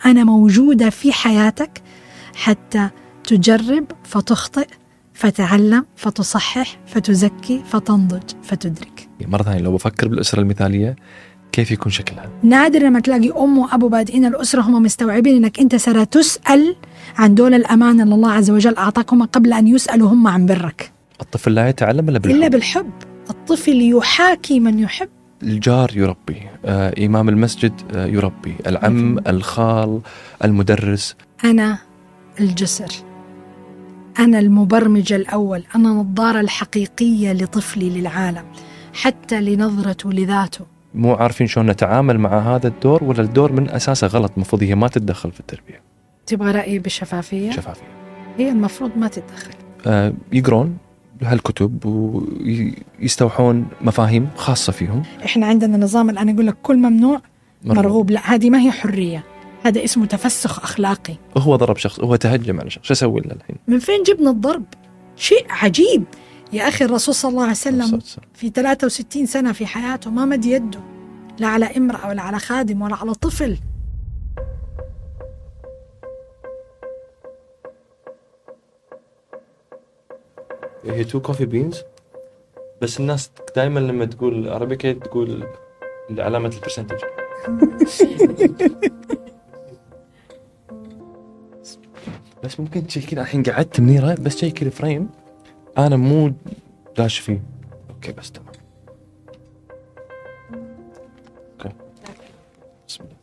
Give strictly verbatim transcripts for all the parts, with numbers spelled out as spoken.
أنا موجودة في حياتك حتى تجرب فتخطئ فتعلم فتصحح فتزكي فتنضج فتدرك. مرة ثانية لو بفكر بالأسرة المثالية كيف يكون شكلها؟ نادر لما تلاقي أم وأبو بادئين الأسرة هم مستوعبين أنك أنت ستسأل عن دول الأمانة اللي الله عز وجل أعطاكم قبل أن يسألوا هم عن برك. الطفل لا يتعلم إلا بالحب. إلا بالحب. الطفل يحاكي من يحب. الجار يربي، آه، إمام المسجد آه، يربي، العم، الخال، المدرس. أنا الجسر، أنا المبرمج الأول، أنا نظارة الحقيقية لطفلي للعالم حتى لنظرته لذاته. مو عارفين شلون نتعامل مع هذا الدور، ولا الدور من أساسه غلط، مفروض هي ما تتدخل في التربية. تبغى رأيي بشفافية؟ شفافية. هي المفروض ما تتدخل. آه، يقرون هالكتب ويستوحون مفاهيم خاصة فيهم. إحنا عندنا نظام الآن يقول لك كل ممنوع مرغوب, مرغوب. لا، هذه ما هي حرية، هذا اسمه تفسخ أخلاقي. هو ضرب شخص، هو تهجم على شخص، شو أسوي له الحين؟ من فين جبنا الضرب؟ شيء عجيب يا أخي. الرسول صلى الله عليه وسلم في ثلاثة وستين سنة في حياته ما مد يده لا على امرأة ولا على خادم ولا على طفل. هي تو كوفي بينز، بس الناس دائما لما تقول عربيكا تقول علامة البرسنتج. بس ممكن تشيكين الحين قعدت منيرة، بس تشيكي الفريم أنا مو داش فيه. أوكي بس تمام. أوكي بسم الله.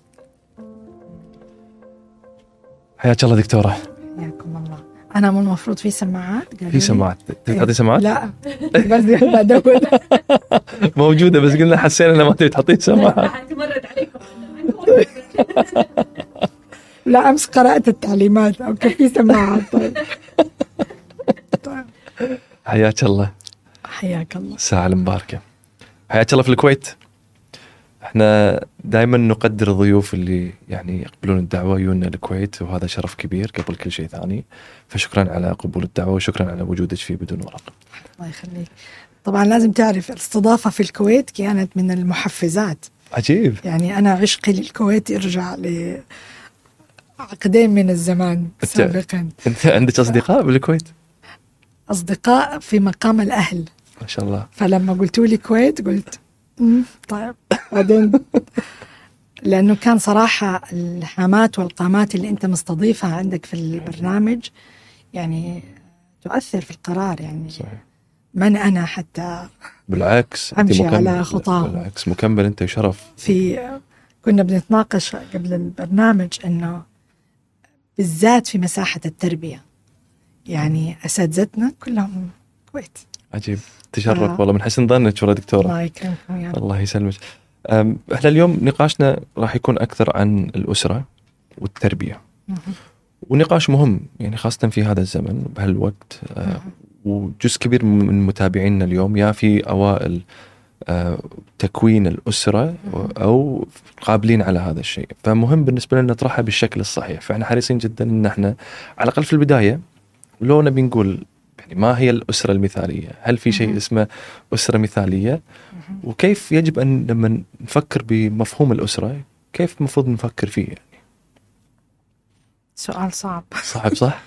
حياك الله دكتورة. حياكم الله. أنا مو المفروض في سماعات؟ في سماعات. تحطي سماعات؟ لا بس بدور. موجودة بس قلنا حسينا إنه ما تبي تحطي سماعات. مرت عليكم. لا أمس قرأت التعليمات. أوكي في سماعات. طيب. طيب. حياك الله. حياك الله. الساعة المباركة. حياك الله في الكويت. احنا دائما نقدر الضيوف اللي يعني يقبلون الدعوة يجونا الكويت، وهذا شرف كبير قبل كل شيء ثاني، فشكرا على قبول الدعوة وشكرا على وجودك فيه بدون ورق. الله يخليك. طبعا لازم تعرف الاستضافة في الكويت كانت من المحفزات. عجيب. يعني أنا عشقي للكويت يرجع لعقدين من الزمان سابقا. أنت عندك أصدقاء بالكويت؟ أصدقاء في مقام الأهل ما شاء الله. فلما قلتوا لي كويت قلت طيب بعدين، لأنه كان صراحة الحامات والقامات اللي أنت مستضيفها عندك في البرنامج يعني تؤثر في القرار. يعني صحيح. من أنا حتى بالعكس أمشي على خطاه. بالعكس مكمل أنت شرف. في كنا بنتناقش قبل البرنامج أنه بالذات في مساحة التربية يعني أساتذتنا كلهم كويت. عجيب. تشرف آه. والله من حسن ظنك والله دكتورة. الله يكرمكم يا الله يسلمك. احنا اليوم نقاشنا راح يكون أكثر عن الأسرة والتربية، ونقاش مهم يعني خاصة في هذا الزمن بهالوقت. آه وجزء كبير من متابعينا اليوم يا في أوائل آه تكوين الأسرة أو قابلين على هذا الشيء، فمهم بالنسبة لنا نطرحها بالشكل الصحيح. فإحنا حريصين جدا إن احنا على الأقل في البداية لو نبي نقول يعني ما هي الأسرة المثالية، هل في شيء اسمه أسرة مثالية، وكيف يجب أن لما نفكر بمفهوم الأسرة كيف المفروض نفكر فيه؟ يعني سؤال صعب. صعب صح؟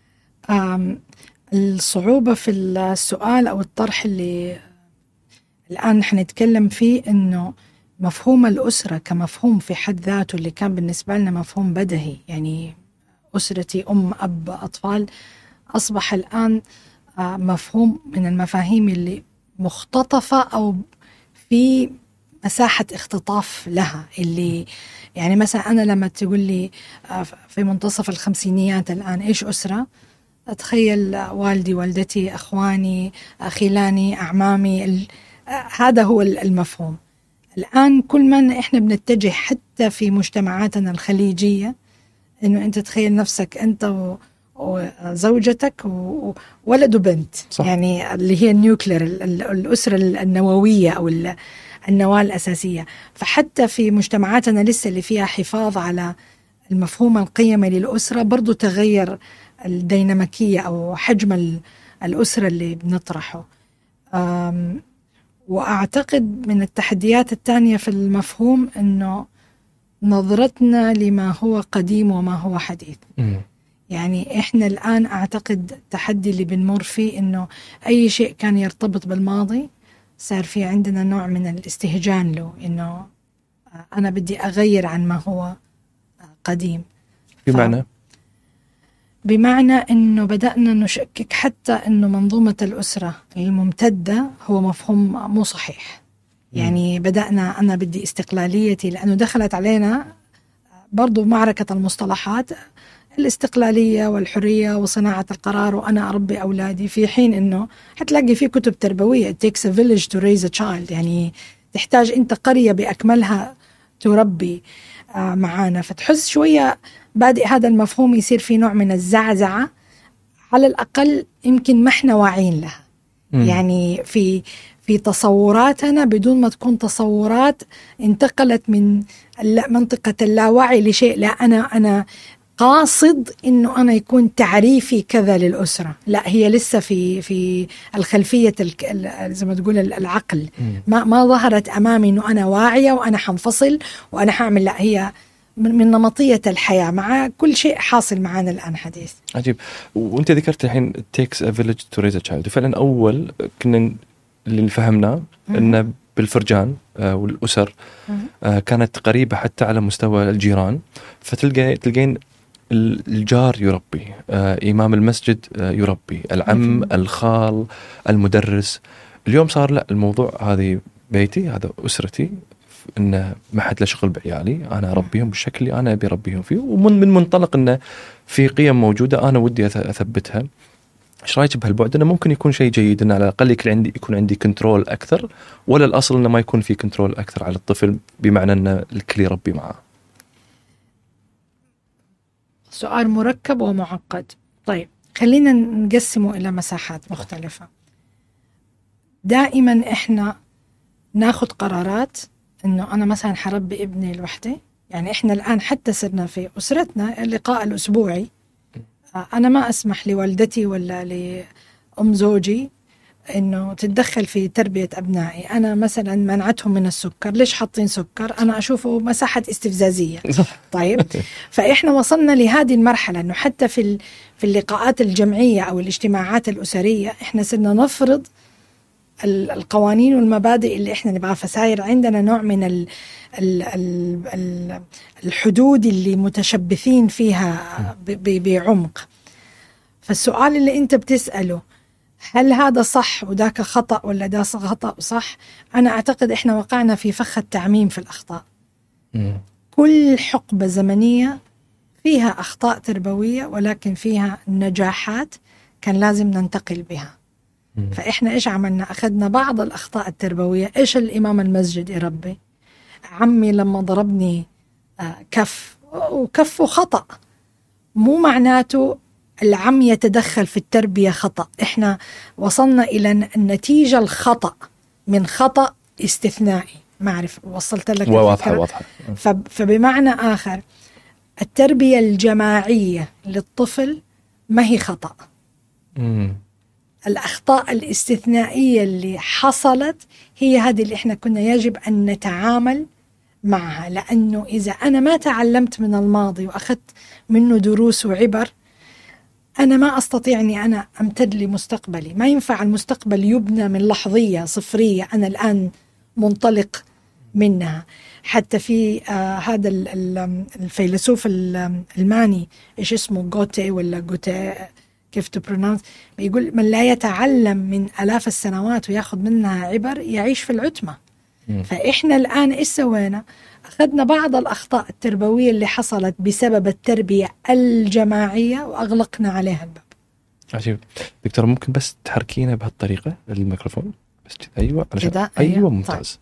الصعوبة في السؤال أو الطرح اللي الآن نحن نتكلم فيه إنه مفهوم الأسرة كمفهوم في حد ذاته اللي كان بالنسبة لنا مفهوم بديهي، يعني أسرتي أم أب أطفال، أصبح الآن مفهوم من المفاهيم اللي مختطفة أو في مساحة اختطاف لها. اللي يعني مثلا أنا لما تقول لي في منتصف الخمسينيات الآن إيش أسرة، أتخيل والدي والدتي أخواني خلاني أعمامي، هذا هو المفهوم. الآن كل ما إحنا بنتجه حتى في مجتمعاتنا الخليجية إنه أنت تخيل نفسك أنت و وزوجتك وولد وبنت صح. يعني اللي هي النيوكلير الأسرة النووية أو النواة الأساسية. فحتى في مجتمعاتنا لسه اللي فيها حفاظ على المفهوم القيمي للأسرة برضو تغير الديناميكية أو حجم الأسرة اللي بنطرحه. وأعتقد من التحديات الثانية في المفهوم أنه نظرتنا لما هو قديم وما هو حديث. م. يعني إحنا الآن أعتقد التحدي اللي بنمر فيه إنه أي شيء كان يرتبط بالماضي صار في عندنا نوع من الاستهجان له، إنه أنا بدي أغير عن ما هو قديم. بمعنى؟ بمعنى إنه بدأنا نشكك حتى إنه منظومة الأسرة الممتدة هو مفهوم مو صحيح. يعني م. بدأنا أنا بدي استقلاليتي، لأنه دخلت علينا برضو معركة المصطلحات، الاستقلالية والحرية وصناعة القرار وأنا أربي أولادي، في حين إنه حتلاقي في كتب تربوية it takes a village to raise a child، يعني تحتاج أنت قرية بأكملها تربي معانا. فتحس شوية بادئ هذا المفهوم يصير في نوع من الزعزعة، على الأقل يمكن ما احنا واعين لها. م. يعني في في تصوراتنا بدون ما تكون تصورات انتقلت من منطقة اللاوعي لشيء لا أنا أنا قاصد إنه أنا يكون تعريفي كذا للأسرة، لا هي لسه في في الخلفية زي ما تقول العقل، ما ما ظهرت أمامي إنه أنا واعية وأنا حنفصل وأنا حاعمل، لا هي من, من نمطية الحياة مع كل شيء حاصل معنا الآن حديث. عجيب. وأنت ذكرت الحين takes a village to raise a child، فعلا أول كنا اللي فهمناه إنه بالفرجان والأسر كانت قريبة حتى على مستوى الجيران، فتلقى تلقين الجار يربي، إمام المسجد يربي، العم، الخال، المدرس. اليوم صار لا، الموضوع هذه بيتي، هذا أسرتي، إنه ما حد له شغل بعيالي، أنا أربيهم بالشكل اللي أنا أبي أربيهم فيه، ومن من منطلق إنه في قيم موجودة أنا ودي أثبتها. إيش رأيك بهالبعد؟ إنه ممكن يكون شيء جيد إن على الأقل يكون عندي يكون عندي كنترول أكثر، ولا الأصل إنه ما يكون في كنترول أكثر على الطفل، بمعنى إنه الكل يربي معه؟ سؤال مركب ومعقد. طيب خلينا نقسمه إلى مساحات مختلفة. دائما إحنا ناخد قرارات إنه أنا مثلا حربي ابني لوحدي. يعني إحنا الآن حتى صرنا في أسرتنا اللقاء الأسبوعي، أنا ما أسمح لوالدتي ولا لأم زوجي إنه تتدخل في تربية أبنائي. أنا مثلا منعتهم من السكر، ليش حاطين سكر؟ أنا أشوفه مساحة استفزازية. طيب فإحنا وصلنا لهذه المرحلة إنه حتى في في اللقاءات الجمعية أو الاجتماعات الأسرية إحنا صرنا نفرض القوانين والمبادئ اللي إحنا نبغاها. فساير عندنا نوع من ال ال ال الحدود اللي متشبثين فيها بعمق. فالسؤال اللي أنت بتسأله هل هذا صح وذاك خطأ ولا ده خطأ وصح؟ أنا أعتقد إحنا وقعنا في فخ التعميم في الأخطاء. م. كل حقبة زمنية فيها أخطاء تربوية، ولكن فيها نجاحات كان لازم ننتقل بها. م. فإحنا إيش عملنا؟ أخذنا بعض الأخطاء التربوية. إيش الإمام المسجد يربي؟ عمي لما ضربني كف، وكفه خطأ، مو معناته العم يتدخل في التربية خطأ. إحنا وصلنا إلى النتيجة الخطأ من خطأ استثنائي. ما أعرف وصلت لك؟ واضحة واضحة. فبمعنى آخر التربية الجماعية للطفل ما هي خطأ. مم. الأخطاء الاستثنائية اللي حصلت هي هذه اللي إحنا كنا يجب أن نتعامل معها. لأنه إذا أنا ما تعلمت من الماضي وأخذت منه دروس وعبر، أنا ما أستطيع أني أنا أمتد لمستقبلي. ما ينفع المستقبل يبنى من لحظية صفرية أنا الآن منطلق منها. حتى في آه هذا الفيلسوف الألماني إيش اسمه، غوتي ولا غوتي كيف تبرونانس، بيقول من لا يتعلم من آلاف السنوات ويأخذ منها عبر يعيش في العتمة. م. فإحنا الآن إيش سوينا؟ أخذنا بعض الأخطاء التربوية اللي حصلت بسبب التربية الجماعية وأغلقنا عليها الباب. عجيب. دكتور ممكن بس تحركينا بهالطريقة الميكروفون بس كده؟ أيوة علشان أيوة, أيوة ممتاز.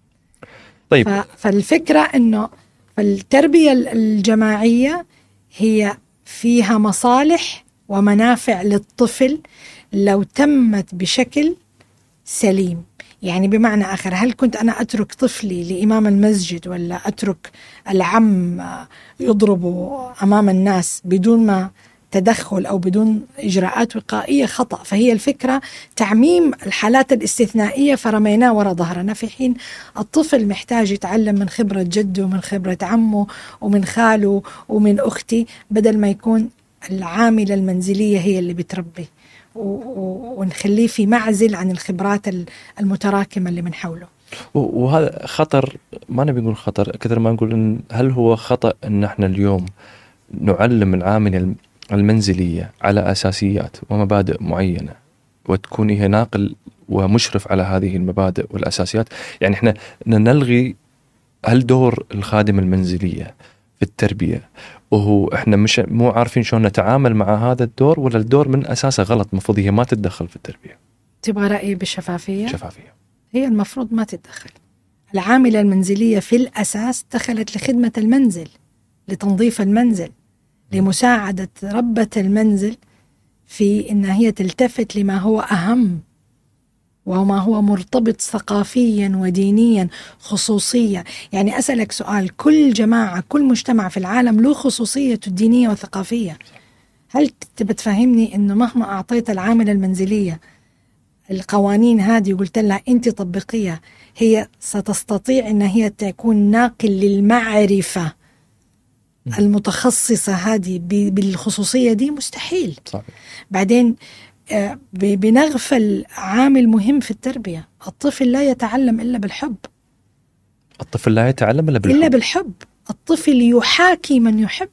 طيب, طيب. فالفكرة إنه التربية الجماعية هي فيها مصالح ومنافع للطفل لو تمت بشكل سليم. يعني بمعنى آخر، هل كنت أنا أترك طفلي لإمام المسجد ولا أترك العم يضربه أمام الناس بدون ما تدخل أو بدون إجراءات وقائية خطأ. فهي الفكرة تعميم الحالات الاستثنائية فرميناه وراء ظهرنا، في حين الطفل محتاج يتعلم من خبرة جده ومن خبرة عمه ومن خاله ومن أختي، بدل ما يكون العاملة المنزلية هي اللي بتربي ونخليه في معزل عن الخبرات المتراكمة اللي من حوله. وهذا خطر، ما نبي نقول خطر كثر ما نقول إن هل هو خطأ إن احنا اليوم نعلم العاملة المنزلية على أساسيات ومبادئ معينة وتكون هي ناقل ومشرف على هذه المبادئ والأساسيات؟ يعني احنا نلغي هل دور الخادم المنزلية في التربية وهو احنا مش مو عارفين شلون نتعامل مع هذا الدور، ولا الدور من أساسه غلط المفروض هي ما تتدخل في التربية؟ تبغى رأيي بشفافية؟ شفافية. هي المفروض ما تتدخل. العاملة المنزلية في الأساس دخلت لخدمة المنزل، لتنظيف المنزل، لمساعدة ربة المنزل في إن هي تلتفت لما هو أهم وما هو مرتبط ثقافيا ودينيا خصوصيا. يعني أسألك سؤال، كل جماعة كل مجتمع في العالم له خصوصية الدينية والثقافية. هل بتفهمني إنه مهما أعطيت العاملة المنزلية القوانين هذه وقلت لها أنت طبقية، هي ستستطيع أن هي تكون ناقل للمعرفة المتخصصة هذه بالخصوصية دي؟ مستحيل. صحيح. بعدين بنغفل عامل مهم في التربية، الطفل لا يتعلم إلا بالحب. الطفل لا يتعلم إلا بالحب. إلا بالحب. الطفل يحاكي من يحب،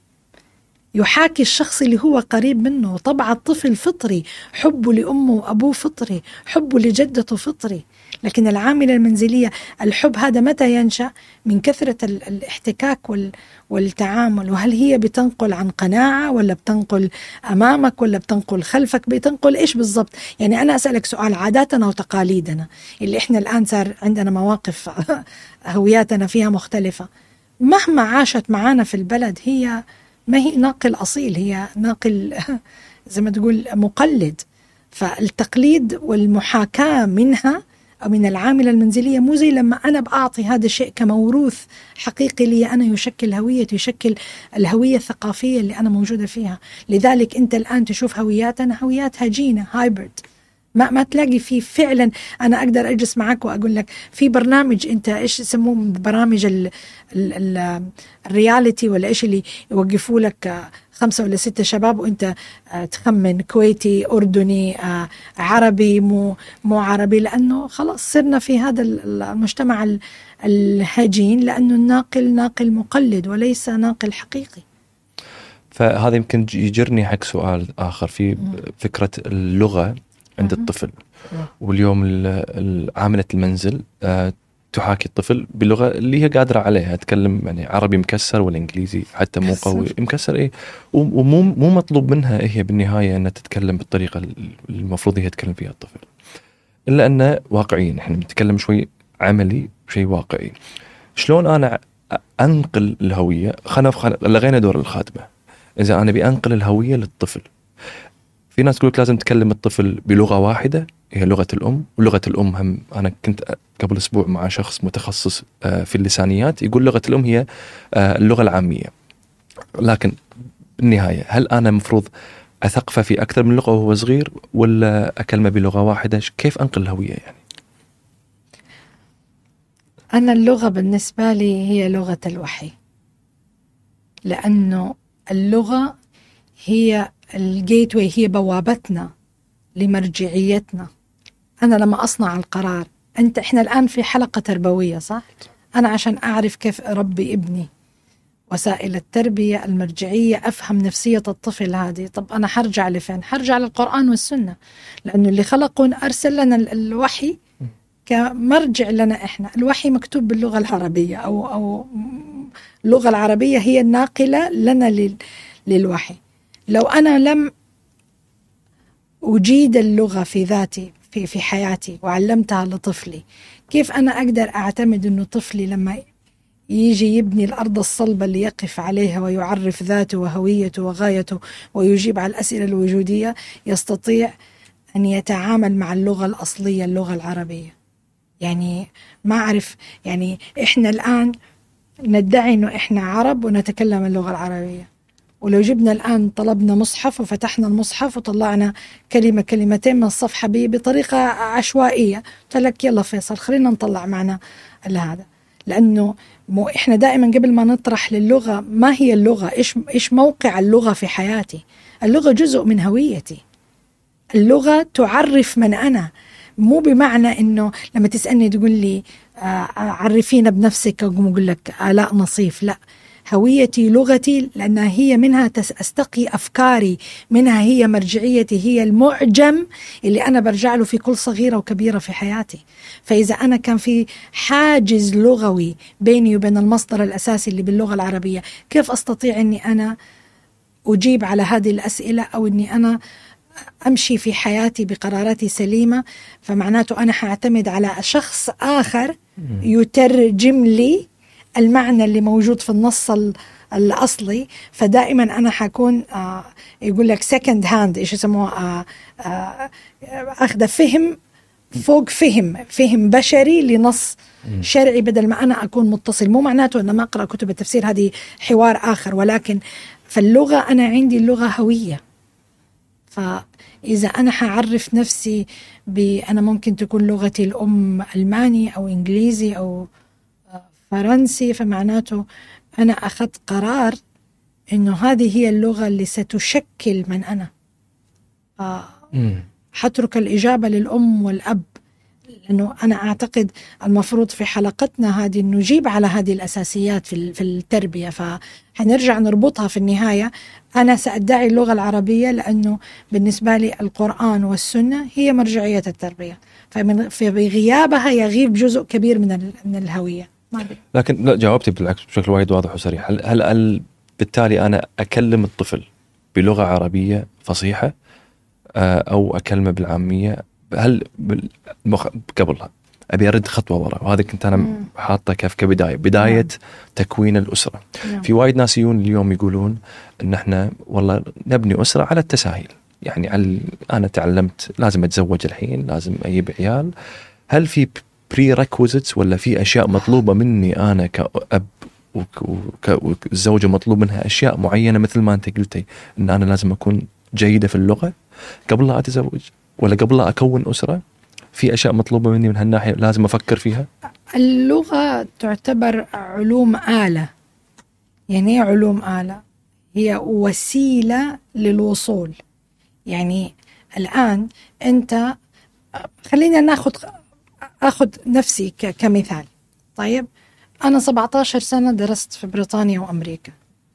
يحاكي الشخص اللي هو قريب منه. طبعا الطفل فطري، حبه لأمه وأبوه فطري، حبه لجدته فطري. لكن العاملة المنزلية الحب هذا متى ينشأ؟ من كثرة الاحتكاك والتعامل. وهل هي بتنقل عن قناعة ولا بتنقل أمامك ولا بتنقل خلفك؟ بتنقل إيش بالضبط؟ يعني أنا أسألك سؤال، عاداتنا وتقاليدنا اللي إحنا الآن صار عندنا مواقف هوياتنا فيها مختلفة، مهما عاشت معانا في البلد هي ما هي ناقل أصيل، هي ناقل زي ما تقول مقلد. فالتقليد والمحاكاة منها أو من العاملة المنزلية مو زي لما أنا بأعطي هذا الشيء كموروث حقيقي لي أنا، يشكل هويتي، يشكل الهوية الثقافية اللي أنا موجودة فيها. لذلك أنت الآن تشوف هوياتنا هويات هجينة هايبرد، ما ما تلاقي فيه فعلا. أنا أقدر أجلس معك وأقول لك في برنامج أنت إيش يسموه برامج ال ال ال الرياليتي ولا إيش اللي يوقفوا لك خمسة ولا ستة شباب وأنت تخمن كويتي أردني عربي مو مو عربي، لأنه خلاص صرنا في هذا المجتمع الهجين، لأنه الناقل ناقل مقلد وليس ناقل حقيقي. فهذا يمكن يجرني حق سؤال آخر في فكرة اللغة عند الطفل. واليوم عاملة المنزل تحاكي الطفل باللغة اللي هي قادرة عليها، تكلم يعني عربي مكسر ولا إنجليزي حتى مو قوي مكسر إيه، ومو مو مطلوب منها هي بالنهاية أنها تتكلم بالطريقة المفروض هي تتكلم فيها الطفل، إلا أنه واقعيين. إحنا بنتكلم شوي عملي شيء واقعي. شلون أنا أنقل الهوية؟ خلنا لغينا دور الخادمة. إذا أنا بأنقل الهوية للطفل، في ناس تقول لازم تكلم الطفل بلغة واحدة هي لغة الأم، ولغة الأم هم أنا كنت قبل أسبوع مع شخص متخصص في اللسانيات يقول لغة الأم هي اللغة العامية. لكن بالنهاية هل أنا مفروض أثقفه في أكثر من لغة وهو صغير ولا أكلمه بلغة واحدة؟ كيف أنقل الهوية يعني؟ أنا اللغة بالنسبة لي هي لغة الوحي، لأنه اللغة هي الجيت واي، هي بوابتنا لمرجعيتنا. أنا لما أصنع القرار، أنت إحنا الآن في حلقة تربوية صح؟ أنا عشان أعرف كيف أربي ابني، وسائل التربية المرجعية، أفهم نفسية الطفل هذه. طب أنا حرجع لفين؟ حرجع للقرآن والسنة، لأنه اللي خلقون أرسل لنا الوحي كمرجع لنا. إحنا الوحي مكتوب باللغة العربية أو أو اللغة العربية هي الناقلة لنا للوحي. لو أنا لم أجيد اللغة في ذاتي في في حياتي وعلمتها لطفلي، كيف أنا أقدر أعتمد أنه طفلي لما يجي يبني الأرض الصلبة اللي يقف عليها ويعرف ذاته وهويته وغايته ويجيب على الأسئلة الوجودية يستطيع أن يتعامل مع اللغة الأصلية اللغة العربية؟ يعني ما أعرف، يعني إحنا الآن ندعي أنه إحنا عرب ونتكلم اللغة العربية، ولو جبنا الآن طلبنا مصحف وفتحنا المصحف وطلعنا كلمة كلمتين من الصفحة بطريقة عشوائية، قلت لك يلا فيصل خلينا نطلع معنا هذا، لأنه مو إحنا دائما قبل ما نطرح للغة ما هي اللغة، إيش إيش موقع اللغة في حياتي. اللغة جزء من هويتي، اللغة تعرف من أنا، مو بمعنى إنه لما تسألني تقول لي عرفينا بنفسك أقول لك آلاء نصيف، لا، هويتي لغتي، لأنها هي منها أستقي أفكاري، منها هي مرجعيتي، هي المعجم اللي أنا برجع له في كل صغيرة وكبيرة في حياتي. فإذا أنا كان في حاجز لغوي بيني وبين المصدر الأساسي اللي باللغة العربية، كيف أستطيع أني أنا أجيب على هذه الأسئلة، أو أني أنا أمشي في حياتي بقراراتي سليمة؟ فمعناته أنا حاعتمد على شخص آخر يترجم لي المعنى اللي موجود في النص الأصلي. فدائما أنا حكون آه يقول لك second hand، إيش يسموه، آه آه أخذ فهم فوق فهم فهم بشري لنص شرعي، بدل ما أنا أكون متصل. مو معناته أن ما أقرأ كتب التفسير، هذه حوار آخر، ولكن فاللغة أنا عندي اللغة هوية. فإذا أنا حعرف نفسي بأنا ممكن تكون لغتي الأم ألماني أو إنجليزي أو فرنسي، فمعناته أنا أخذت قرار إنه هذه هي اللغة اللي ستشكل من أنا. حترك الإجابة للأم والأب، لأنه أنا أعتقد المفروض في حلقتنا هذه نجيب على هذه الأساسيات في في التربية، فحنرجع نربطها في النهاية. أنا سأدعي اللغة العربية لأنه بالنسبة لي القرآن والسنة هي مرجعية التربية، ففي بغيابها يغيب جزء كبير من من الهوية. لكن لا، جاوبتي بالعكس بشكل وايد واضح وصريح. هل, هل, هل بالتالي أنا أكلم الطفل بلغة عربية فصيحة أو أكلمه بالعامية؟ هل بالمخ... قبلها أبي أرد خطوة وراء، وهذا كنت أنا حاطة كيف كبداية بداية مم. تكوين الأسرة. مم. في وايد ناسيون اليوم يقولون إن إحنا والله نبني أسرة على التساهيل، يعني على أنا تعلمت لازم أتزوج الحين، لازم أجيب عيال. هل في prerequisites ولا في أشياء مطلوبة مني أنا كأب والزوجة مطلوب منها أشياء معينة مثل ما أنت قلتي إن أنا لازم أكون جيدة في اللغة قبل لا أتزوج ولا قبل لا أكون أسرة؟ في أشياء مطلوبة مني من هالناحية لازم أفكر فيها؟ اللغة تعتبر علوم آلة. يعني ايه علوم آلة؟ هي وسيلة للوصول. يعني الآن أنت خلينا ناخد أخذ نفسي كمثال. طيب أنا سبعة عشر سنة درست في بريطانيا وأمريكا،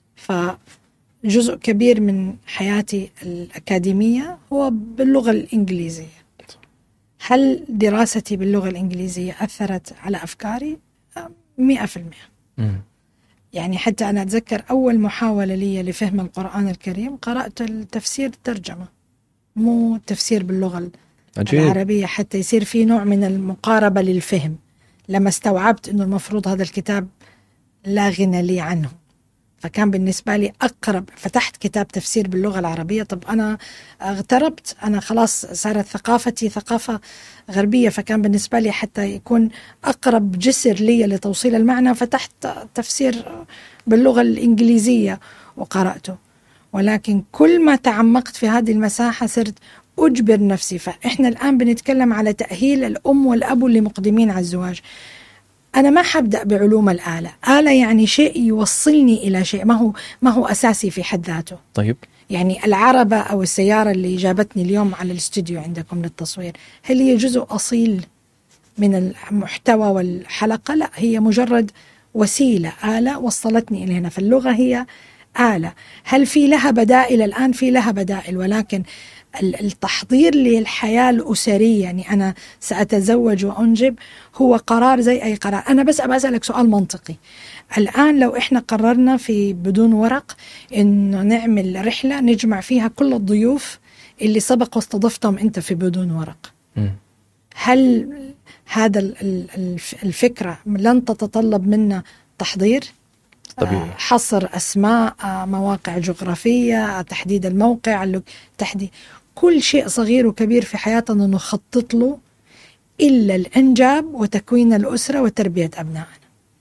فجزء كبير من حياتي الأكاديمية هو باللغة الإنجليزية. هل دراستي باللغة الإنجليزية أثرت على أفكاري؟ مئة في المئة. يعني حتى أنا أتذكر أول محاولة لي لفهم القرآن الكريم قرأت التفسير الترجمة، مو تفسير باللغة عجيب. العربية، حتى يصير في نوع من المقاربة للفهم. لما استوعبت أنه المفروض هذا الكتاب لا غنى لي عنه، فكان بالنسبة لي أقرب. فتحت كتاب تفسير باللغة العربية، طب أنا اغتربت، أنا خلاص صارت ثقافتي ثقافة غربية، فكان بالنسبة لي حتى يكون أقرب جسر لي لتوصيل المعنى فتحت تفسير باللغة الإنجليزية وقرأته. ولكن كل ما تعمقت في هذه المساحة صرت أجبر نفسي. فإحنا الآن بنتكلم على تأهيل الأم والأب اللي مقدمين على الزواج. أنا ما حبدأ بعلوم الآلة. آلة يعني شيء يوصلني إلى شيء، ما هو ما هو أساسي في حد ذاته. طيب يعني العربة أو السيارة اللي جابتني اليوم على الاستوديو عندكم للتصوير، هل هي جزء أصيل من المحتوى والحلقة؟ لا، هي مجرد وسيلة، آلة وصلتني إلى هنا. فاللغة هي آلة. هل في لها بدائل؟ الآن في لها بدائل، ولكن التحضير للحياة الأسرية، يعني أنا سأتزوج وأنجب، هو قرار زي أي قرار. أنا بس أبى أسألك سؤال منطقي. الآن لو إحنا قررنا في بدون ورق إنه نعمل رحلة نجمع فيها كل الضيوف اللي سبق واستضفتهم أنت في بدون ورق، م. هل هذا الفكرة لن تتطلب منا تحضير؟ طبيعي. حصر أسماء، مواقع جغرافية، تحديد الموقع، تحديد كل شيء صغير وكبير في حياتنا نخطط له إلا الإنجاب وتكوين الأسرة وتربية أبنائنا.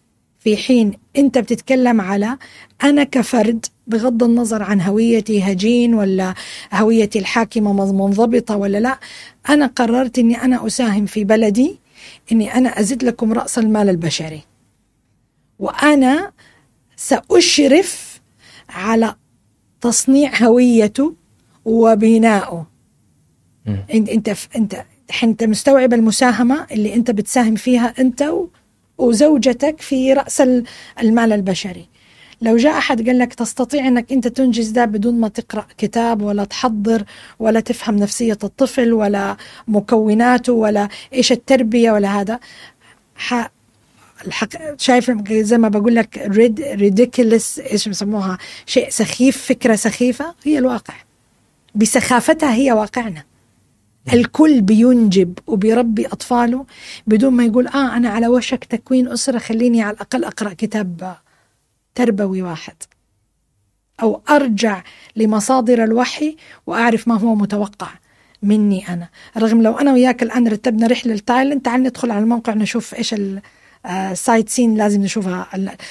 في حين أنت بتتكلم على أنا كفرد بغض النظر عن هويتي هجين ولا هويتي الحاكمة منضبطة ولا لا، أنا قررت أني أنا أساهم في بلدي، أني أنا أزيد لكم رأس المال البشري، وأنا سأشرف على تصنيع هويته وبنائه. انت انت انت انت مستوعب المساهمه اللي انت بتساهم فيها انت وزوجتك في راس المال البشري. لو جاء احد قال لك تستطيع انك انت تنجز ده بدون ما تقرا كتاب ولا تحضر ولا تفهم نفسيه الطفل ولا مكوناته ولا ايش التربيه ولا هذا، ح... الحق شايف زي ما بقول لك ريد ريديكولس، ايش بيسموها، شيء سخيف، فكره سخيفه. هي الواقع بسخافتها، هي واقعنا. الكل بينجب وبيربي أطفاله بدون ما يقول آه أنا على وشك تكوين أسرة، خليني على الأقل أقرأ كتاب تربوي واحد، أو أرجع لمصادر الوحي وأعرف ما هو متوقع مني أنا. رغم لو أنا وياك الآن رتبنا رحلة لتايلاند، تعال ندخل على الموقع نشوف إيش السايت سين لازم نشوفها،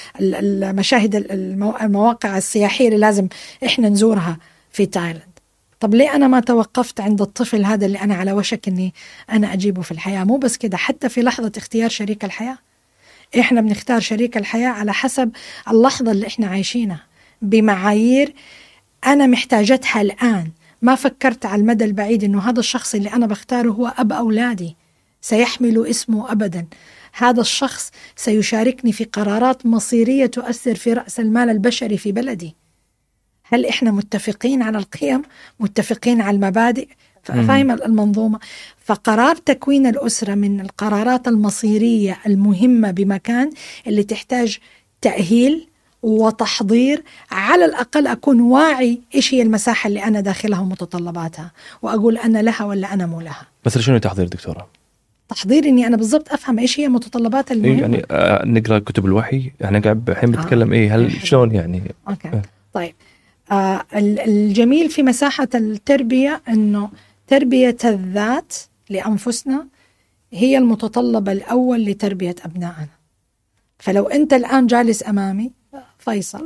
المشاهد المواقع السياحية اللي لازم إحنا نزورها في تايلاند. طب ليه أنا ما توقفت عند الطفل هذا اللي أنا على وشك أني أنا أجيبه في الحياة؟ مو بس كده، حتى في لحظة اختيار شريك الحياة، إحنا بنختار شريك الحياة على حسب اللحظة اللي إحنا عايشينها، بمعايير أنا محتاجتها الآن. ما فكرت على المدى البعيد أنه هذا الشخص اللي أنا بختاره هو أب أولادي، سيحمل اسمه أبدا. هذا الشخص سيشاركني في قرارات مصيرية تؤثر في رأس المال البشري في بلدي. هل إحنا متفقين على القيم، متفقين على المبادئ، فاهم المنظومة؟ فقرار تكوين الأسرة من القرارات المصيرية المهمة بمكان اللي تحتاج تأهيل وتحضير. على الأقل أكون واعي إيش هي المساحة اللي أنا داخلها ومتطلباتها، وأقول أنا لها ولا أنا مو لها. مثل شنو تحضير دكتورة؟ تحضير إني أنا بالضبط أفهم إيش هي متطلبات المهمة. يعني آه نقرأ كتب الوحي، إحنا قاعد الحين بنتكلم آه. إيه هل شلون يعني؟ أوكي. آه. طيب آه الجميل في مساحة التربية أنه تربية الذات لأنفسنا هي المتطلب الأول لتربية أبنائنا. فلو أنت الآن جالس أمامي فيصل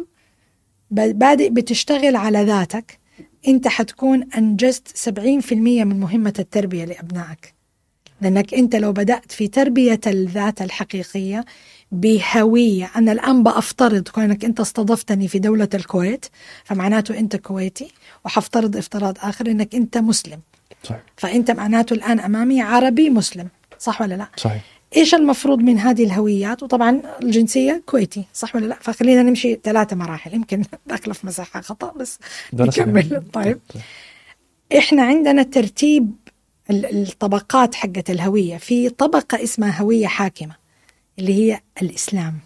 بادئ بتشتغل على ذاتك، أنت حتكون أنجزت سبعين بالمئة من مهمة التربية لأبنائك، لأنك أنت لو بدأت في تربية الذات الحقيقية بهوية. أنا الآن بأفترض كونك أنت استضفتني في دولة الكويت فمعناته أنت كويتي، وحفترض افتراض آخر أنك أنت مسلم، صحيح. فأنت معناته الآن أمامي عربي مسلم، صح ولا لا؟ صحيح. إيش المفروض من هذه الهويات؟ وطبعا الجنسية كويتي، صح ولا لا؟ فخلينا نمشي ثلاثة مراحل، يمكن داخله في مساحة خطأ بس نكمل. طيب إحنا عندنا ترتيب الطبقات حقة الهوية. في طبقة اسمها هوية حاكمة اللي هي الإسلام.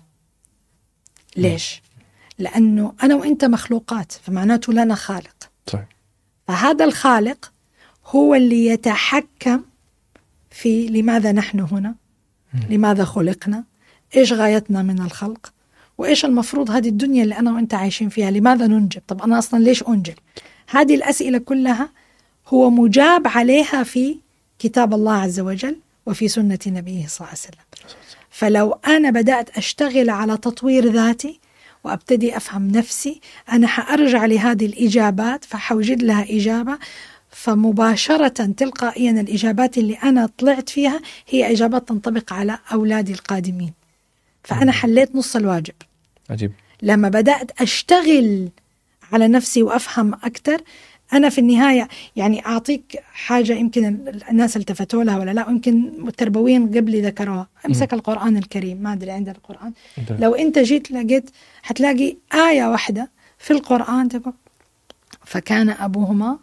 ليش؟ لأنه أنا وإنت مخلوقات، فمعناته لنا خالق. صحيح. فهذا الخالق هو اللي يتحكم في لماذا نحن هنا، لماذا خلقنا، إيش غايتنا من الخلق، وإيش المفروض هذه الدنيا اللي أنا وإنت عايشين فيها، لماذا ننجب؟ طب أنا أصلا ليش أنجب؟ هذه الأسئلة كلها هو مجاب عليها في كتاب الله عز وجل وفي سنة نبيه صلى الله عليه وسلم. فلو أنا بدأت أشتغل على تطوير ذاتي وأبتدي أفهم نفسي، أنا حأرجع لهذه الإجابات فحوجد لها إجابة، فمباشرة تلقائيا الإجابات اللي أنا طلعت فيها هي إجابات تنطبق على أولادي القادمين. فأنا حليت نص الواجب. عجيب. لما بدأت أشتغل على نفسي وأفهم أكتر، أنا في النهاية يعني أعطيك حاجة يمكن الناس التفتوا لها ولا لا، ويمكن التربويين قبلي ذكروها. أمسك القرآن الكريم، ما أدري عند القرآن ده. لو أنت جيت لقيت حتلاقي آية واحدة في القرآن تقول فكان أبوهما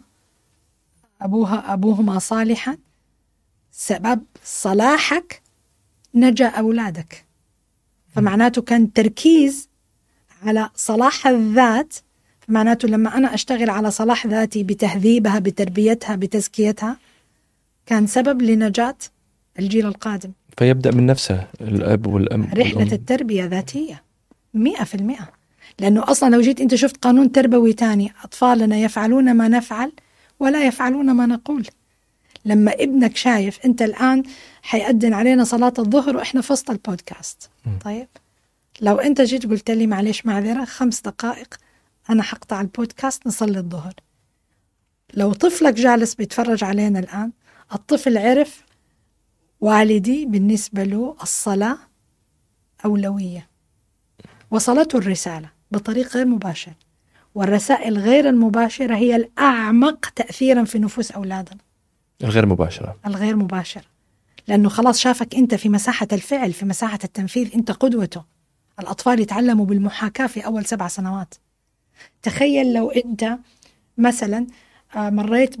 أبوها أبوهما صالحا سبب صلاحك نجا أولادك. فمعناته كان تركيز على صلاح الذات، معناته لما أنا أشتغل على صلاح ذاتي بتهذيبها بتربيتها بتزكيتها كان سبب لنجاة الجيل القادم. فيبدأ من نفسه الأب والأم. رحلة والأم. التربية ذاتية مئة في المئة، لأنه أصلا لو جيت أنت شفت قانون تربوي تاني، أطفالنا يفعلون ما نفعل ولا يفعلون ما نقول. لما ابنك شايف أنت الآن حيأذن علينا صلاة الظهر وإحنا في وسط البودكاست، طيب لو أنت جيت قلت لي معلش معذرة خمس دقائق أنا حقطع البودكاست نصلي الظهر، لو طفلك جالس بيتفرج علينا الآن، الطفل عرف والدي بالنسبة له الصلاة أولوية، وصلته الرسالة بطريقة غير مباشرة، والرسائل غير المباشرة هي الأعمق تأثيرا في نفوس أولادنا. الغير مباشرة الغير مباشرة لأنه خلاص شافك أنت في مساحة الفعل، في مساحة التنفيذ، أنت قدوته. الأطفال يتعلموا بالمحاكاة في أول سبع سنوات. تخيل لو أنت مثلا مريت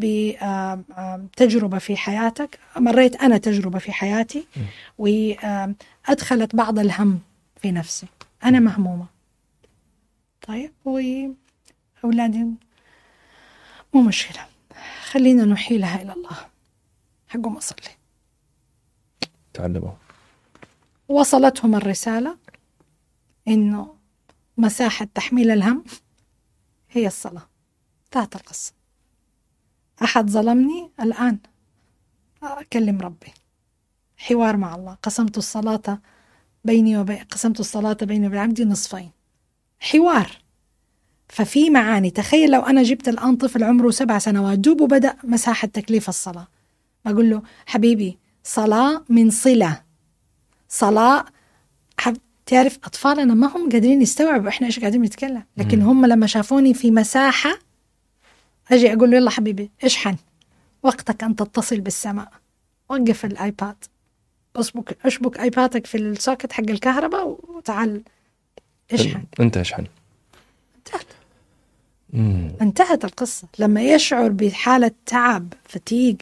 بتجربة في حياتك، مريت أنا تجربة في حياتي وأدخلت بعض الهم في نفسي، أنا مهمومة، طيب وأولادي مو مشكلة، خلينا نحيلها إلى الله، حقهم أصلي. تعلموا، وصلتهم الرسالة إنه مساحة تحميل الهم هي الصلاة. انتهت القصة. أحد ظلمني، الآن أكلم ربي، حوار مع الله، قسمت الصلاة بيني وبين قسمت الصلاة بيني وبين عبدي نصفين، حوار. ففي معاني. تخيل لو أنا جبت الآن طفل عمره سبع سنوات دوب وبدأ مساحة تكليف الصلاة، أقول له حبيبي صلاة من صلة، صلاة حب... تعرف أطفالنا ما هم قادرين يستوعبوا إحنا إيش قاعدين نتكلم، لكن هم لما شافوني في مساحة أجي أقول له يلا حبيبي اشحن، وقتك أن تتصل بالسماء، وقف الآيباد، أشبك أشبك آيبادك في السوكت حق الكهرباء وتعال اشحن. أنت اشحن. انتهت. مم. انتهت القصة. لما يشعر بحالة تعب فتيق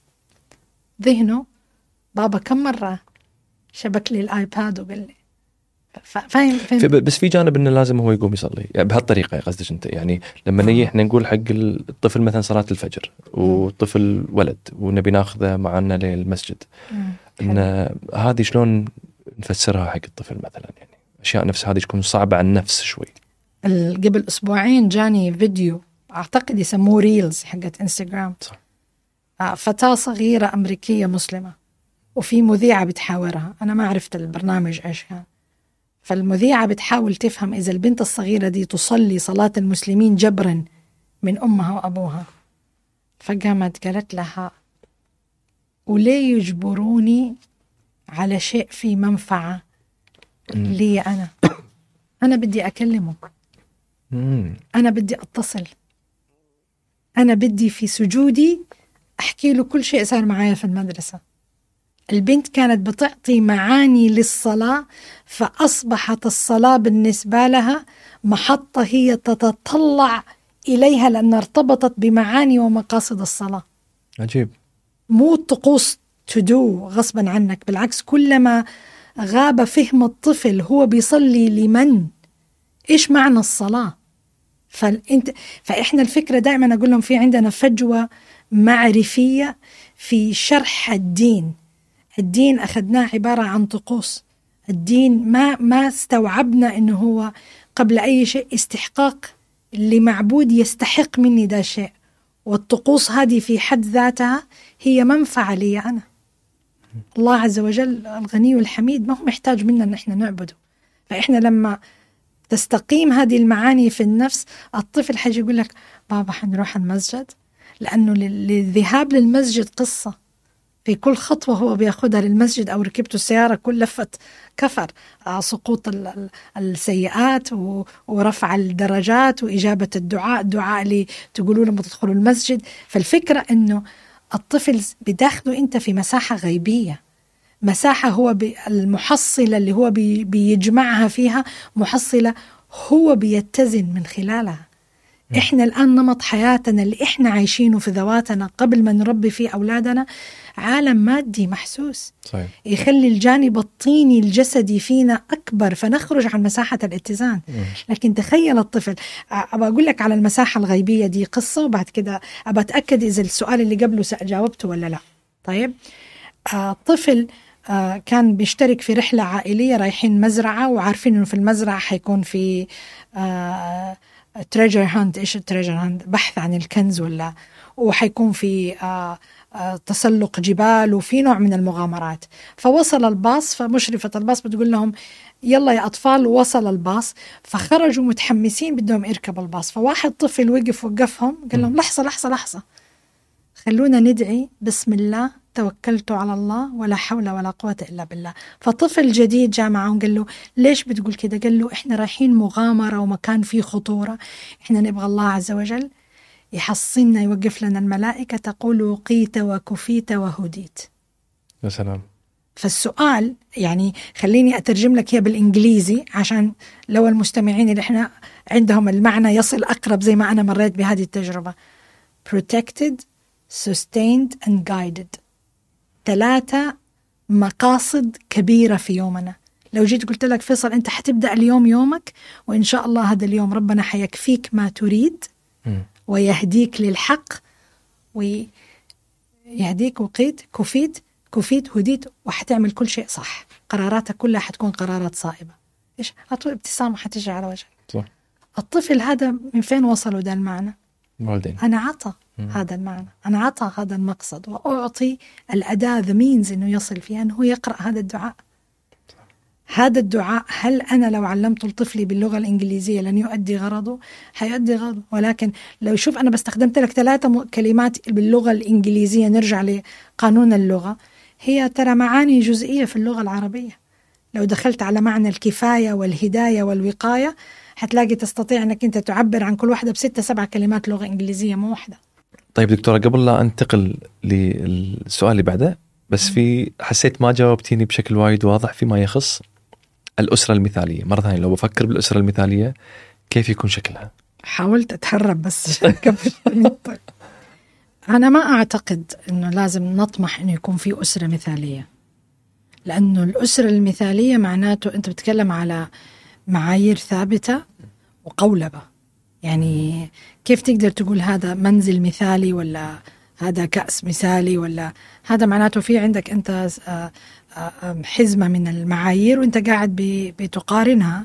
ذهنه، بابا كم مرة شبك لي الآيباد وقال لي فاهم فاهم. بس في جانب انه لازم هو يقوم يصلي يعني بهالطريقه، قصدك انت يعني لما نيجي احنا نقول حق الطفل مثلا صلاه الفجر وطفل ولد ونبي ناخذه معنا للمسجد، ان هذه شلون نفسرها حق الطفل مثلا؟ يعني اشياء نفس هذه تكون صعبه على النفس شوي. قبل اسبوعين جاني فيديو اعتقد يسموه ريلز حقت انستغرام، صح. فتاه صغيره امريكيه مسلمه وفي مذيعه بتحاورها، انا ما عرفت البرنامج ايش كان، فالمذيعة بتحاول تفهم إذا البنت الصغيرة دي تصلي صلاة المسلمين جبرا من أمها وأبوها، فقامت قالت لها وليه يجبروني على شيء في منفعة لي أنا أنا بدي أكلمه، أنا بدي أتصل، أنا بدي في سجودي أحكي له كل شيء صار معايا في المدرسة. البنت كانت بتعطي معاني للصلاة، فأصبحت الصلاة بالنسبة لها محطة هي تتطلع إليها لأنها ارتبطت بمعاني ومقاصد الصلاة. عجيب. مو الطقوس تدو غصبا عنك، بالعكس كلما غاب فهم الطفل هو بيصلي لمن، إيش معنى الصلاة. فأنت فإحنا الفكرة دائما أقول لهم في عندنا فجوة معرفية في شرح الدين. الدين أخذناه عبارة عن طقوس، الدين ما ما استوعبنا إنه هو قبل أي شيء استحقاق لمعبود يستحق مني ده شيء، والطقوس هذه في حد ذاتها هي منفعة لي أنا. الله عز وجل الغني والحميد ما هو محتاج منا إن إحنا نعبده. فإحنا لما تستقيم هذه المعاني في النفس، الطفل حيجي يقول لك بابا حنروح المسجد، لأنه للذهاب للمسجد قصة، في كل خطوة هو بياخدها للمسجد أو ركبته السيارة كل لفة كفر، سقوط السيئات ورفع الدرجات وإجابة الدعاء، الدعاء اللي تقولوا لما تدخلوا المسجد. فالفكرة أنه الطفل بداخله أنت في مساحة غيبية، مساحة هو المحصلة اللي هو بيجمعها فيها، محصلة هو بيتزن من خلالها. إحنا الآن نمط حياتنا اللي إحنا عايشينه في ذواتنا قبل ما نربي فيه أولادنا عالم مادي محسوس، صحيح. يخلي الجانب الطيني الجسدي فينا أكبر، فنخرج عن مساحة الاتزان. لكن تخيل الطفل، أبى أقول لك على المساحة الغيبية دي قصة، وبعد كده أبى أتأكد إذا السؤال اللي قبله جاوبته ولا لا. طيب، طفل كان بيشترك في رحلة عائلية، رايحين مزرعة وعارفين إنه في المزرعة حيكون في تريجر هانت. إيش التريجر هانت؟ بحث عن الكنز، ولا وحيكون في آه آه تسلق جبال وفي نوع من المغامرات. فوصل الباص، فمشرفة الباص بتقول لهم يلا يا أطفال، وصل الباص. فخرجوا متحمسين بدهم يركبوا الباص. فواحد طفل وقف وقفهم قال لهم لحظة لحظة لحظة، خلونا ندعي بسم الله توكلت على الله ولا حول ولا قوة إلا بالله. فطفل جديد جاء معهم قال له ليش بتقول كده؟ قال له إحنا رايحين مغامرة ومكان فيه خطورة، إحنا نبغى الله عز وجل يحصلنا، يوقف لنا الملائكة تقول وقيت وكفيت وهديت. يا سلام. فالسؤال يعني خليني أترجم لك هي بالإنجليزي عشان لو المستمعين اللي إحنا عندهم المعنى يصل أقرب زي ما أنا مريت بهذه التجربة. protected, sustained and guided. ثلاثة مقاصد كبيرة في يومنا. لو جيت قلت لك فيصل أنت حتبدأ اليوم يومك وإن شاء الله هذا اليوم ربنا حيكفيك ما تريد ويهديك للحق ويهديك وقيت كفيت كفيت هديت، وحتعمل كل شيء صح. قراراتك كلها حتكون قرارات صائبة. إيش هتقول؟ ابتسامة حتجي على وجهك. صح. الطفل هذا من فين وصلوا ده المعنى؟ والدين. أنا عطى هذا المعنى، أنا عطى هذا المقصد، وأعطي الأداة the means إنه يصل فيها، أنه يقرأ هذا الدعاء. هذا الدعاء هل أنا لو علمته لطفلي باللغة الإنجليزية لن يؤدي غرضه؟ حيؤدي غرضه. ولكن لو شوف أنا بستخدمت لك ثلاثة كلمات باللغة الإنجليزية، نرجع لقانون اللغة، هي ترى معاني جزئية في اللغة العربية. لو دخلت على معنى الكفاية والهداية والوقاية هتلاقي تستطيع أنك أنت تعبر عن كل واحدة بستة سبعة كلمات لغة إنجليزية مو واحدة. طيب دكتورة، قبل لا أنتقل للسؤال اللي بعده، بس في حسيت ما جاوبتيني بشكل وايد واضح فيما يخص الأسرة المثالية. مرة ثانية، لو بفكر بالأسرة المثالية كيف يكون شكلها؟ حاولت أتهرب بس أنا ما أعتقد أنه لازم نطمح أنه يكون في أسرة مثالية، لأنه الأسرة المثالية معناته أنت بتتكلم على معايير ثابتة وقولبة. يعني كيف تقدر تقول هذا منزل مثالي ولا هذا كأس مثالي؟ ولا هذا معناته في عندك أنت حزمة من المعايير وأنت قاعد بتقارنها،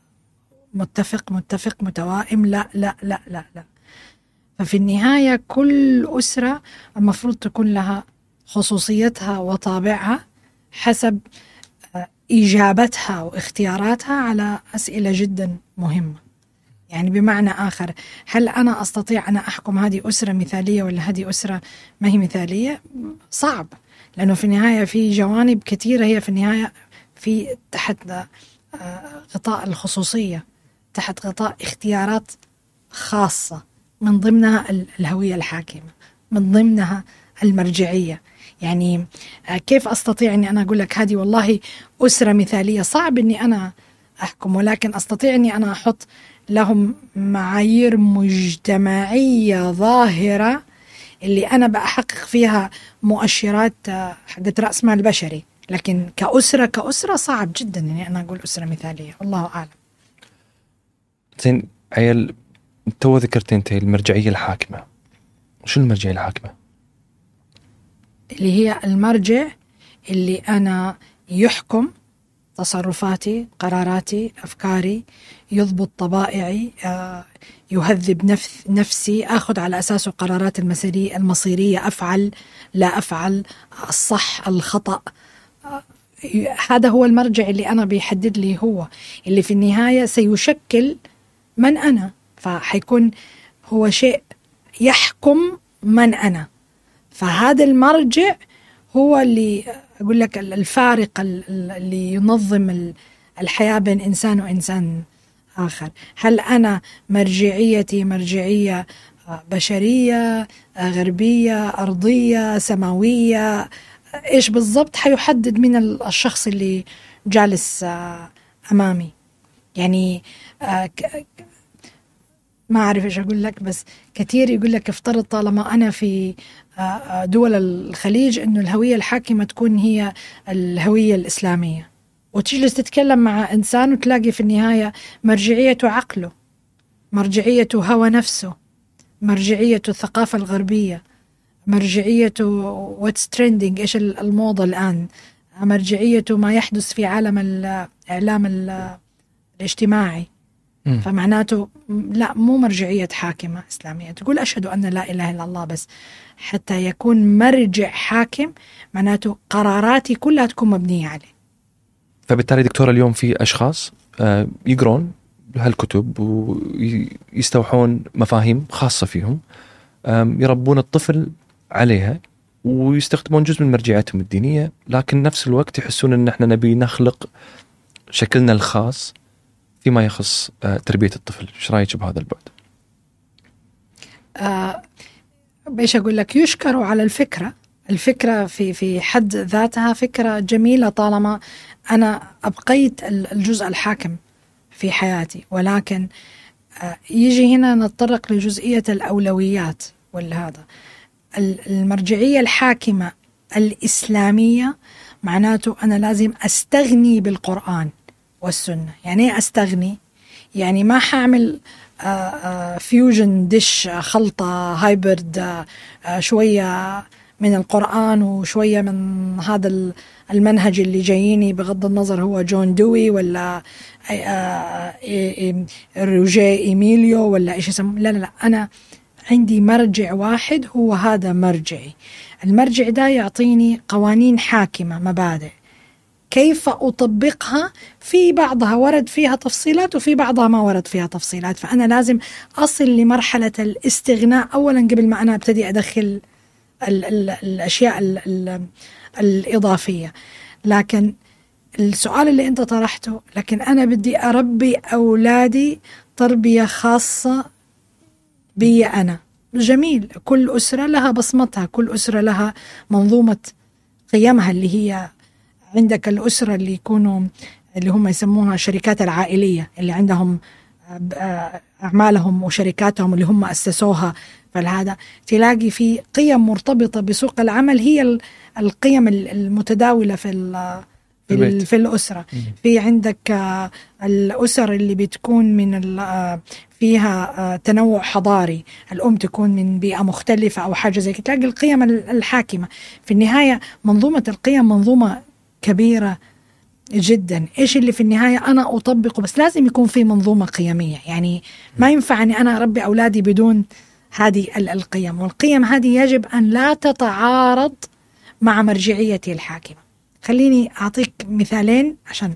متفق متفق متوائم، لا لا لا لا لا. ففي النهاية كل أسرة المفروض تكون لها خصوصيتها وطابعها حسب إجابتها واختياراتها على أسئلة جدا مهمة. يعني بمعنى آخر، هل أنا أستطيع أن أحكم هذه أسرة مثالية ولا هذه أسرة ما هي مثالية؟ صعب، لأنه في النهاية في جوانب كثيرة هي في النهاية في تحت غطاء الخصوصية، تحت غطاء اختيارات خاصة، من ضمنها الهوية الحاكمة، من ضمنها المرجعية. يعني كيف أستطيع أني أنا أقول لك هذه والله أسرة مثالية؟ صعب أني أنا أحكم، ولكن أستطيع أني أنا أحط لهم معايير مجتمعية ظاهرة اللي أنا بحقق فيها مؤشرات حقت رأس مال بشري. لكن كأسرة كأسرة صعب جدا أني أنا أقول أسرة مثالية، الله أعلم. زين عيال، تو ذكرت أنت المرجعية الحاكمة. شو المرجعية الحاكمة؟ اللي هي المرجع اللي أنا يحكم تصرفاتي، قراراتي، أفكاري، يضبط طبائعي، يهذب نفس نفسي، أخذ على أساسه قرارات المسيرية المصيرية، أفعل لا أفعل، الصح الخطأ. هذا هو المرجع اللي أنا بيحدد لي، هو اللي في النهاية سيشكل من أنا، فحيكون هو شيء يحكم من أنا. فهذا المرجع هو اللي أقول لك الفارق اللي ينظم الحياة بين إنسان وإنسان آخر. هل أنا مرجعيتي مرجعية بشرية، غربية، أرضية، سماوية؟ إيش بالضبط حيحدد من الشخص اللي جالس أمامي. يعني ما أعرف إيش أقول لك، بس كثير يقول لك افترض طالما أنا في دول الخليج إنه الهوية الحاكمة تكون هي الهوية الإسلامية، وتجلس تتكلم مع إنسان وتلاقي في النهاية مرجعيته عقله، مرجعيته هوى نفسه، مرجعيته الثقافة الغربية، مرجعيته what's trending، إيش الموضة الآن، مرجعيته ما يحدث في عالم الإعلام الاجتماعي. فمعناته لا، مو مرجعية حاكمة إسلامية تقول أشهد أن لا إله إلا الله بس، حتى يكون مرجع حاكم معناته قراراتي كلها تكون مبنية عليه. فبالتالي دكتورة اليوم في أشخاص يقرون هالكتب ويستوحون مفاهيم خاصة فيهم، يربون الطفل عليها ويستخدمون جزء من مرجعيتهم الدينية، لكن نفس الوقت يحسون أن احنا نبي نخلق شكلنا الخاص فيما يخص تربية الطفل. ايش رايك بهذا البعد؟ آه بيش أقول لك، يشكروا على الفكرة. الفكرة في في حد ذاتها فكرة جميلة طالما أنا أبقيت الجزء الحاكم في حياتي، ولكن آه يجي هنا نتطرق لجزئية الأولويات. والهذا المرجعية الحاكمة الإسلامية معناته أنا لازم أستغني بالقرآن والسنة. يعني أستغني يعني ما حاعمل فيوجن ديش، خلطة هايبرد، شوية من القرآن وشوية من هذا المنهج اللي جاييني، بغض النظر هو جون دوي ولا روجيه إيميليو ولا إيش اسمه. لا لا لا، أنا عندي مرجع واحد هو هذا مرجعي. المرجع ده يعطيني قوانين حاكمة، مبادئ، كيف أطبقها. في بعضها ورد فيها تفصيلات وفي بعضها ما ورد فيها تفصيلات، فأنا لازم أصل لمرحلة الاستغناء أولا قبل ما أنا أبتدي أدخل ال ال الأشياء ال ال الإضافية. لكن السؤال اللي أنت طرحته، لكن أنا بدي أربي أولادي تربية خاصة بي أنا. جميل، كل أسرة لها بصمتها، كل أسرة لها منظومة قيمها، اللي هي عندك الأسرة اللي يكونوا اللي هم يسموها شركات العائلية، اللي عندهم أعمالهم وشركاتهم اللي هم أسسوها. فهذا تلاقي في قيم مرتبطة بسوق العمل، هي القيم المتداولة في في, في الأسرة. في عندك الأسر اللي بتكون من فيها تنوع حضاري، الأم تكون من بيئة مختلفة أو حاجة زي كده، تلاقي القيم الحاكمة. في النهاية منظومة القيم منظومة كبيرة جدا. إيش اللي في النهاية أنا أطبقه، بس لازم يكون في منظومة قيمية. يعني ما ينفع أني أنا أربي أولادي بدون هذه القيم، والقيم هذه يجب أن لا تتعارض مع مرجعيتي الحاكمة. خليني أعطيك مثالين. عشان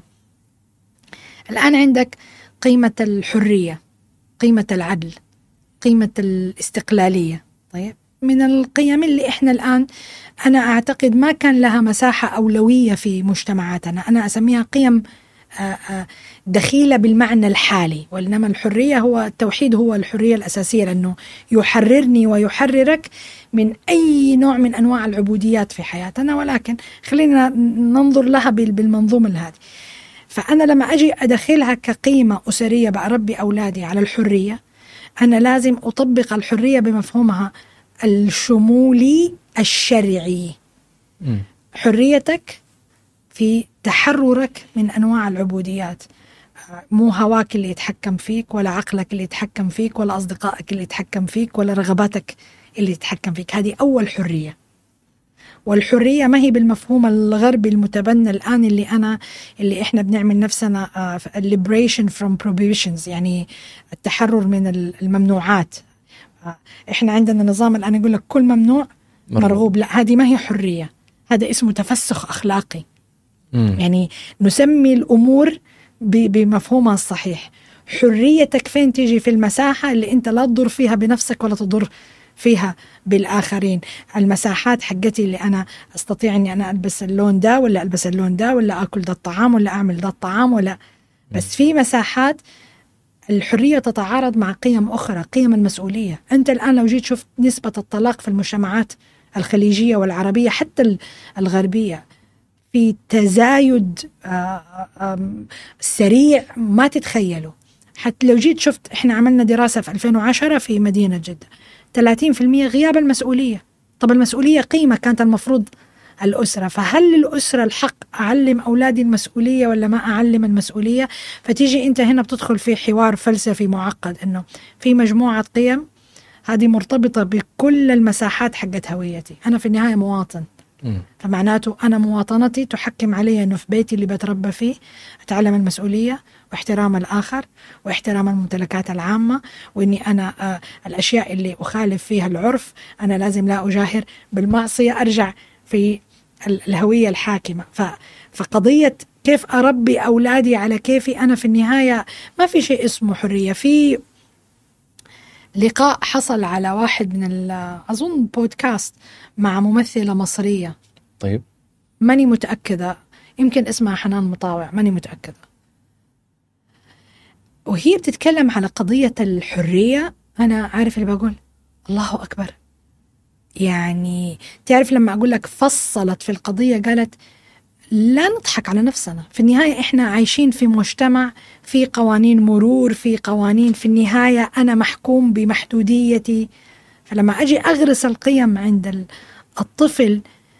الآن عندك قيمة الحرية، قيمة العدل، قيمة الاستقلالية. طيب، من القيم اللي إحنا الآن أنا أعتقد ما كان لها مساحة أولوية في مجتمعاتنا، أنا أسميها قيم دخيلة بالمعنى الحالي. وإنما الحرية هو التوحيد، هو الحرية الأساسية، لأنه يحررني ويحررك من أي نوع من أنواع العبوديات في حياتنا. ولكن خلينا ننظر لها بالمنظومة هذه. فأنا لما أجي أدخلها كقيمة أسرية بأربي أولادي على الحرية، أنا لازم أطبق الحرية بمفهومها الشمولي الشرعي. م. حريتك في تحررك من أنواع العبوديات، مو هواك اللي يتحكم فيك، ولا عقلك اللي يتحكم فيك، ولا أصدقائك اللي يتحكم فيك، ولا رغباتك اللي يتحكم فيك. هذه أول حرية. والحرية ما هي بالمفهوم الغربي المتبنى الآن، اللي أنا اللي إحنا بنعمل نفسنا uh, liberation from prohibitions، يعني التحرر من الممنوعات. uh, إحنا عندنا نظام الآن يقول لك كل ممنوع مرغوب. مرغوب. لا، هذه ما هي حرية، هذا اسمه تفسخ أخلاقي. م. يعني نسمي الأمور بمفهومها الصحيح. حريتك فين تيجي؟ في المساحة اللي أنت لا تضر فيها بنفسك ولا تضر فيها بالآخرين. المساحات حقتي اللي أنا أستطيع أني أنا ألبس اللون ده ولا ألبس اللون ده، ولا أكل ده الطعام ولا أعمل ده الطعام، ولا بس في مساحات الحرية تتعارض مع قيم أخرى، قيم المسؤولية. أنت الآن لو جيت شفت نسبة الطلاق في المجتمعات الخليجية والعربية حتى الغربية في تزايد سريع ما تتخيلوا. حتى لو جيت شفت، إحنا عملنا دراسة في ألفين وعشرة في مدينة جدة، ثلاثين بالمئة غياب المسؤولية. طب المسؤولية قيمة كانت المفروض الأسرة، فهل الأسرة الحق أعلم أولادي المسؤولية ولا ما أعلم المسؤولية؟ فتيجي أنت هنا بتدخل في حوار فلسفي معقد، إنه في مجموعة قيم هذه مرتبطة بكل المساحات حقت هويتي. أنا في النهاية مواطن، فمعناته أنا مواطنتي تحكم علي أنه في بيتي اللي بتربى فيه أتعلم المسؤولية واحترام الآخر واحترام الممتلكات العامة، وإني أنا آه الأشياء اللي أخالف فيها العرف أنا لازم لا أجاهر بالمعصية، أرجع في الهوية الحاكمة. فقضية كيف أربي أولادي على كيفي أنا، في النهاية ما في شيء اسمه حرية. في لقاء حصل على واحد من أظن بودكاست مع ممثلة مصرية، طيب ماني متأكدة، يمكن اسمها حنان مطاوع، ماني متأكدة، وهي بتتكلم على قضية الحرية. أنا عارف اللي بقول الله أكبر، يعني تعرف لما أقول لك فصلت في القضية، قالت لا نضحك على نفسنا، في النهاية إحنا عايشين في مجتمع في قوانين مرور، في قوانين، في النهاية أنا محكوم بمحدوديتي. فلما أجي أغرس القيم عند الطفل،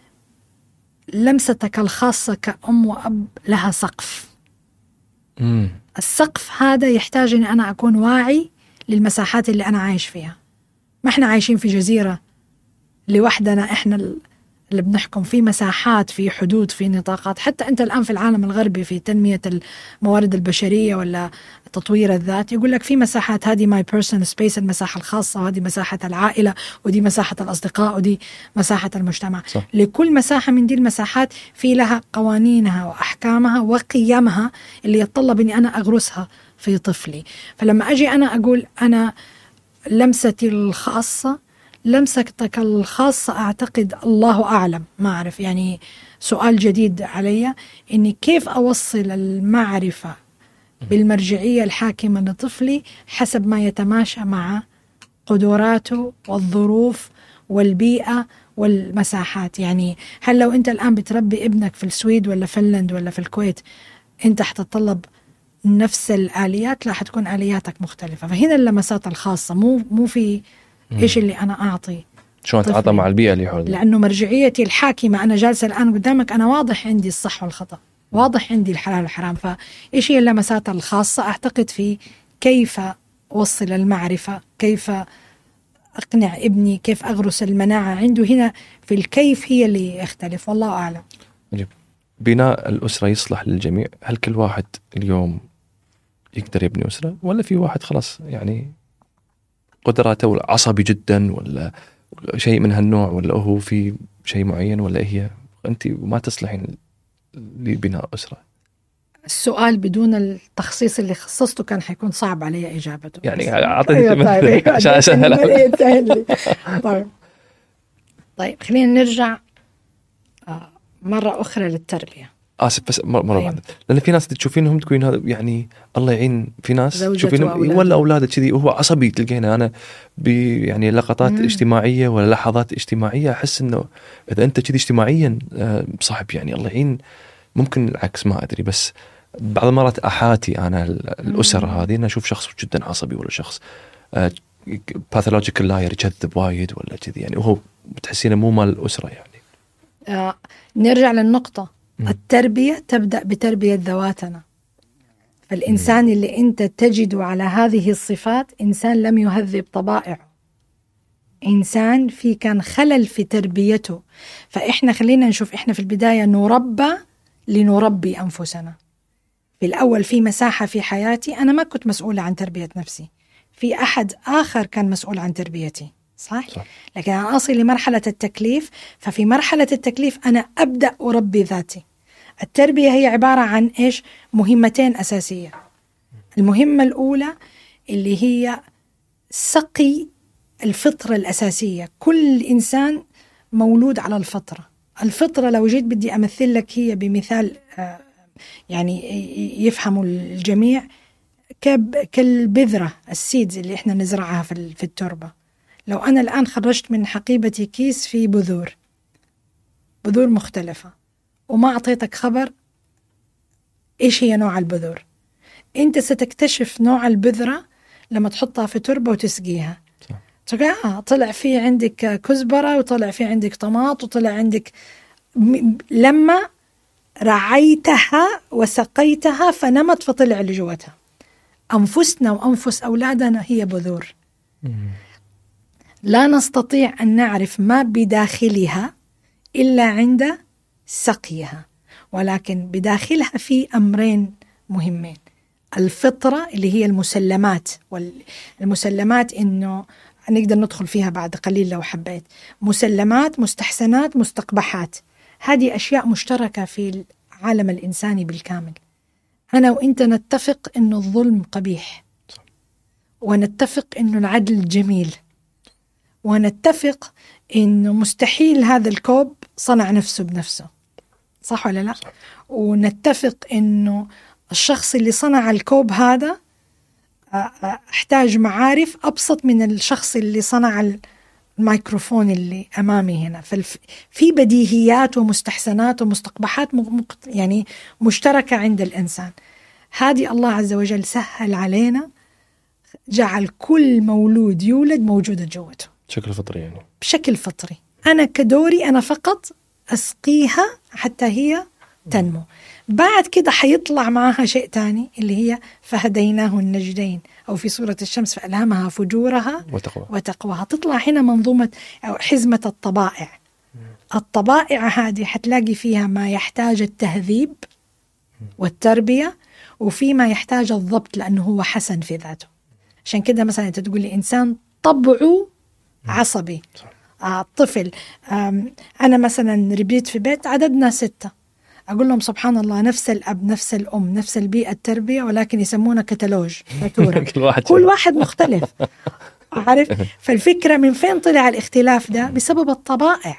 لمستك الخاصة كأم وأب لها سقف. مم. السقف هذا يحتاج أن أنا أكون واعي للمساحات اللي أنا عايش فيها. ما إحنا عايشين في جزيرة لوحدنا، إحنا اللي بنحكم، في مساحات، في حدود، في نطاقات. حتى أنت الآن في العالم الغربي في تنمية الموارد البشرية ولا تطوير الذات، يقول لك في مساحات، هذه my personal space، المساحة الخاصة، وهذه مساحة العائلة، ودي مساحة الأصدقاء، ودي مساحة المجتمع. صح. لكل مساحة من دي المساحات في لها قوانينها وأحكامها وقيمها اللي يتطلب أني أنا أغرسها في طفلي. فلما أجي أنا أقول أنا لمستي الخاصة، لمستك الخاصة أعتقد الله أعلم، ما أعرف، يعني سؤال جديد علي، إني كيف أوصل المعرفة بالمرجعية الحاكمة لطفلي حسب ما يتماشى مع قدراته والظروف والبيئة والمساحات. يعني هل لو أنت الآن بتربي ابنك في السويد ولا فنلند ولا في الكويت، أنت حتطلب نفس الآليات؟ لا، حتكون آلياتك مختلفة. فهنا اللمسات الخاصة، مو مو في إيش اللي أنا أعطي شو أتعاطى مع البيئة اللي حولي، لأنه مرجعيتي الحاكمة، أنا جالسة الآن قدامك، أنا واضح عندي الصح والخطأ، واضح عندي الحلال والحرام. فإيش هي اللمسات الخاصة؟ أعتقد في كيف أوصل المعرفة، كيف أقنع ابني، كيف أغرس المناعة عنده. هنا في الكيف هي اللي يختلف، والله أعلم. عجيب. بناء الأسرة يصلح للجميع، هل كل واحد اليوم يقدر يبني أسرة، ولا في واحد خلاص يعني قدراته عصبي جدا ولا شيء من هالنوع، ولا هو في شيء معين، ولا هي أنت ما تصلحين لبناء أسرة؟ السؤال بدون التخصيص اللي خصصته كان حيكون صعب علي إجابته، يعني أعطيني أيوة طيب. عشان أسهل. طيب طيب خلينا نرجع مرة أخرى للتربية. آسف بس مرة أيوة. واحدة، لأن في ناس تشوفينهم تقولين هذا يعني الله يعين، في ناس تشوفينهم وأولاده. ولا أولاده كذي وهو عصبي، تلقينا أنا ب يعني لقطات مم. اجتماعية ولا لحظات اجتماعية أحس إنه إذا أنت كذي اجتماعيا صعب، يعني الله يعين. ممكن العكس، ما أدري، بس بعض المرات أحاتي أنا الأسر هذه أنا أشوف شخص جدا عصبي، ولا شخص باثولوجيكال لاير يكذب وايد ولا كذي، يعني وهو بتحسينه مو مال الأسرة يعني. آه نرجع للنقطة، م. التربية تبدأ بتربية ذواتنا. فالإنسان م. اللي أنت تجد على هذه الصفات إنسان لم يهذب طبائعه، إنسان في كان خلل في تربيته. فإحنا خلينا نشوف، إحنا في البداية نربى لنربي أنفسنا. في الأول في مساحة في حياتي أنا ما كنت مسؤولة عن تربية نفسي، في أحد آخر كان مسؤول عن تربيتي، صح؟ صح. لكن أنا أصل لمرحلة التكليف، ففي مرحلة التكليف أنا أبدأ أربي ذاتي. التربية هي عبارة عن إيش؟ مهمتين أساسية. المهمة الأولى اللي هي سقي الفطرة الأساسية. كل إنسان مولود على الفطرة. الفطرة لو جيت بدي أمثل لك هي بمثال يعني يفهموا الجميع، كالبذرة، السيدز اللي إحنا نزرعها في التربة. لو أنا الآن خرجت من حقيبتي كيس فيه بذور بذور مختلفة وما أعطيتك خبر إيش هي نوع البذور، أنت ستكتشف نوع البذرة لما تحطها في تربة وتسقيها. آه طلع في عندك كزبرة، وطلع في عندك طماط، وطلع عندك م... لما رعيتها وسقيتها فنمت فطلع اللي جوتها. أنفسنا وأنفس أولادنا هي بذور، لا نستطيع أن نعرف ما بداخلها إلا عند سقيها. ولكن بداخلها في أمرين مهمين. الفطرة اللي هي المسلمات، والمسلمات إنه نقدر ندخل فيها بعد قليل لو حبيت. مسلمات، مستحسنات، مستقبحات، هذه أشياء مشتركة في العالم الإنساني بالكامل. أنا وإنت نتفق إنه الظلم قبيح، ونتفق إنه العدل جميل، ونتفق إنه مستحيل هذا الكوب صنع نفسه بنفسه، صح ولا لا؟ ونتفق إنه الشخص اللي صنع الكوب هذا احتاج معارف أبسط من الشخص اللي صنع الميكروفون اللي أمامي هنا. ففي بديهيات ومستحسنات ومستقبحات يعني مشتركة عند الإنسان. هذه الله عز وجل سهل علينا، جعل كل مولود يولد موجودة جوته بشكل فطري، يعني بشكل فطري. أنا كدوري أنا فقط أسقيها حتى هي تنمو. بعد كده حيطلع معها شيء تاني اللي هي فهديناه النجدين، أو في سورة الشمس فألهمها فجورها وتقوى. وتقواها. تطلع هنا منظومة أو حزمة الطبائع. الطبائع هذه حتلاقي فيها ما يحتاج التهذيب والتربية، وفي ما يحتاج الضبط لأنه هو حسن في ذاته. عشان كده مثلا أنت تقول لي إنسان طبعه عصبي، آه طفل. أنا مثلا ربيت في بيت عددنا ستة، أقول لهم سبحان الله نفس الأب نفس الأم نفس البيئة التربية، ولكن يسمونه كتالوج كل واحد كل واحد مختلف، عارف؟ فالفكرة من فين طلع الاختلاف ده؟ بسبب الطبائع.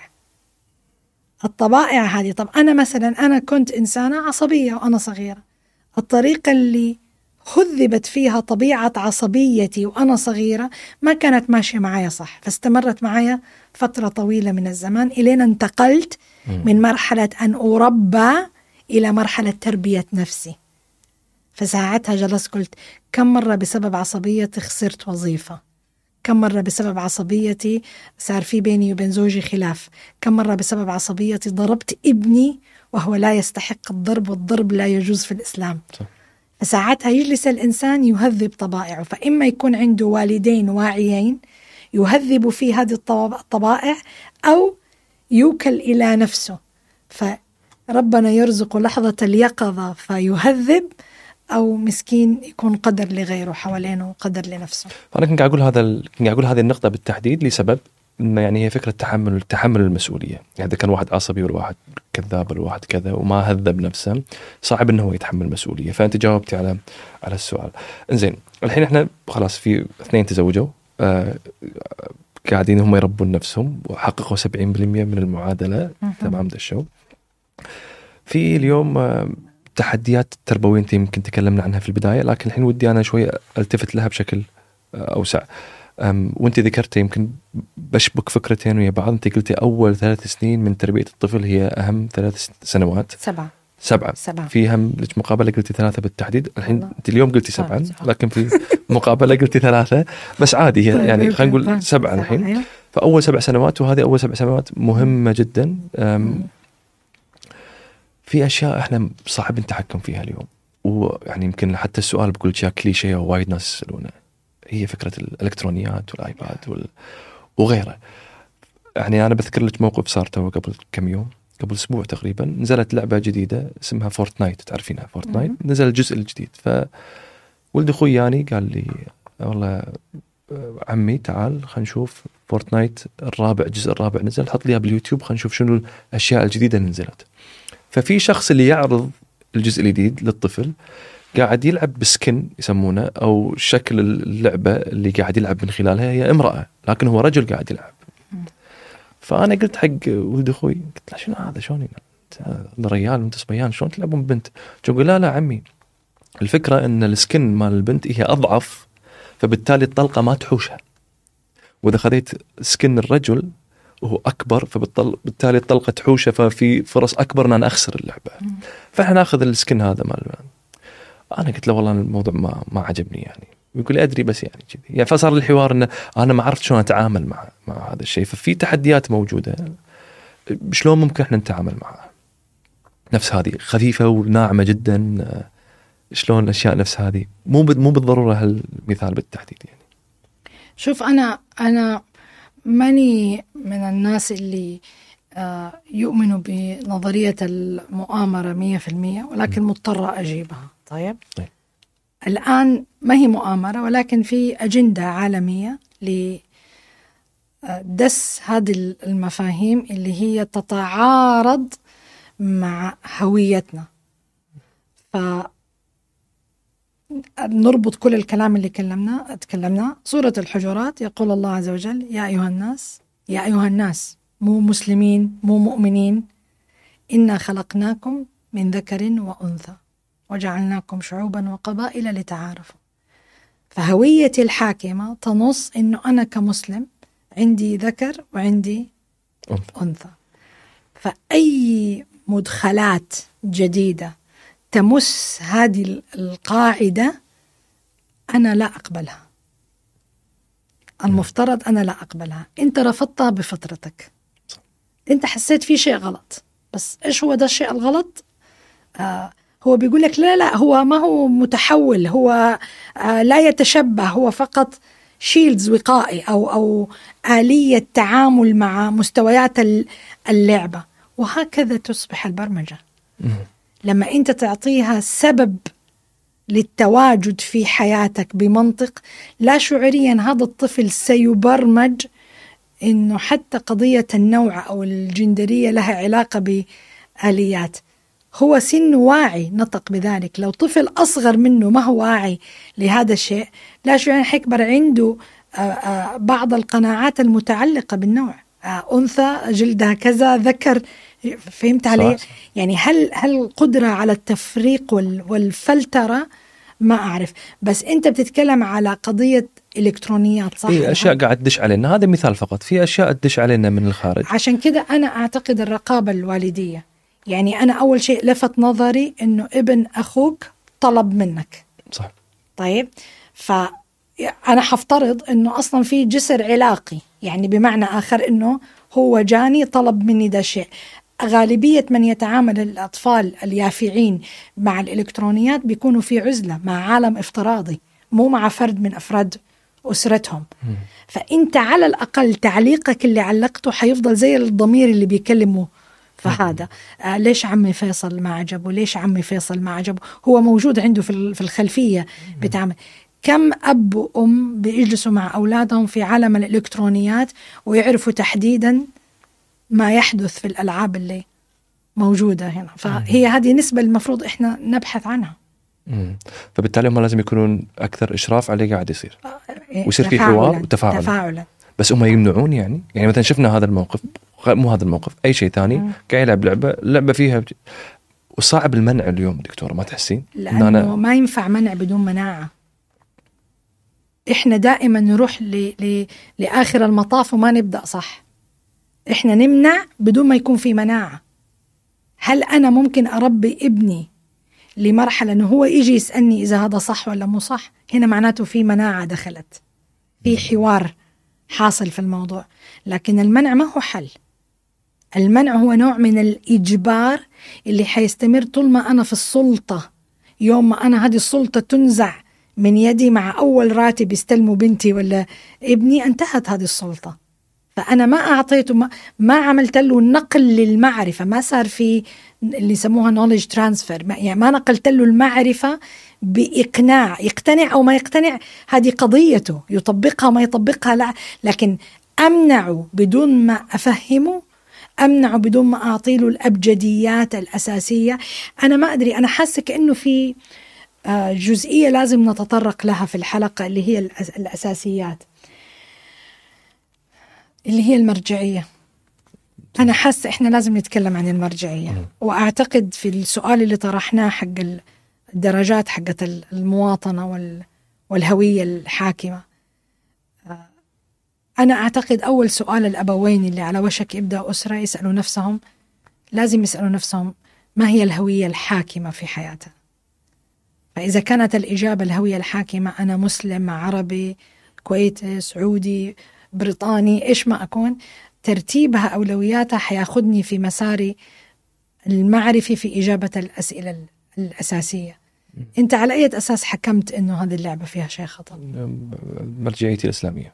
الطبائع هذه. طب أنا مثلا أنا كنت إنسانة عصبية وأنا صغيرة، الطريقة اللي هذبت فيها طبيعة عصبيتي وأنا صغيرة ما كانت ماشية معايا صح، فاستمرت معايا فترة طويلة من الزمان إلينا انتقلت من مرحلة أن أربى إلى مرحلة تربية نفسي. فساعتها جلست قلت كم مرة بسبب عصبيتي خسرت وظيفة، كم مرة بسبب عصبيتي صار في بيني وبين زوجي خلاف، كم مرة بسبب عصبيتي ضربت ابني وهو لا يستحق الضرب، والضرب لا يجوز في الإسلام. فساعتها يجلس الإنسان يهذب طبائعه. فإما يكون عنده والدين واعيين يهذب في هذه الطبائع، أو يوكل إلى نفسه فربنا يرزق لحظة اليقظة فيهذب، أو مسكين يكون قدر لغيره حوالينه وقدر لنفسه. أنا كنت أقول هذا ال... كنت أقول هذه النقطة بالتحديد لسبب إن يعني هي فكرة تحمل تحمل المسؤولية. يعني إذا كان واحد عصبي والواحد كذاب والواحد كذا وما هذب نفسه، صعب إنه هو يتحمل مسؤولية. فأنت جاوبتي على على السؤال. إنزين، الحين إحنا خلاص في اثنين تزوجوا، آه قاعدين هم يربون نفسهم وحققوا سبعين بالمئة من المعادلة تمام ده الشو. في اليوم آه تحديات تربوية أنت يمكن تكلمنا عنها في البداية، لكن الحين ودي أنا شوي ألتفت لها بشكل آه أوسع. وانت ذكرت يمكن بشبك فكرتين ويا بعض. انت قلتي اول ثلاث سنين من تربيه الطفل هي اهم ثلاث سنوات. سبعه سبعه, سبعة. في هم لك مقابله قلتي ثلاثه بالتحديد. الحين انت اليوم قلتي سبعه، لكن في مقابله قلتي ثلاثه، بس عادي هي يعني خلينا نقول سبعه الحين. فاول سبع سنوات، وهذه اول سبع سنوات مهمه جدا. في اشياء احنا صعب نتحكم فيها اليوم، ويعني يمكن حتى السؤال بقول شيء كليشيه ووايد ناس يسالونه، هي فكرة الإلكترونيات والآيباد وال... وغيره. يعني أنا بذكر لك موقف صار تو قبل كم يوم، قبل أسبوع تقريبا، نزلت لعبة جديدة اسمها فورتنايت، تعرفينها فورتنايت؟ نزل الجزء الجديد. فولد أخوي يعني قال لي والله عمي تعال خلينا نشوف فورتنايت الرابع، الجزء الرابع نزل، حط ليها باليوتيوب خلينا نشوف شنو الأشياء الجديدة اللي نزلت. ففي شخص اللي يعرض الجزء الجديد للطفل قاعد يلعب بسكن يسمونه، أو شكل اللعبة اللي قاعد يلعب من خلالها هي امرأة، لكن هو رجل قاعد يلعب. فأنا قلت حق ولد أخوي، قلت له شنو هذا، شلون هذا ريال وانت صبيان شلون تلعبون بنت؟ يقول لا لا عمي، الفكرة ان السكن مال البنت هي أضعف، فبالتالي الطلقة ما تحوشها، وإذا خذيت سكن الرجل وهو أكبر فبالتالي الطلقة تحوشه، ففي فرص أكبر أن أنا أخسر اللعبة. فإحنا نأخذ السكن هذا مال. أنا قلت له والله الموضوع ما ما عجبني يعني. ويقول لي أدري بس يعني كذي يعني. فصار الحوار إنه أنا ما عرفت شلون أتعامل مع مع هذا الشيء. ففي تحديات موجودة، شلون ممكن إحنا نتعامل معها؟ نفس هذه خفيفة وناعمة جدا، شلون الأشياء نفس هذه مو مو بالضرورة هالمثال بالتحديد يعني. شوف أنا أنا ماني من الناس اللي يؤمنوا بنظرية المؤامرة مية في المية، ولكن مضطرة أجيبها. طيب, طيب. الآن ما هي مؤامرة، ولكن في أجندة عالمية لدس هذه المفاهيم اللي هي تتعارض مع هويتنا. فنربط كل الكلام اللي كلمنا اتكلمنا. سورة الحجرات يقول الله عز وجل: يا أيها الناس، يا أيها الناس، مو مسلمين مو مؤمنين، إنا خلقناكم من ذكر وأنثى وجعلناكم شعوبا وقبائل لتعارفوا. فهويتي الحاكمة تنص إنه أنا كمسلم عندي ذكر وعندي أنثى. فأي مدخلات جديدة تمس هذه القاعدة أنا لا أقبلها. المفترض أنا لا أقبلها. أنت رفضتها بفطرتك، أنت حسيت في شيء غلط، بس إيش هو ده الشيء الغلط؟ آه هو بيقول لك لا لا هو ما هو متحول، هو آه لا يتشبه، هو فقط شيلدز وقائي أو أو آلية تعامل مع مستويات اللعبة. وهكذا تصبح البرمجة. لما أنت تعطيها سبب للتواجد في حياتك بمنطق، لا شعوريا هذا الطفل سيبرمج إنه حتى قضية النوع أو الجندرية لها علاقة بآليات. هو سن واعي نطق بذلك. لو طفل أصغر منه ما هو واعي لهذا الشيء، لا شعوريا حيكبر عنده بعض القناعات المتعلقة بالنوع. أنثى جلدها كذا، ذكر. فهمت علي؟ يعني هل هل قدرة على التفريق والفلترة؟ ما أعرف. بس أنت بتتكلم على قضية إلكترونيات، صح؟ في أشياء قاعد تدش علينا، هذا مثال فقط. في أشياء تدش علينا من الخارج. عشان كده أنا أعتقد الرقابة الوالدية. يعني أنا أول شيء لفت نظري إنه ابن أخوك طلب منك، صح؟ طيب، فأنا حفترض إنه أصلا في جسر علاقي، يعني بمعنى آخر إنه هو جاني طلب مني ده شيء. غالبية من يتعامل الأطفال اليافعين مع الإلكترونيات بيكونوا في عزلة مع عالم افتراضي، مو مع فرد من أفراد أسرتهم. م. فأنت على الأقل تعليقك اللي علقته حيفضل زي الضمير اللي بيكلمه. فهذا آه ليش عمي فيصل ما عجبه، ليش عمي فيصل ما عجبه، هو موجود عنده في الخلفية بتعمل. كم أب وأم بيجلسوا مع أولادهم في عالم الإلكترونيات ويعرفوا تحديدا ما يحدث في الألعاب اللي موجودة هنا. فهي هذه نسبة المفروض إحنا نبحث عنها. مم. فبالتالي هم لازم يكونون أكثر إشراف على اللي قاعد يصير، ويصير في حوار وتفاعل. تفاعلا. بس هم يمنعون يعني يعني مثلا شفنا هذا الموقف، مو هذا الموقف، أي شيء تاني قاعد يلعب لعبة لعبة فيها بج... وصعب المنع اليوم دكتورة، ما تحسين؟ لأنه أنا... ما ينفع منع بدون مناعة. إحنا دائما نروح ل... ل... لآخر المطاف وما نبدأ صح. إحنا نمنع بدون ما يكون في مناعة. هل أنا ممكن أربي ابني لمرحلة أنه هو يجي يسألني إذا هذا صح ولا مو صح؟ هنا معناته في مناعة دخلت، في حوار حاصل في الموضوع. لكن المنع ما هو حل. المنع هو نوع من الإجبار اللي حيستمر طول ما أنا في السلطة. يوم ما أنا هذه السلطة تنزع من يدي مع أول راتب يستلموا بنتي ولا ابني، انتهت هذه السلطة. فأنا ما أعطيته، ما, ما عملت له نقل للمعرفة، ما صار في اللي يسموها knowledge transfer، ما, يعني ما نقلت له المعرفة بإقناع، يقتنع أو ما يقتنع هذه قضيته، يطبقها ما يطبقها لا. لكن أمنعه بدون ما أفهمه، أمنعه بدون ما أعطي له الأبجديات الأساسية. أنا ما أدري، أنا حاسة كأنه في جزئية لازم نتطرق لها في الحلقة اللي هي الأساسيات، اللي هي المرجعية. أنا حاسة إحنا لازم نتكلم عن المرجعية. وأعتقد في السؤال اللي طرحناه حق الدرجات حقت المواطنة والهوية الحاكمة، أنا أعتقد أول سؤال الأبوين اللي على وشك يبدأ أسرة يسألوا نفسهم، لازم يسألوا نفسهم ما هي الهوية الحاكمة في حياتها. فإذا كانت الإجابة الهوية الحاكمة أنا مسلم، عربي، كويتي، سعودي، بريطاني، إيش ما أكون، ترتيبها أولوياتها حياخدني في مساري المعرفي في إجابة الأسئلة الأساسية. أنت على أي أساس حكمت إنه هذه اللعبة فيها شيء خطأ؟ مرجعيتي الإسلامية.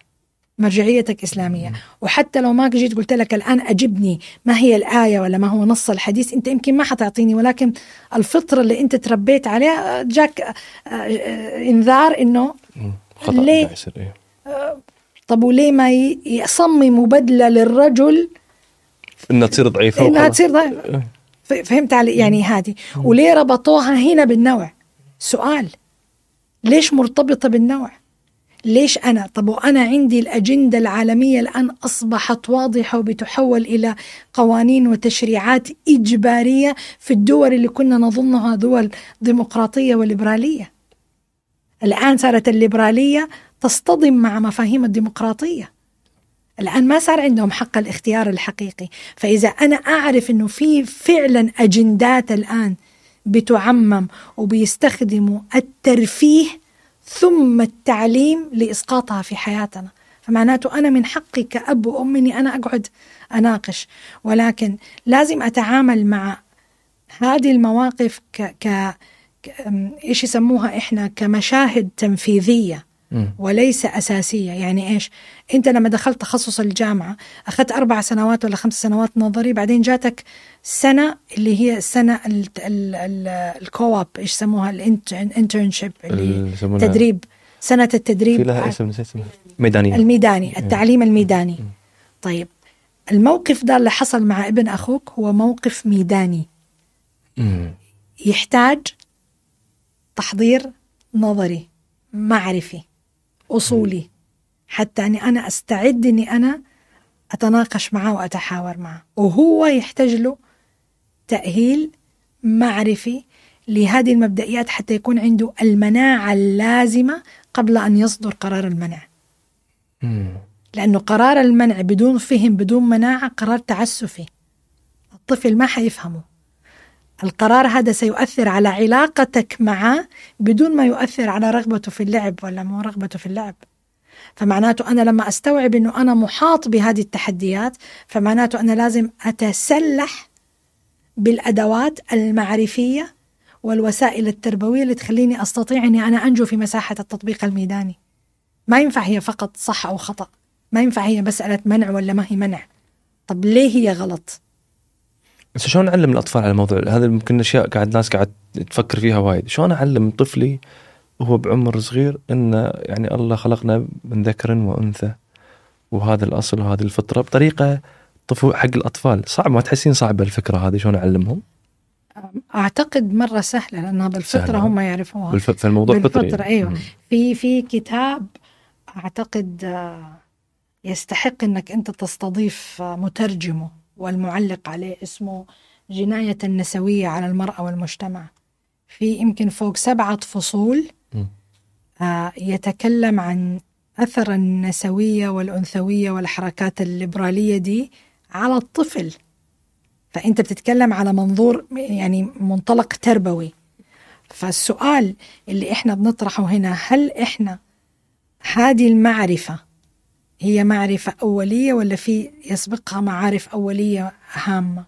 مرجعيتك إسلامية. وحتى لو ما جيت قلت لك الآن أجبني ما هي الآية ولا ما هو نص الحديث، أنت يمكن ما حتعطيني، ولكن الفطرة اللي أنت تربيت عليها جاك إنذار إنه ليه. طب وليه ما يصمموا بدلة للرجل إنها تصير ضعيفة إنها تصير ضعيفة؟ فهمت علي يعني هذه. وليه ربطوها هنا بالنوع؟ سؤال، ليش مرتبطة بالنوع؟ ليش أنا؟ طب وأنا عندي الأجندة العالمية الآن أصبحت واضحة وبتحول إلى قوانين وتشريعات إجبارية في الدول اللي كنا نظنها دول ديمقراطية وليبرالية. الآن صارت الليبرالية تصطدم مع مفاهيم الديمقراطية. الآن ما صار عندهم حق الاختيار الحقيقي. فإذا أنا أعرف أنه في فعلا أجندات الآن بتعمم وبيستخدموا الترفيه ثم التعليم لإسقاطها في حياتنا، فمعناته أنا من حقي كأب وأم أني أنا أقعد أناقش، ولكن لازم أتعامل مع هذه المواقف ك... ك... إيش يسموها إحنا كمشاهد تنفيذية وليس أساسية. يعني إيش؟ أنت لما دخلت تخصص الجامعة أخذت أربع سنوات ولا خمس سنوات نظري، بعدين جاتك سنة اللي هي السنة الكواب، إيش سموها، الانترنشيب، اللي تدريب، سنة التدريب في لها اسم ميدانية، الميداني، التعليم الميداني. طيب الموقف ده اللي حصل مع ابن أخوك هو موقف ميداني يحتاج تحضير نظري معرفي أصولي حتى أني أنا أستعد أني أنا أتناقش معه وأتحاور معه، وهو يحتاج له تأهيل معرفي لهذه المبدئيات حتى يكون عنده المناعة اللازمة قبل أن يصدر قرار المنع. لأنه قرار المنع بدون فهم بدون مناعة قرار تعسفي، الطفل ما حيفهمه. القرار هذا سيؤثر على علاقتك معه بدون ما يؤثر على رغبته في اللعب ولا مو رغبته في اللعب. فمعناته أنا لما أستوعب أنه أنا محاط بهذه التحديات، فمعناته أنا لازم أتسلح بالأدوات المعرفية والوسائل التربوية اللي تخليني أستطيع أني أنا أنجو في مساحة التطبيق الميداني. ما ينفع هي فقط صح أو خطأ، ما ينفع هي مسألة منع ولا ما هي منع. طب ليه هي غلط؟ بس شلون نعلم الأطفال على الموضوع هذا؟ ممكن أشياء قاعد ناس قاعد تفكر فيها وايد. شلون أعلم طفلي وهو بعمر صغير إن يعني الله خلقنا من ذكر وأنثى وهذا الأصل وهذه الفطرة بطريقة طفو حق الأطفال؟ صعب، ما تحسين صعبة الفكرة هذه؟ شلون أعلمهم؟ أعتقد مرة سهلة لأنها بالفطرة سهلة. هم يعرفوها بالف... فالموضوع بالفطرة فطري. أيوة. م- في في كتاب أعتقد يستحق أنك أنت تستضيف مترجمه والمعلق عليه، اسمه جناية النسوية على المرأة والمجتمع. في يمكن فوق سبعة فصول آه يتكلم عن أثر النسوية والأنثوية والحركات الليبرالية دي على الطفل. فأنت بتتكلم على منظور يعني منطلق تربوي. فالسؤال اللي إحنا بنطرحه هنا، هل إحنا هذه المعرفة هي معرفة أولية ولا في يسبقها معارف أولية هامة؟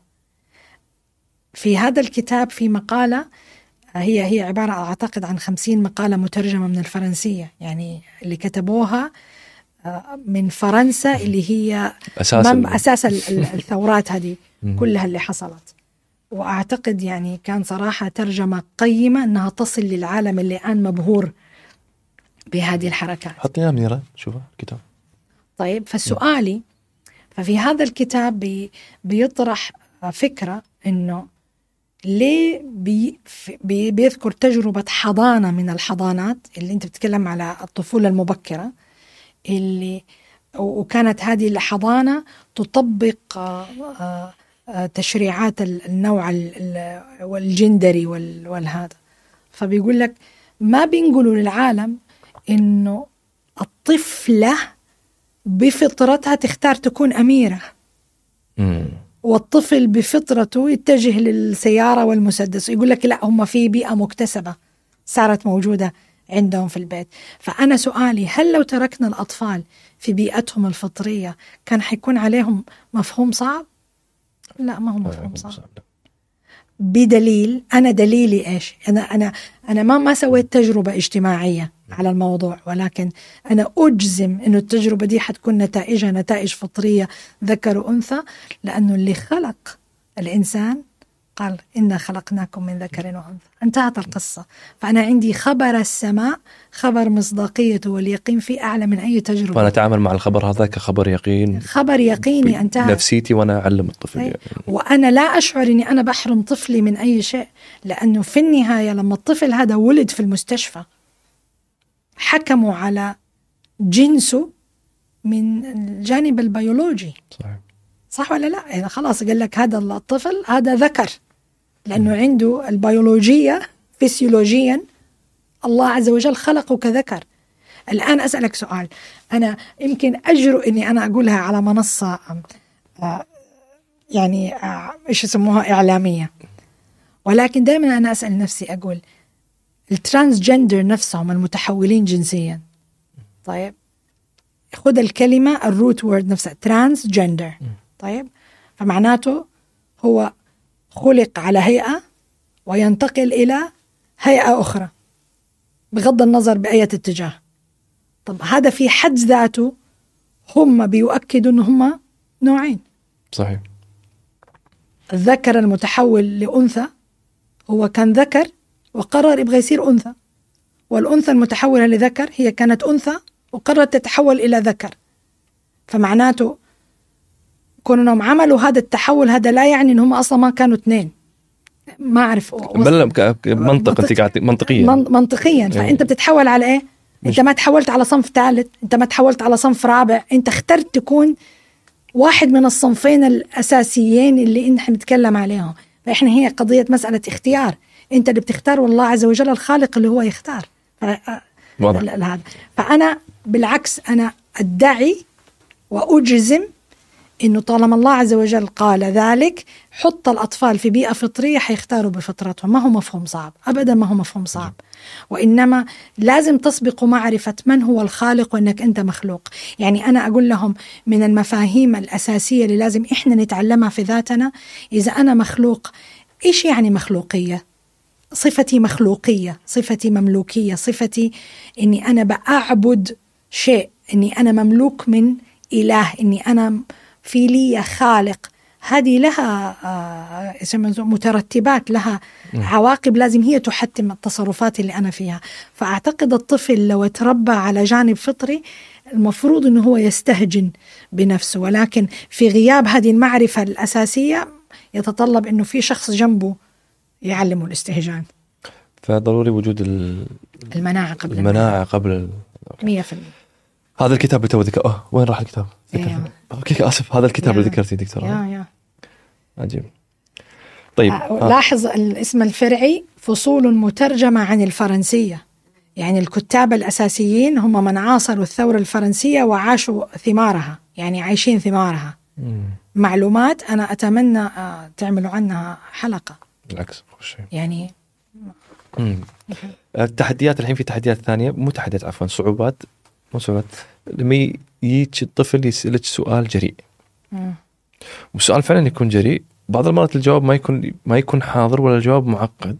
في هذا الكتاب في مقالة هي هي عبارة أعتقد عن خمسين مقالة مترجمة من الفرنسية، يعني اللي كتبوها من فرنسا اللي هي أساس, أساس الثورات هذه كلها اللي حصلت. وأعتقد يعني كان صراحة ترجمة قيمة أنها تصل للعالم اللي الآن مبهور بهذه الحركات. حطيها منيرة شوفها الكتاب. طيب فالسؤالي، ففي هذا الكتاب بي بيطرح فكرة إنه ليه بي بي بيذكر تجربة حضانة من الحضانات اللي أنت بتتكلم على الطفولة المبكرة، اللي وكانت هذه الحضانة تطبق تشريعات النوع والجندري والهذا. فبيقول لك ما بينقلوا للعالم إنه الطفلة بفطرتها تختار تكون أميرة، مم. والطفل بفطرته يتجه للسيارة والمسدس. يقول لك لا، هم في بيئة مكتسبة صارت موجودة عندهم في البيت. فأنا سؤالي، هل لو تركنا الأطفال في بيئتهم الفطرية كان حيكون عليهم مفهوم صعب؟ لا، ما هو مفهوم صعب. بدليل. أنا دليلي إيش؟ أنا أنا أنا ما ما سويت تجربة اجتماعية على الموضوع، ولكن أنا أجزم إنه التجربة دي حتكون نتائجها نتائج فطرية ذكر وأنثى، لأنه اللي خلق الإنسان قال إنا خلقناكم من ذكر وأنثى، انتهت القصة. فأنا عندي خبر السماء خبر مصداقيته واليقين فيه أعلى من أي تجربة. فأنا أتعامل مع الخبر هذا كخبر يقين، خبر يقيني انتهى نفسيتي وأنا أعلم الطفل طيب. يعني. وأنا لا أشعر إني أنا بحرم طفلي من أي شيء، لأنه في النهاية لما الطفل هذا ولد في المستشفى حكموا على جنسه من الجانب البيولوجي. صحيح. صح ولا لا؟ يعني خلاص قال لك هذا الطفل هذا ذكر، لأنه عنده البيولوجية فسيولوجيا الله عز وجل خلقه كذكر. الآن أسألك سؤال، أنا يمكن أجرؤ إني أنا أقولها على منصة يعني إيش يسموها إعلامية، ولكن دائما أنا أسأل نفسي أقول الترانسجندر نفسهم المتحولين جنسيا، طيب خذ الكلمة الروت وورد نفسها ترانسجندر، طيب فمعناته هو خلق على هيئة وينتقل إلى هيئة أخرى بغض النظر بأي اتجاه. طب هذا في حد ذاته هم بيؤكدوا أنه هم نوعين. صحيح. الذكر المتحول لأنثى هو كان ذكر وقرر يبغى يصير أنثى، والأنثى المتحولة لذكر هي كانت أنثى وقررت تتحول إلى ذكر. فمعناته كونهم عملوا هذا التحول هذا لا يعني أنهم أصلا ما كانوا اثنين. ما أعرف بل منطق أنت قاعد منطقيا منطقيا فأنت بتتحول على إيه؟ أنت ما تحولت على صنف ثالث، أنت ما تحولت على صنف رابع، أنت اخترت تكون واحد من الصنفين الأساسيين اللي إحنا نتكلم عليهم. فإحنا هي قضية مسألة اختيار، أنت اللي بتختار والله عز وجل الخالق اللي هو يختار. واضح. فأنا بالعكس أنا أدعي وأجزم إنه طالما الله عز وجل قال ذلك حط الأطفال في بيئة فطرية حيختاروا بفطرتهم. ما هو مفهوم صعب أبدا، ما هو مفهوم صعب، وإنما لازم تسبق معرفة من هو الخالق وأنك أنت مخلوق. يعني أنا أقول لهم من المفاهيم الأساسية اللي لازم إحنا نتعلمها في ذاتنا، إذا أنا مخلوق إيش يعني مخلوقية؟ صفتي مخلوقية، صفتي مملوكية، صفتي إني أنا بأعبد شيء، إني أنا مملوك من إله، إني أنا في لي خالق. هذه لها مترتبات، لها عواقب لازم هي تحتم التصرفات اللي أنا فيها. فأعتقد الطفل لو تربى على جانب فطري المفروض أنه هو يستهجن بنفسه، ولكن في غياب هذه المعرفة الأساسية يتطلب أنه في شخص جنبه يعلمه الاستهجان. فضروري وجود المناعة قبل المناعة قبل مية في المية. هذا الكتاب اللي تو ذكر أه وين راح الكتاب؟ إيه. أوكي آسف، هذا الكتاب اللي ذكرتي دكتورة. يا يا عجيب. طيب آه. لاحظ الاسم الفرعي فصول مترجمة عن الفرنسية، يعني الكتاب الأساسيين هم من عاصروا الثورة الفرنسية وعاشوا ثمارها، يعني عايشين ثمارها. مم. معلومات أنا أتمنى آه تعملوا عنها حلقة. بالعكس شيء يعني مم. التحديات الحين في تحديات ثانية، مو تحديات عفوا صعوبات مو صعوبات لما يجي الطفل يسألك سؤال جريء، مم. والسؤال فعلا يكون جريء، بعض المرات الجواب ما يكون ما يكون حاضر ولا الجواب معقد.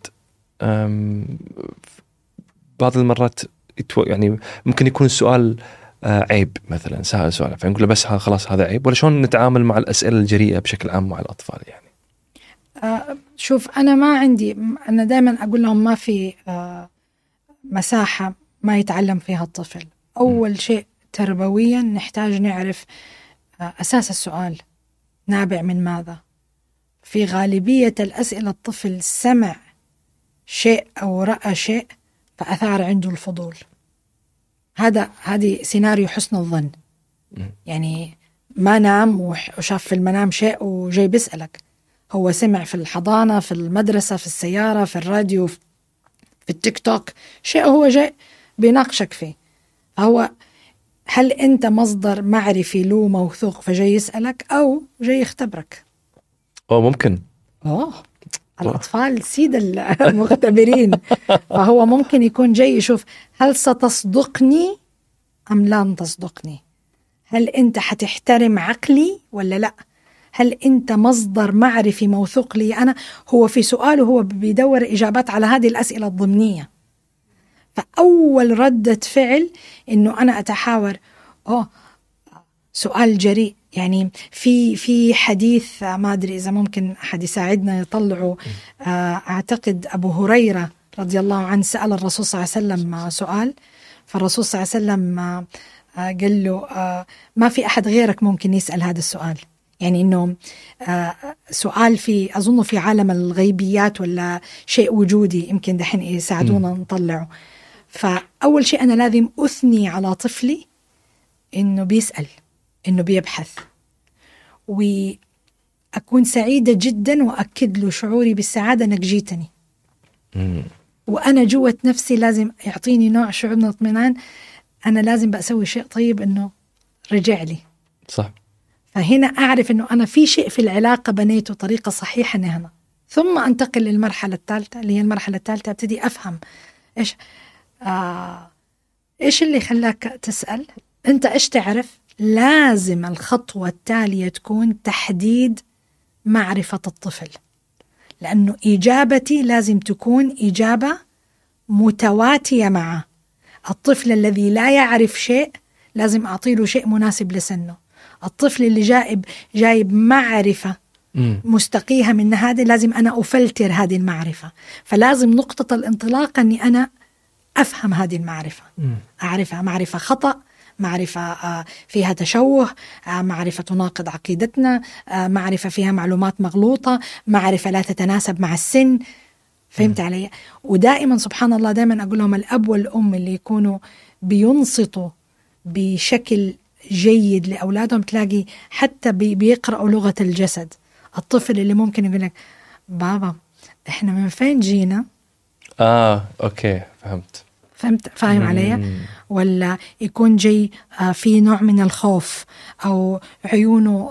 بعض المرات يعني ممكن يكون السؤال عيب مثلا، سأل سؤال فنقول له بس خلاص هذا عيب، ولا شلون نتعامل مع الأسئلة الجريئة بشكل عام مع الأطفال يعني؟ آه شوف أنا ما عندي، أنا دائما أقول لهم ما في آه مساحة ما يتعلم فيها الطفل. أول م. شيء تربويا نحتاج نعرف آه أساس السؤال نابع من ماذا. في غالبية الأسئلة الطفل سمع شيء أو رأى شيء فأثار عنده الفضول. هذا هذه سيناريو حسن الظن. يعني ما نام وشاف في المنام شيء وجاي بيسألك، هو سمع في الحضانة، في المدرسة، في السيارة، في الراديو، في التيك توك شيء هو جاي بيناقشك فيه. هو هل أنت مصدر معرفي له موثوق فجاي يسألك أو جاي يختبرك؟ أو ممكن أوه الأطفال سيد المختبرين. فهو ممكن يكون جاي يشوف هل ستصدقني أم لن تصدقني، هل أنت حتحترم عقلي ولا لا، هل أنت مصدر معرفي موثوق لي أنا؟ هو في سؤاله هو بيدور إجابات على هذه الأسئلة الضمنية. فأول ردة فعل إنه أنا أتحاور أوه سؤال جريء. يعني في في حديث ما أدري إذا ممكن أحد يساعدنا يطلعه، أعتقد أبو هريرة رضي الله عنه سأل الرسول صلى الله عليه وسلم سؤال، فالرسول صلى الله عليه وسلم قال له ما في أحد غيرك ممكن يسأل هذا السؤال. يعني إنه سؤال في أظن في عالم الغيبيات ولا شيء وجودي، يمكن دحين يساعدونا نطلعه. فأول شيء أنا لازم أثني على طفلي إنه بيسأل، إنه بيبحث، وأكون سعيدة جدا وأكد له شعوري بالسعادة إنك جيتني. وأنا جوة نفسي لازم يعطيني نوع شعور من الاطمئنان، أنا لازم بأسوي شيء طيب إنه رجع لي. صح. فهنا أعرف إنه أنا في شيء في العلاقة بنيته طريقة صحيحة هنا. ثم أنتقل للمرحلة الثالثة اللي هي المرحلة الثالثة أبتدي أفهم إيش آه إيش اللي خلاك تسأل، أنت إيش تعرف. لازم الخطوة التالية تكون تحديد معرفة الطفل، لأنه إجابتي لازم تكون إجابة متواتية معه. الطفل الذي لا يعرف شيء لازم أعطيله شيء مناسب لسنه. الطفل اللي جايب جايب معرفة مستقيها من هذه لازم أنا أفلتر هذه المعرفة. فلازم نقطة الانطلاق أني أنا أفهم هذه المعرفة، أعرفها معرفة خطأ، معرفة فيها تشوه، معرفة تناقض عقيدتنا، معرفة فيها معلومات مغلوطة، معرفة لا تتناسب مع السن. فهمت علي؟ ودائما سبحان الله دائما أقول لهم الأب والأم اللي يكونوا بينصتوا بشكل جيد لأولادهم تلاقي حتى بيقرأوا لغة الجسد. الطفل اللي ممكن يقول لك بابا إحنا من فين جينا؟ آه أوكي فهمت فهمت فاهم علي؟ ولا يكون جاي في نوع من الخوف أو عيونه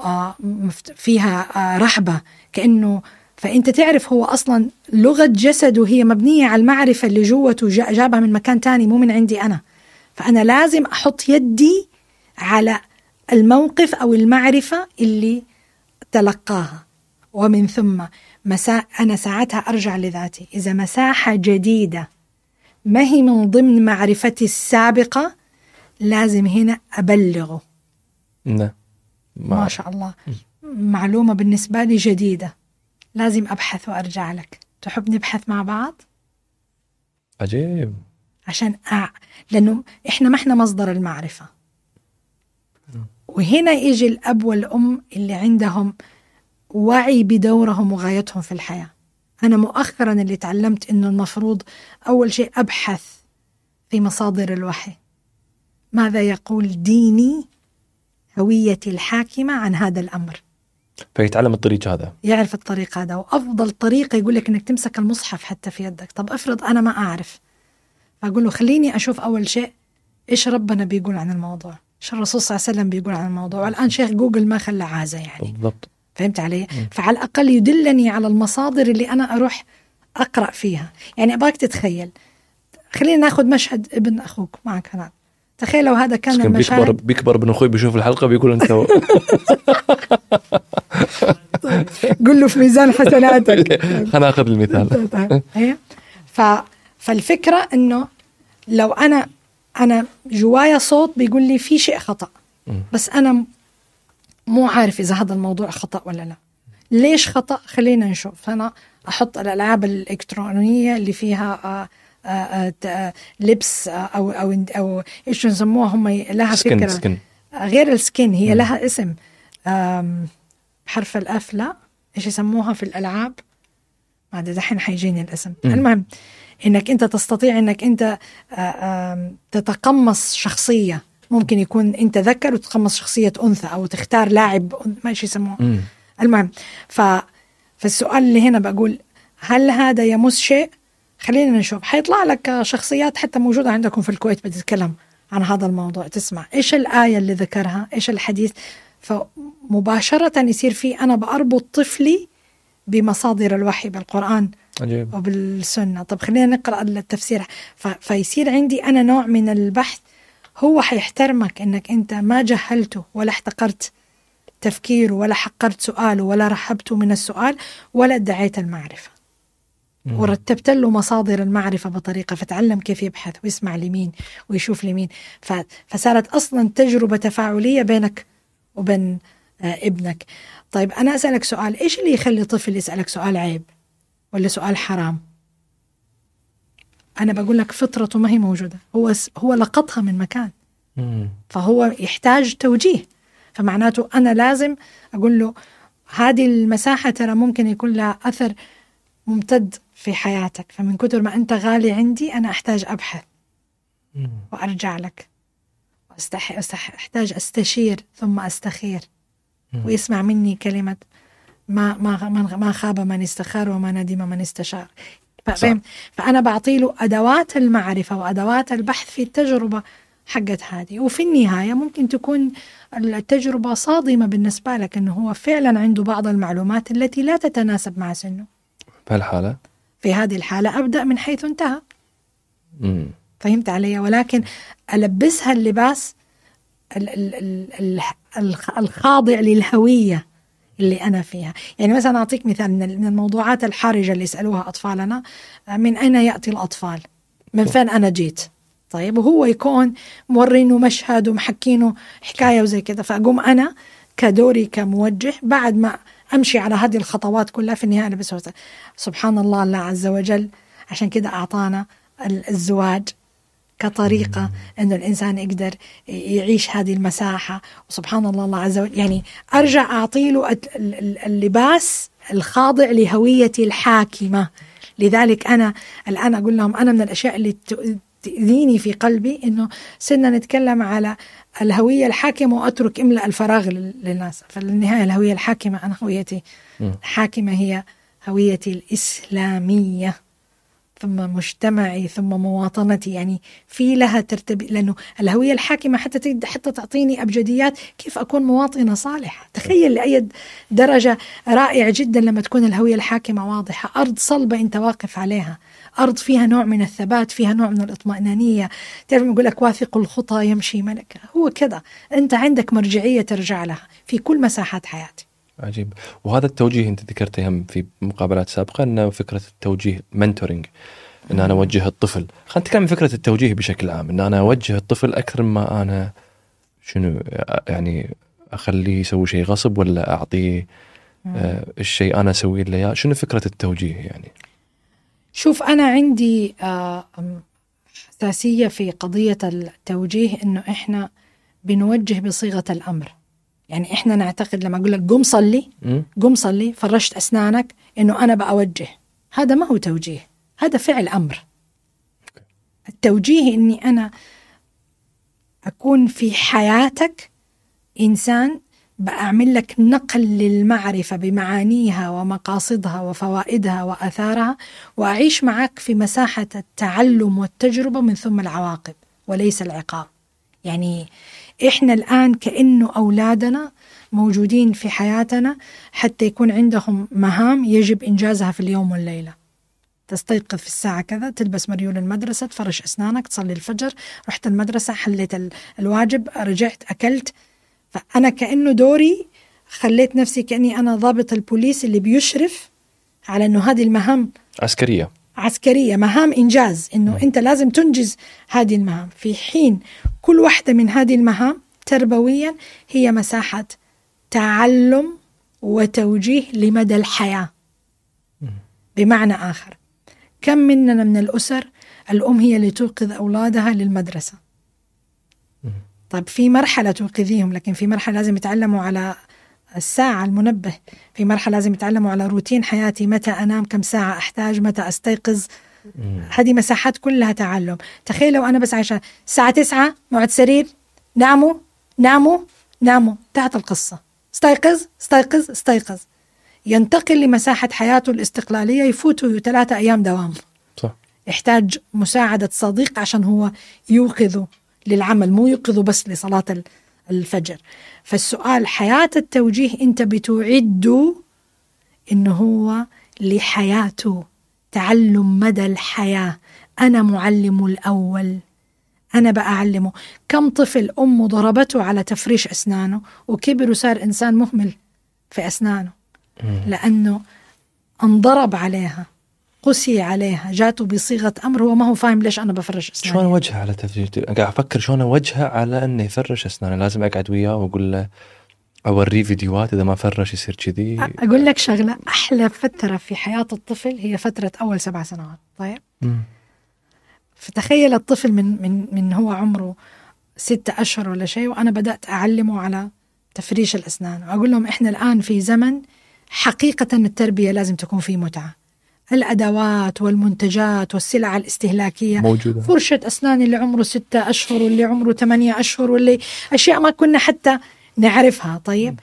فيها رحبة كأنه، فأنت تعرف هو أصلا لغة جسده هي مبنية على المعرفة اللي جوته جابها من مكان تاني مو من عندي أنا. فأنا لازم أحط يدي على الموقف أو المعرفة اللي تلقاها، ومن ثم مسا أنا ساعتها أرجع لذاتي. إذا مساحة جديدة ما هي من ضمن معرفتي السابقة لازم هنا أبلغه. نعم. ما شاء الله معلومة بالنسبة لي جديدة، لازم أبحث وأرجع لك. تحب نبحث مع بعض؟ عجيب. عشان أع... لأنه إحنا ما إحنا مصدر المعرفة. وهنا يجي الأب والأم اللي عندهم وعي بدورهم وغايتهم في الحياة. أنا مؤخرا اللي تعلمت إنه المفروض أول شيء أبحث في مصادر الوحي، ماذا يقول ديني هويتي الحاكمة عن هذا الأمر، فيتعلم الطريق هذا، يعرف الطريق هذا. وأفضل طريقة يقول لك إنك تمسك المصحف حتى في يدك. طب أفرض أنا ما أعرف، فأقول له خليني أشوف أول شيء إيش ربنا بيقول عن الموضوع، إيش الرسول صلى الله عليه وسلم بيقول عن الموضوع. والآن شيخ جوجل ما خلى عازة يعني. بالضبط. فهمت علي؟ فعلى الأقل يدلني على المصادر اللي أنا أروح أقرأ فيها. يعني أبغاك تتخيل، خلينا ناخذ مشهد ابن أخوك معك هنا. تخيل لو هذا كان المشهد. بيكبر بيكبر ابن أخوي بيشوف الحلقة بيقول أنت قل له في ميزان حسناتك. خلينا ناخذ المثال. ف فالفكرة إنه لو أنا أنا جوايا صوت بيقول لي في شيء خطأ، بس أنا مو عارف إذا هذا الموضوع خطأ ولا لا. ليش خطأ؟ خلينا نشوف. أنا أحط الألعاب الإلكترونية اللي فيها آآ آآ آآ لبس أو أو أو إيش نسموها هم لها سكن فكرة سكن. غير السكين، هي لها اسم بحرف الأف. لا إيش يسموها في الألعاب؟ ما أدري دحين حيجيني الاسم. م. المهم إنك أنت تستطيع إنك أنت تتقمص شخصية، ممكن يكون أنت ذكر وتتقمص شخصية أنثى أو تختار لاعب ما إيش يسموه. المهم ف فالسؤال اللي هنا بقول هل هذا يمس شيء؟ خلينا نشوف. حيطلع لك شخصيات حتى موجودة عندكم في الكويت بتتكلم عن هذا الموضوع، تسمع إيش الآية اللي ذكرها، إيش الحديث. فمباشرة يصير في أنا بأربط طفلي بمصادر الوحي بالقرآن عجيب. وبالسنة. طب خلينا نقرأ التفسير. ف... فيصير عندي أنا نوع من البحث. هو حيحترمك إنك أنت ما جهلته ولا احتقرت تفكيره ولا حقرت سؤاله ولا رحبته من السؤال ولا ادعيت المعرفة. مم. ورتبت له مصادر المعرفة بطريقة، فتعلم كيف يبحث ويسمع لمين ويشوف لمين، فصارت أصلا تجربة تفاعلية بينك وبين آه ابنك. طيب أنا أسألك سؤال، إيش اللي يخلي طفل يسألك سؤال عيب ولا سؤال حرام؟ أنا بقول لك فطرته ما هي موجودة، هو هو لقطها من مكان، مم. فهو يحتاج توجيه. فمعناته أنا لازم أقول له هذه المساحة ترى ممكن يكون لها أثر ممتد في حياتك، فمن كتر ما أنت غالي عندي أنا أحتاج أبحث مم. وأرجع لك، وأستح... أحتاج أستشير ثم أستخير، مم. ويسمع مني كلمة ما ما ما خاب من استخار وما ندم من استشار. فأنا بعطي له أدوات المعرفة وأدوات البحث في التجربة حقت هذه. وفي النهاية ممكن تكون التجربة صادمة بالنسبة لك، أنه هو فعلا عنده بعض المعلومات التي لا تتناسب مع سنه. في الحالة في هذه الحالة أبدأ من حيث انتهى. مم. فهمت علي؟ ولكن ألبسها اللباس ال ال ال ال الخاضع للهوية اللي أنا فيها. يعني مثلا أعطيك مثال من الموضوعات الحرجة اللي يسألوها أطفالنا، من أين يأتي الأطفال؟ من فين أنا جيت؟ طيب وهو يكون مورينه مشهد ومحكينه حكاية وزي كده، فأقوم أنا كدوري كموجه بعد ما أمشي على هذه الخطوات كلها في النهاية بس سبحان الله الله عز وجل عشان كده أعطانا الزواج كطريقة أنه الإنسان يقدر يعيش هذه المساحة، وسبحان الله الله عز وجل يعني أرجع أعطيله اللباس الخاضع لهويتي الحاكمة. لذلك أنا الآن أقول لهم أنا من الأشياء اللي تأذيني في قلبي إنه سنة نتكلم على الهوية الحاكمة وأترك إملأ الفراغ للناس. فالنهاية الهوية الحاكمة أنا هويتي الحاكمة هي هويتي الإسلامية، ثم مجتمعي، ثم مواطنتي. يعني في لها ترتب، لأنه الهوية الحاكمة حتى حتى تعطيني أبجديات كيف أكون مواطنة صالحة. تخيل لأي درجة رائع جدا لما تكون الهوية الحاكمة واضحة، أرض صلبة أنت واقف عليها، أرض فيها نوع من الثبات، فيها نوع من الاطمئنانية. تعرف يقول لك واثق الخطى يمشي ملكا، هو كذا أنت عندك مرجعية ترجع لها في كل مساحات حياتي. عجيب. وهذا التوجيه أنت ذكرته هم في مقابلات سابقة، أن فكرة التوجيه منتورينج، أن أنا أوجه الطفل. خلينا نتكلم عن فكرة التوجيه بشكل عام، أن أنا أوجه الطفل أكثر ما أنا شنو يعني أخليه يسوي شيء غصب ولا أعطيه آه الشيء أنا أسويه له إياه. شنو فكرة التوجيه يعني؟ شوف أنا عندي آه حساسية في قضية التوجيه، إنه إحنا بنوجه بصيغة الأمر. يعني إحنا نعتقد لما أقول لك قم صلي قم صلي فرشت أسنانك إنه أنا بأوجه، هذا ما هو توجيه، هذا فعل أمر. التوجيه إني أنا أكون في حياتك إنسان بأعمل لك نقل للمعرفة بمعانيها ومقاصدها وفوائدها وأثارها، وأعيش معك في مساحة التعلم والتجربة من ثم العواقب وليس العقاب. يعني إحنا الآن كأنه أولادنا موجودين في حياتنا حتى يكون عندهم مهام يجب إنجازها في اليوم والليلة. تستيقظ في الساعة كذا، تلبس مريول المدرسة، تفرش أسنانك، تصلي الفجر، رحت المدرسة، حليت الواجب، رجعت أكلت. فأنا كأنه دوري خليت نفسي كأني أنا ضابط البوليس اللي بيشرف على أنه هذه المهام عسكرية عسكرية مهام إنجاز، إنه م. أنت لازم تنجز هذه المهام، في حين كل واحدة من هذه المهام تربويا هي مساحة تعلم وتوجيه لمدى الحياة. م. بمعنى آخر، كم مننا من الأسر الأم هي اللي توقظ أولادها للمدرسة. م. طيب في مرحلة توقظيهم، لكن في مرحلة لازم يتعلموا على الساعة المنبه، في مرحلة لازم يتعلموا على روتين حياتي، متى أنام، كم ساعة أحتاج، متى أستيقظ. هذه مساحات كلها تعلم. تخيل لو أنا بس عايشة الساعة تسعة موعد سرير، ناموا ناموا ناموا، انتهت القصة. استيقظ استيقظ استيقظ، ينتقل لمساحة حياته الاستقلالية، يفوتوا ثلاثة أيام دوام. صح. يحتاج مساعدة صديق عشان هو يوقظه للعمل، مو يوقظه بس لصلاة الفجر. فالسؤال حياة التوجيه أنت بتعده إنه هو لحياته، تعلم مدى الحياة. أنا معلم الأول، أنا بأعلمه. كم طفل أمه ضربته على تفريش أسنانه وكبر وصار إنسان مهمل في أسنانه لأنه انضرب عليها، قسي عليها، جاته بصيغة أمر هو ما هو فاهم ليش أنا بفرش أسناني. شلون أوجهه على تفريش؟ قاعد أفكر شلون أوجهه على أنه يفرش أسنانه. لازم أقعد وياه وأقول له، أوريه فيديوهات إذا ما فرش يصير كذي. أقول لك شغلة، أحلى فترة في حياة الطفل هي فترة أول سبع سنوات. طيب مم. فتخيل الطفل من من من هو عمره ستة أشهر ولا شيء وأنا بدأت أعلمه على تفريش الأسنان، وأقول لهم إحنا الآن في زمن حقيقة التربية لازم تكون فيه متعة. الأدوات والمنتجات والسلع الاستهلاكية موجودة. فرشة أسنان اللي عمره ستة أشهر واللي عمره ثمانية أشهر واللي أشياء ما كنا حتى نعرفها. طيب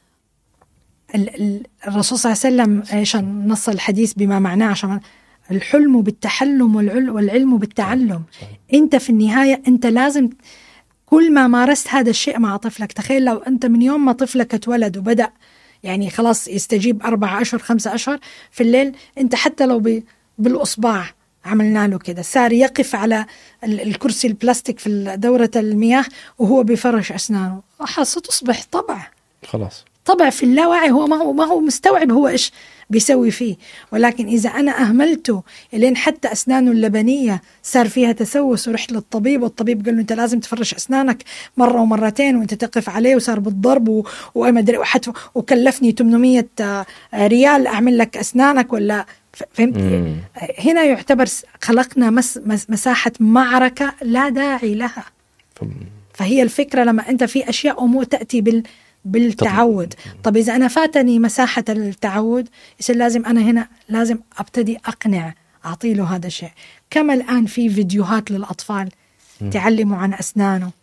الرسول صلى الله عليه وسلم إيش نص الحديث بما معناه، عشان الحلم بالتحلم والعلم بالتعلم. أنت في النهاية أنت لازم كل ما مارست هذا الشيء مع طفلك. تخيل لو أنت من يوم ما طفلك اتولد وبدأ يعني خلاص يستجيب أربعة أشهر خمسة أشهر في الليل، أنت حتى لو بالأصبع عملنا له كده صار يقف على الكرسي البلاستيك في دورة المياه وهو بيفرش أسنانه، ستصبح طبع خلاص طبع في اللاوعي. هو ما هو ما هو مستوعب هو إيش بيسوي فيه. ولكن إذا أنا أهملته لين حتى أسنانه اللبنية صار فيها تسوس ورحت للطبيب والطبيب قال له أنت لازم تفرش أسنانك مرة ومرتين وأنت تقف عليه وصار بالضرب وأمدري وحتى وكلفني ثمانمية ريال أعمل لك أسنانك ولا فهمت. مم. هنا يعتبر خلقنا مس مساحة معركة لا داعي لها. فهي الفكرة لما أنت في أشياء أمور تأتي بال بالتعود. طب إذا أنا فاتني مساحة التعود يصير لازم أنا هنا لازم أبتدي أقنع أعطي له هذا الشيء. كما الآن في فيديوهات للأطفال م. تعلموا عن أسنانه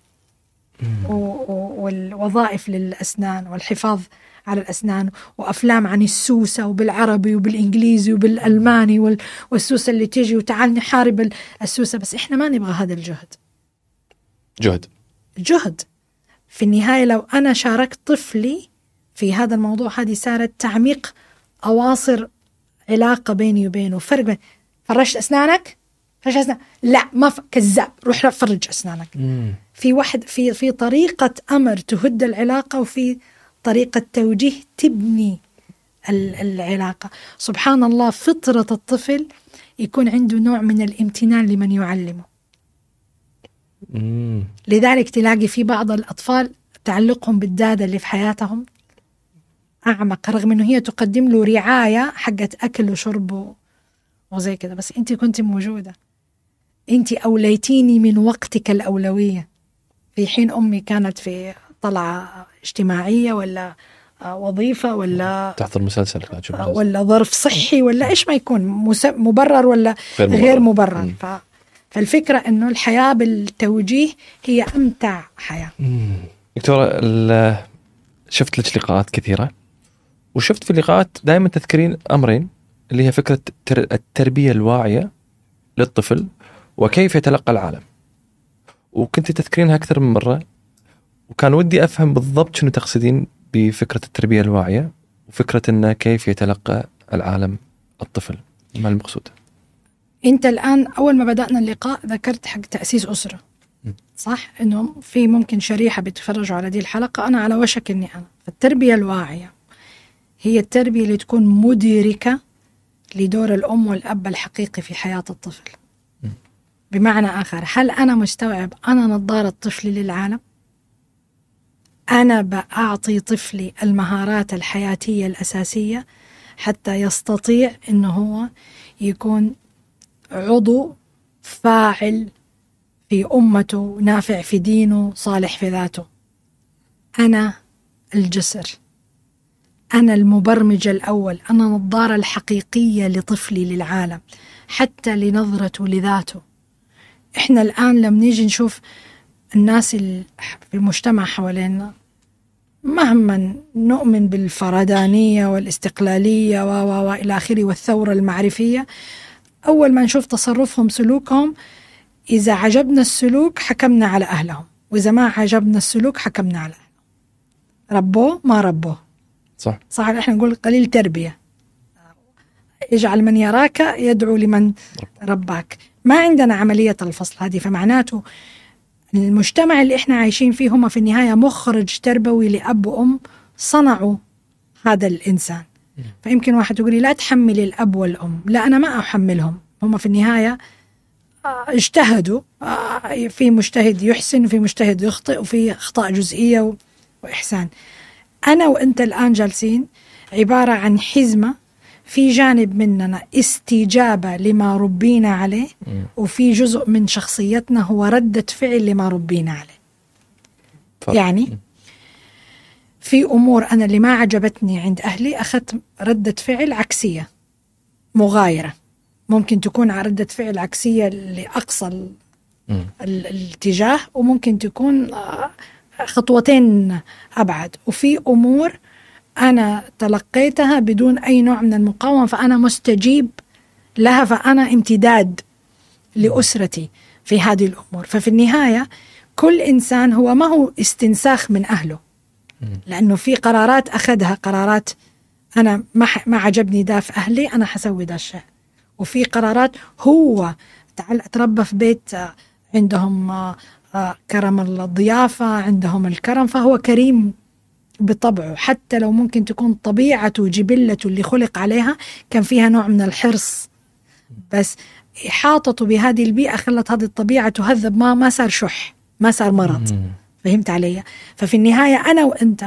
والوظائف للأسنان والحفاظ على الأسنان، وأفلام عن السوسة وبالعربي وبالإنجليزي وبالألماني والسوسة اللي تيجي وتعال نحارب السوسة. بس إحنا ما نبغى هذا الجهد. جهد جهد في النهاية لو أنا شاركت طفلي في هذا الموضوع هذه صارت تعميق أواصر علاقة بيني وبينه. فرق بين فرشت أسنانك فرشت أسنانك لا ما ف... كذاب روح فرج أسنانك. مم. في واحد في في طريقة أمر تهد العلاقة وفي طريقة توجيه تبني العلاقة. سبحان الله فطرة الطفل يكون عنده نوع من الامتنان لمن يعلمه. مم. لذلك تلاقي في بعض الأطفال تعلقهم بالدادة اللي في حياتهم أعمق، رغم أنه هي تقدم له رعاية حقت أكل وشرب وزي كده، بس أنت كنت موجودة، أنت أوليتيني من وقتك الأولوية، في حين أمي كانت في طلعة اجتماعية ولا وظيفة ولا تحضر مسلسل ولا ظرف صحي ولا إيش ما يكون مبرر ولا غير مبرر, غير مبرر. ف فالفكرة أنه الحياة بالتوجيه هي أمتع حياة. دكتورة شفت لك لقاءات كثيرة، وشفت في اللقاءات دائما تذكرين أمرين اللي هي فكرة التربية الواعية للطفل وكيف يتلقى العالم، وكنت تذكرينها أكثر من مرة، وكان ودي أفهم بالضبط شنو تقصدين بفكرة التربية الواعية وفكرة أنه كيف يتلقى العالم الطفل، ما المقصود؟ أنت الآن أول ما بدأنا اللقاء ذكرت حق تأسيس أسرة، صح؟ إنه في ممكن شريحة بيتفرجوا على دي الحلقة أنا على وشك إني أنا. فالتربية الواعية هي التربية اللي تكون مدركة لدور الأم والأب الحقيقي في حياة الطفل. بمعنى آخر، هل أنا مستوعب أنا نظارة طفلي للعالم؟ أنا بأعطي طفلي المهارات الحياتية الأساسية حتى يستطيع إنه هو يكون عضو فاعل في أمته، نافع في دينه، صالح في ذاته. أنا الجسر، أنا المبرمج الأول، أنا النظارة الحقيقية لطفلي للعالم حتى لنظرته لذاته. إحنا الآن لما نيجي نشوف الناس في المجتمع حوالينا، مهما نؤمن بالفردانية والاستقلالية و و إلى آخره والثورة المعرفية، أول ما نشوف تصرفهم سلوكهم، إذا عجبنا السلوك حكمنا على أهلهم، وإذا ما عجبنا السلوك حكمنا على أهلهم. ربوه ما ربوه، صح صح. إحنا نقول قليل تربية، يجعل من يراك يدعو لمن رباك. ما عندنا عملية الفصل هذه، فمعناته المجتمع اللي إحنا عايشين فيه هم في النهاية مخرج تربوي لأب وأم صنعوا هذا الإنسان. فيمكن واحد يقول لي لا تحمل الأب والأم، لا أنا ما أحملهم، هم في النهاية اجتهدوا، في مجتهد يحسن وفي مجتهد يخطئ وفي أخطاء جزئية وإحسان. أنا وأنت الآن جالسين عبارة عن حزمة، في جانب مننا استجابة لما ربينا عليه، وفي جزء من شخصيتنا هو ردة فعل لما ربينا عليه. يعني في أمور أنا اللي ما عجبتني عند أهلي أخذت ردة فعل عكسية مغايرة، ممكن تكون ردة فعل عكسية لأقصى الاتجاه، وممكن تكون خطوتين أبعد. وفي أمور أنا تلقيتها بدون أي نوع من المقاومة، فأنا مستجيب لها، فأنا امتداد لأسرتي في هذه الأمور. ففي النهاية كل إنسان هو ما هو استنساخ من أهله، لأنه في قرارات أخذها، قرارات أنا ما ما عجبني ده في أهلي أنا حسوي ده الشيء، وفي قرارات هو تربى في بيت عندهم كرم الضيافة، عندهم الكرم، فهو كريم بطبعه، حتى لو ممكن تكون طبيعته وجبلته اللي خلق عليها كان فيها نوع من الحرص، بس إحاطته بهذه البيئة خلت هذه الطبيعة تهذب، ما ما صار شح، ما صار مرض. فهمت علي؟ ففي النهاية أنا وأنت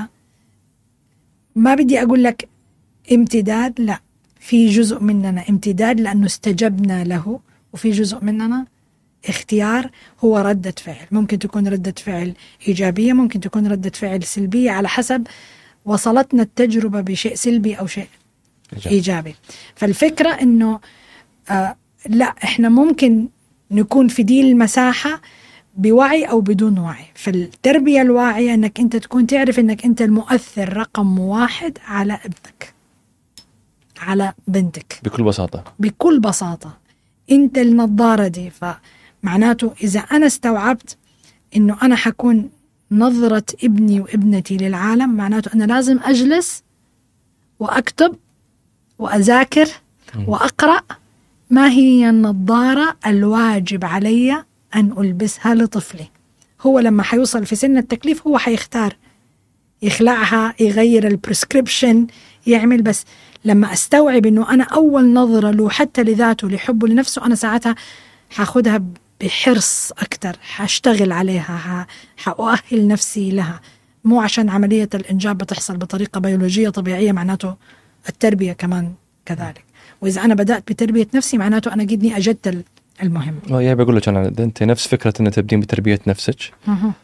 ما بدي أقول لك امتداد، لا، في جزء مننا امتداد لأنه استجبنا له، وفي جزء مننا اختيار هو ردة فعل. ممكن تكون ردة فعل إيجابية، ممكن تكون ردة فعل سلبية، على حسب وصلتنا التجربة بشيء سلبي أو شيء إيجابي. فالفكرة إنه آه لا، إحنا ممكن نكون في دي المساحة بوعي أو بدون وعي. فالتربية الواعية إنك أنت تكون تعرف إنك أنت المؤثر رقم واحد على ابنك، على بنتك، بكل بساطة بكل بساطة أنت النظارة دي. فمعناته إذا أنا استوعبت إنه أنا حكون نظرة ابني وابنتي للعالم، معناته أنا لازم أجلس وأكتب وأذاكر وأقرأ ما هي النظارة الواجب علي أن ألبسها لطفلي. هو لما حيوصل في سن التكليف هو حيختار يخلعها، يغير البريسكريبشن، يعمل. بس لما أستوعب أنه أنا أول نظرة له حتى لذاته لحبه لنفسه، أنا ساعتها حاخدها بحرص أكتر، حاشتغل عليها، حأؤهل نفسي لها. مو عشان عملية الإنجاب بتحصل بطريقة بيولوجية طبيعية معناته التربية كمان كذلك. وإذا أنا بدأت بتربية نفسي معناته أنا قدني أجدت المهم. يا بقول لك أنا أنت نفس فكرة أن تبدين بتربية نفسك،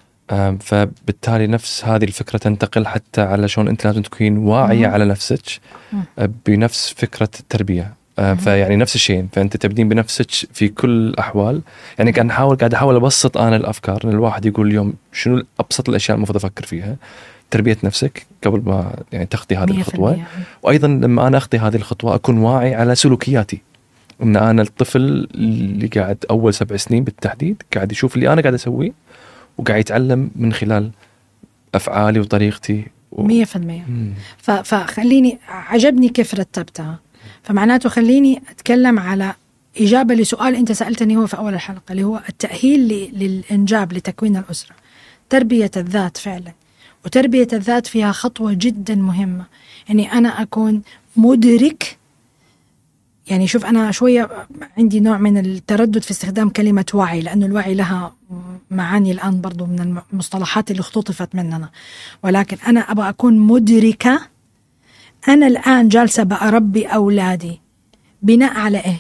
فبالتالي نفس هذه الفكرة تنتقل حتى على شلون أنت لازم تكون واعية على نفسك بنفس فكرة التربية. فيعني نفس الشيء، فأنت تبدين بنفسك في كل الأحوال. يعني قاعد نحاول قاعد أحاول أبسط أنا الأفكار، إن الواحد يقول اليوم شنو أبسط الأشياء المفروض أفكر فيها. تربية نفسك قبل ما يعني تخطي هذه الخطوة، وأيضا لما أنا أخطي هذه الخطوة أكون واعي على سلوكياتي، إن أنا الطفل اللي قاعد أول سبع سنين بالتحديد قاعد يشوف اللي أنا قاعد أسويه وقاعد يتعلم من خلال أفعالي وطريقتي مية في المية. فخليني، عجبني كيف رتبتها. فمعناته خليني أتكلم على إجابة لسؤال أنت سألتني هو في أول الحلقة، اللي هو التأهيل للإنجاب لتكوين الأسرة. تربية الذات فعلا، وتربية الذات فيها خطوة جدا مهمة، يعني أنا أكون مدرك. يعني شوف، أنا شوية عندي نوع من التردد في استخدام كلمة وعي، لأنه الوعي لها معاني الآن برضو من المصطلحات اللي اختطفت مننا، ولكن أنا أبغى أكون مدركة أنا الآن جالسة بأربي أولادي بناء على إيه؟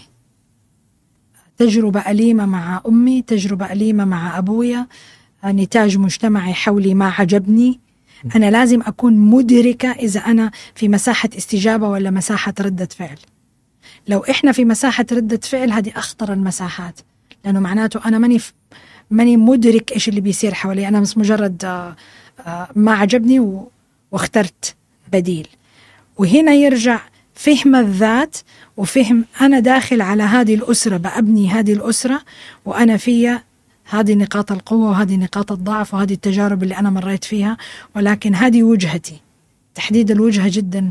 تجربة أليمة مع أمي، تجربة أليمة مع أبويا، نتاج مجتمعي حولي ما عجبني. أنا لازم أكون مدركة إذا أنا في مساحة استجابة ولا مساحة ردة فعل. لو إحنا في مساحة ردة فعل، هذه أخطر المساحات، لأنه معناته أنا ماني ماني مدرك إيش اللي بيصير حوالي، أنا مش مجرد ما عجبني واخترت بديل. وهنا يرجع فهم الذات وفهم أنا داخل على هذه الأسرة، بأبني هذه الأسرة وأنا فيها هذه نقاط القوة وهذه نقاط الضعف وهذه التجارب اللي أنا مريت فيها، ولكن هذه وجهتي. تحديد الوجهة جدا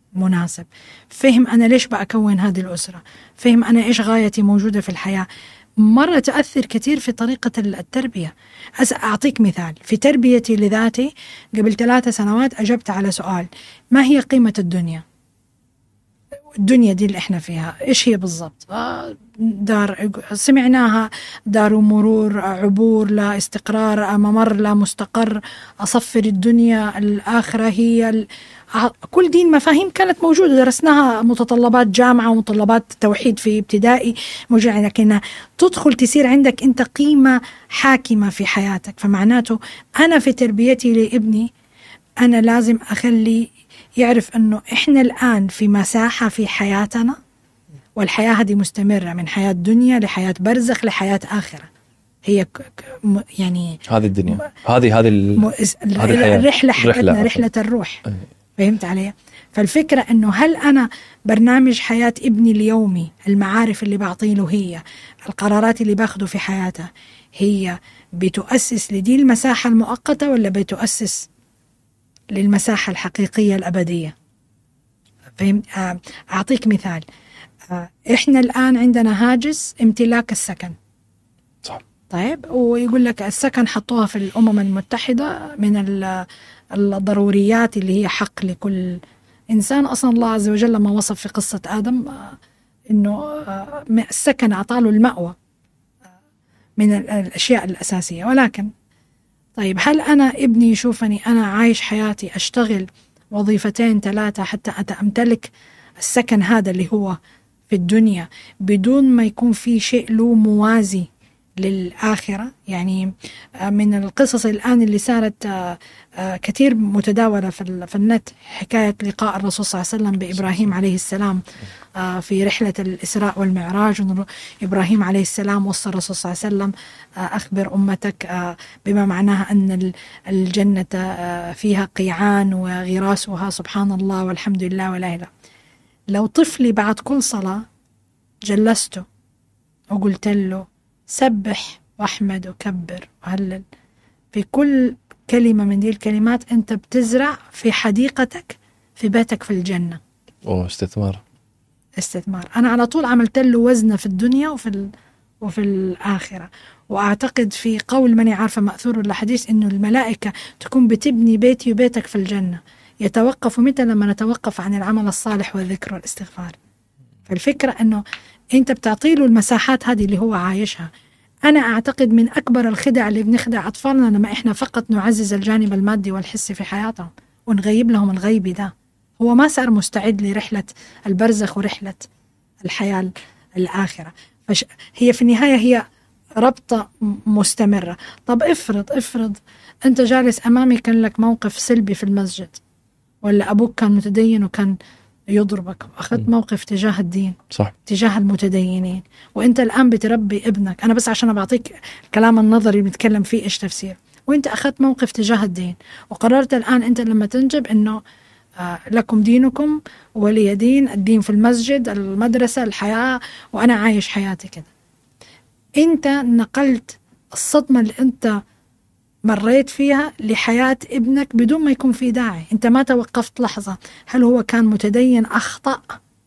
مناسب. فهم أنا ليش بأكون هذه الأسرة، فهم أنا إيش غايتي موجودة في الحياة. مرة تؤثر كثير في طريقة التربية. أعطيك مثال، في تربيتي لذاتي قبل ثلاثة سنوات أجبت على سؤال: ما هي قيمة الدنيا؟ الدنيا دي اللي احنا فيها ايش هي بالضبط؟ دار سمعناها دار مرور، عبور، لا استقرار، ممر لا مستقر، أصفر الدنيا، الآخرة هي ال... كل دي المفاهيم كانت موجودة، درسناها متطلبات جامعة ومتطلبات توحيد في ابتدائي موجودة، لكنها تدخل تصير عندك انت قيمة حاكمة في حياتك. فمعناته أنا في تربيتي لابني أنا لازم أخلي يعرف أنه إحنا الآن في مساحة في حياتنا، والحياة هذه مستمرة من حياة دنيا لحياة برزخ لحياة آخرة. هي ك م يعني هذه الدنيا، هذه هذه الرحلة حقتنا، رحلة الروح. أي. فهمت علي؟ فالفكرة أنه هل أنا برنامج حياة ابني اليومي، المعارف اللي بعطيله، هي القرارات اللي باخده في حياته، هي بتؤسس لدي المساحة المؤقتة ولا بتؤسس للمساحة الحقيقية الأبدية؟ فهمت؟ أعطيك مثال. إحنا الآن عندنا هاجس امتلاك السكن. صح. طيب، ويقول لك السكن حطوها في الأمم المتحدة من الضروريات اللي هي حق لكل إنسان. أصلا الله عز وجل لما وصف في قصة آدم إنه السكن أعطاله المأوى من الأشياء الأساسية. ولكن طيب، هل أنا ابني يشوفني أنا عايش حياتي أشتغل وظيفتين ثلاثة حتى أمتلك السكن هذا اللي هو في الدنيا بدون ما يكون في شيء له موازي للآخرة؟ يعني من القصص الآن اللي صارت كثير متداولة في النت حكاية لقاء الرسول صلى الله عليه وسلم بإبراهيم عليه السلام في رحلة الإسراء والمعراج. إبراهيم عليه السلام وصى الرسول صلى الله عليه وسلم: أخبر أمتك، بما معناها أن الجنة فيها قيعان وغراسها سبحان الله والحمد لله ولا إله. لو طفلي بعد كل صلاة جلسته وقلت له سبح واحمد وكبر وهلل، في كل كلمة من دي الكلمات أنت بتزرع في حديقتك في بيتك في الجنة. أوه، استثمار استثمار. أنا على طول عملت له وزنه في الدنيا وفي ال... وفي الآخرة. وأعتقد في قول ماني عارفة مأثور ولا حديث إنه الملائكة تكون بتبني بيتي وبيتك في الجنة. يتوقف متى؟ لما نتوقف عن العمل الصالح والذكر والاستغفار. فالفكرة إنه أنت بتعطيله المساحات هذه اللي هو عايشها. أنا أعتقد من أكبر الخدع اللي بنخدع أطفالنا لما إحنا فقط نعزز الجانب المادي والحسي في حياتهم ونغيب لهم الغيبي ده. هو ما صار مستعد لرحلة البرزخ ورحلة الحياة الآخرة. فش هي في النهاية هي ربطة مستمرة. طب افرض افرض أنت جالس أمامي كان لك موقف سلبي في المسجد، ولا أبوك كان متدين وكان يضربك، وأخذت موقف تجاه الدين، صح، تجاه المتدينين، وأنت الآن بتربي ابنك. أنا بس عشان بعطيك الكلام النظري بنتكلم فيه إيش تفسير. وأنت أخذت موقف تجاه الدين وقررت الآن أنت لما تنجب إنه آه لكم دينكم ولي دين، الدين في المسجد، المدرسة، الحياة، وأنا عايش حياتي كده. أنت نقلت الصدمة اللي أنت مريت فيها لحياة ابنك بدون ما يكون في داعي. أنت ما توقفت لحظة هل هو كان متدين أخطأ؟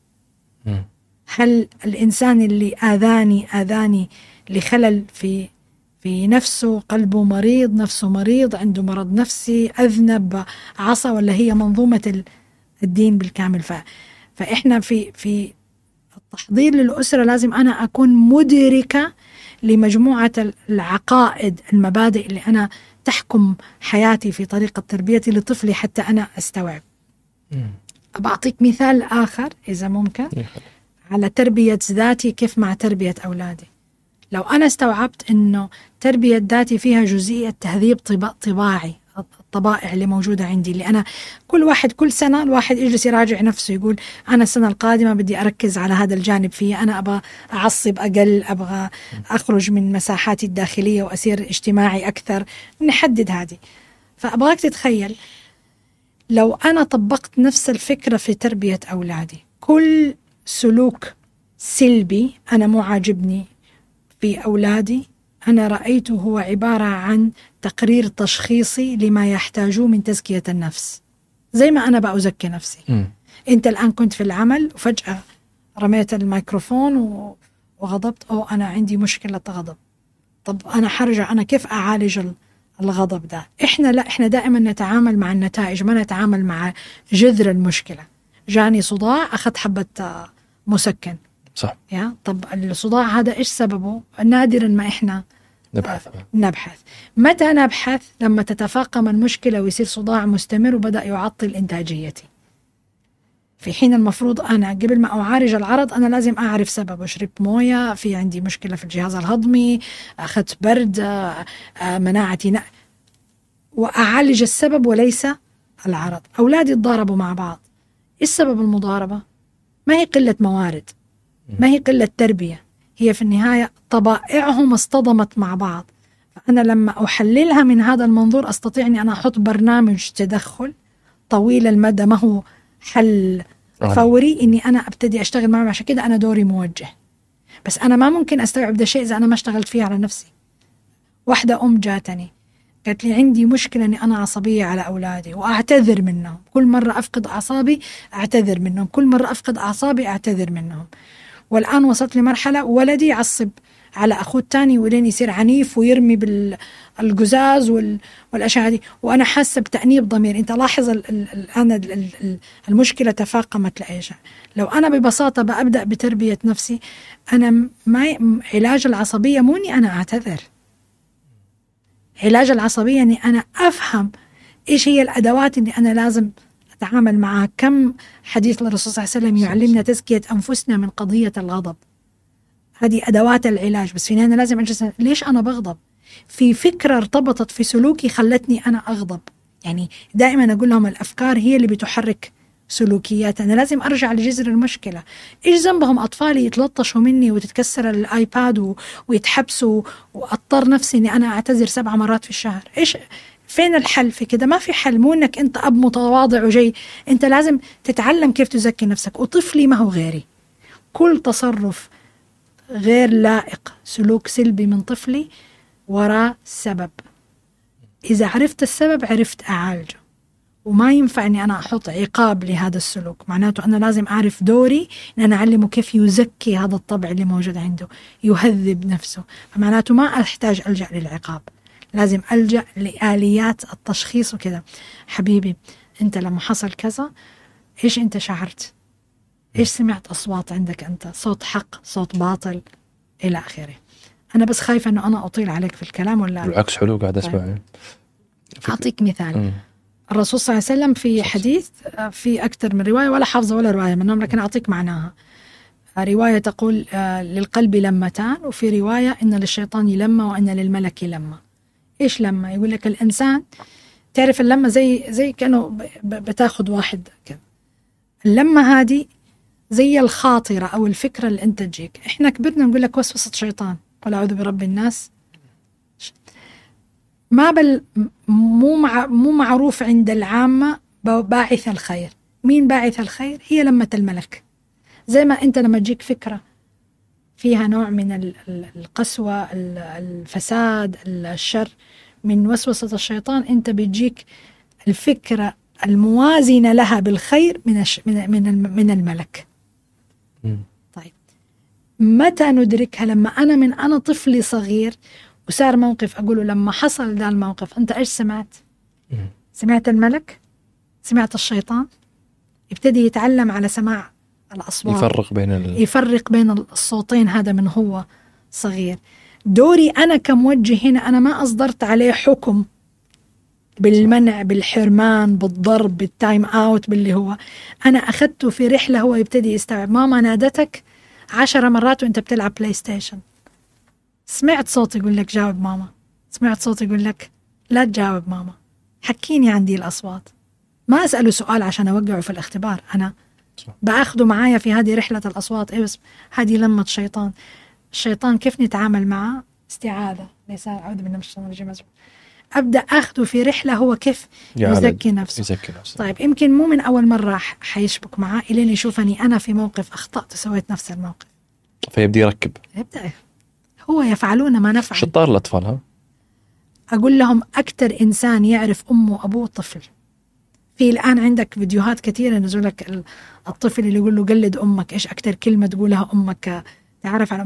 م. هل الإنسان اللي آذاني آذاني لخلل في في نفسه، قلبه مريض، نفسه مريض، عنده مرض نفسي، أذنب، عصى، ولا هي منظومة الدين بالكامل؟ ف فإحنا في في التحضير للأسرة لازم أنا أكون مدركة لمجموعة العقائد، المبادئ اللي أنا تحكم حياتي في طريقة تربيتي لطفلي حتى أنا أستوعب. أبعطيك مثال آخر إذا ممكن على تربية ذاتي كيف مع تربية أولادي. لو أنا استوعبت أنه تربية ذاتي فيها جزئية تهذيب طباعي، الطبائع اللي موجودة عندي، اللي أنا كل واحد كل سنة الواحد يجلس يراجع نفسه يقول أنا السنة القادمة بدي أركز على هذا الجانب فيه، أنا أبغى أعصب أقل، أبغى أخرج من مساحاتي الداخلية وأصير اجتماعي أكثر، نحدد هذه. فأبغاك تتخيل لو أنا طبقت نفس الفكرة في تربية أولادي، كل سلوك سلبي أنا مو عاجبني في أولادي أنا رأيته هو عبارة عن تقرير تشخيصي لما يحتاجوه من تزكية النفس، زي ما أنا بأزكي نفسي. م. أنت الآن كنت في العمل وفجأة رميت الميكروفون و... وغضبت، أو أنا عندي مشكلة غضب. طب أنا حرجع أنا كيف أعالج الغضب ده؟ إحنا لا، إحنا دائما نتعامل مع النتائج، ما نتعامل مع جذر المشكلة. جاني صداع، أخذت حبة مسكن، صح. يا طب الصداع هذا إيش سببه؟ نادرا ما إحنا نبحث. نبحث. متى نبحث؟ لما تتفاقم المشكلة ويصير صداع مستمر وبدأ يعطل إنتاجيتي، في حين المفروض أنا قبل ما أعالج العرض أنا لازم أعرف سببه. شربت موية، في عندي مشكلة في الجهاز الهضمي، أخذت برد، مناعتي ن... وأعالج السبب وليس العرض. أولادي تضاربوا مع بعض، إيش سبب المضاربة؟ ما هي قلة موارد، ما هي قلة تربية، هي في النهاية طبائعهم اصطدمت مع بعض. فأنا لما أحللها من هذا المنظور أستطيع أني أنا أحط برنامج تدخل طويل المدى، ما هو حل فوري إني أنا أبتدي أشتغل معهم. عشان كده أنا دوري موجه، بس أنا ما ممكن أستوعب ده شيء إذا أنا ما اشتغلت فيه على نفسي. واحدة أم جاتني قالت لي عندي مشكلة أني أنا عصبية على أولادي وأعتذر منهم، كل مرة أفقد أعصابي أعتذر منهم، كل مرة أفقد أعصابي أعتذر منهم. والآن وصلت لمرحلة ولدي يعصب على أخوه الثاني ولين يصير عنيف ويرمي بالقزاز والأشياء هذه، وأنا حاسة بتأنيب ضمير. أنت لاحظ الآن المشكلة تفاقمت لإيش؟ لو أنا ببساطة بأبدأ بتربية نفسي، أنا ما علاج العصبية مو إني أنا أعتذر، علاج العصبية إني أنا أفهم إيش هي الأدوات اللي أنا لازم أتعامل معها. كم حديث للرسول صلى الله عليه وسلم يعلمنا تزكية أنفسنا من قضية الغضب، هذه أدوات العلاج. بس فيني أنا لازم أجلس، ليش أنا بغضب؟ في فكرة ارتبطت في سلوكي خلتني أنا أغضب. يعني دائما أقول لهم الأفكار هي اللي بتحرك سلوكيات. أنا لازم أرجع لجذر المشكلة. إيش ذنبهم أطفالي يتلطشوا مني وتتكسر الآيباد ويتحبسوا وأضطر نفسي إني أنا أعتذر سبع مرات في الشهر؟ إيش فين الحل في كده؟ ما في حل. مو إنك أنت أب متواضع وجاي، أنت لازم تتعلم كيف تزكي نفسك. وطفلي ما هو غيري، كل تصرف غير لائق، سلوك سلبي من طفلي وراء سبب. إذا عرفت السبب عرفت أعالجه، وما ينفع أني أنا أحط عقاب لهذا السلوك. معناته أنا لازم أعرف دوري أن أنا أعلمه كيف يزكي هذا الطبع اللي موجود عنده، يهذب نفسه. فمعناته ما أحتاج ألجأ للعقاب، لازم ألجأ لآليات التشخيص وكذا. حبيبي أنت لما حصل كذا إيش أنت شعرت؟ إيش سمعت أصوات عندك أنت؟ صوت حق، صوت باطل، إلى آخره. أنا بس خايفة أنه أنا أطيل عليك في الكلام ولا بالعكس حلو قاعد أسمع. أعطيك مثال. م. الرسول صلى الله عليه وسلم في حديث، في أكثر من رواية ولا حافظة ولا رواية منهم، لكن أعطيك معناها. رواية تقول للقلب لمتان، وفي رواية إن للشيطان لمة وإن للملك لمة. إيش لمة؟ يقول لك الإنسان تعرف اللمة زي زي كأنه بتاخد واحد كذا. اللمة هذه زي الخاطرة أو الفكرة اللي أنت تجيك. إحنا كبرنا نقول لك وسوسة شيطان، قل أعوذ برب الناس. ما بل مو مع مو معروف عند العامة باعث الخير. مين باعث الخير؟ هي لمة الملك. زي ما أنت لما تجيك فكرة فيها نوع من القسوة، الفساد، الشر، من وسوسة الشيطان، أنت بيجيك الفكرة الموازنة لها بالخير من من من الملك. طيب متى ندركها؟ لما أنا من أنا طفلي صغير وصار موقف أقوله لما حصل ذا الموقف أنت إيش سمعت؟ سمعت الملك؟ سمعت الشيطان؟ يبتدي يتعلم على سماع الأصوات، يفرق بين ال... يفرق بين الصوتين. هذا من هو صغير. دوري أنا كموجه هنا، أنا ما أصدرت عليه حكم بالمنع، بالحرمان، بالضرب، بالتايم أوت، باللي هو أنا أخذته في رحلة. هو يبتدي يستوعب. ماما نادتك عشر مرات وأنت بتلعب بلاي ستيشن، سمعت صوت يقول لك جاوب ماما، سمعت صوت يقول لك لا تجاوب ماما، حكيني عن دي الأصوات. ما أسأله سؤال عشان أوقعه في الاختبار، أنا بأخذه معايا في هذه رحلة الأصوات. إيه بس هذه لمة شيطان. الشيطان كيف نتعامل معه؟ استعاذة، ليس أعوذ بالله من الشيطان الرجيم. أبدأ أخذه في رحلة هو كيف يزكي نفسه. يزكي نفسه. طيب يمكن مو من أول مرة حيشبك معاه إلين يشوفني أنا في موقف أخطأت وسويت نفس الموقف، فيبدأ يركب. يبدأ هو يفعلون ما نفعل. شطار الأطفال. ها أقول لهم أكتر إنسان يعرف أمه وأبوه طفل. في الآن عندك فيديوهات كثيرة نزول لك الطفل اللي يقول له قلد أمك، إيش أكتر كلمة تقولها أمك تعرف على.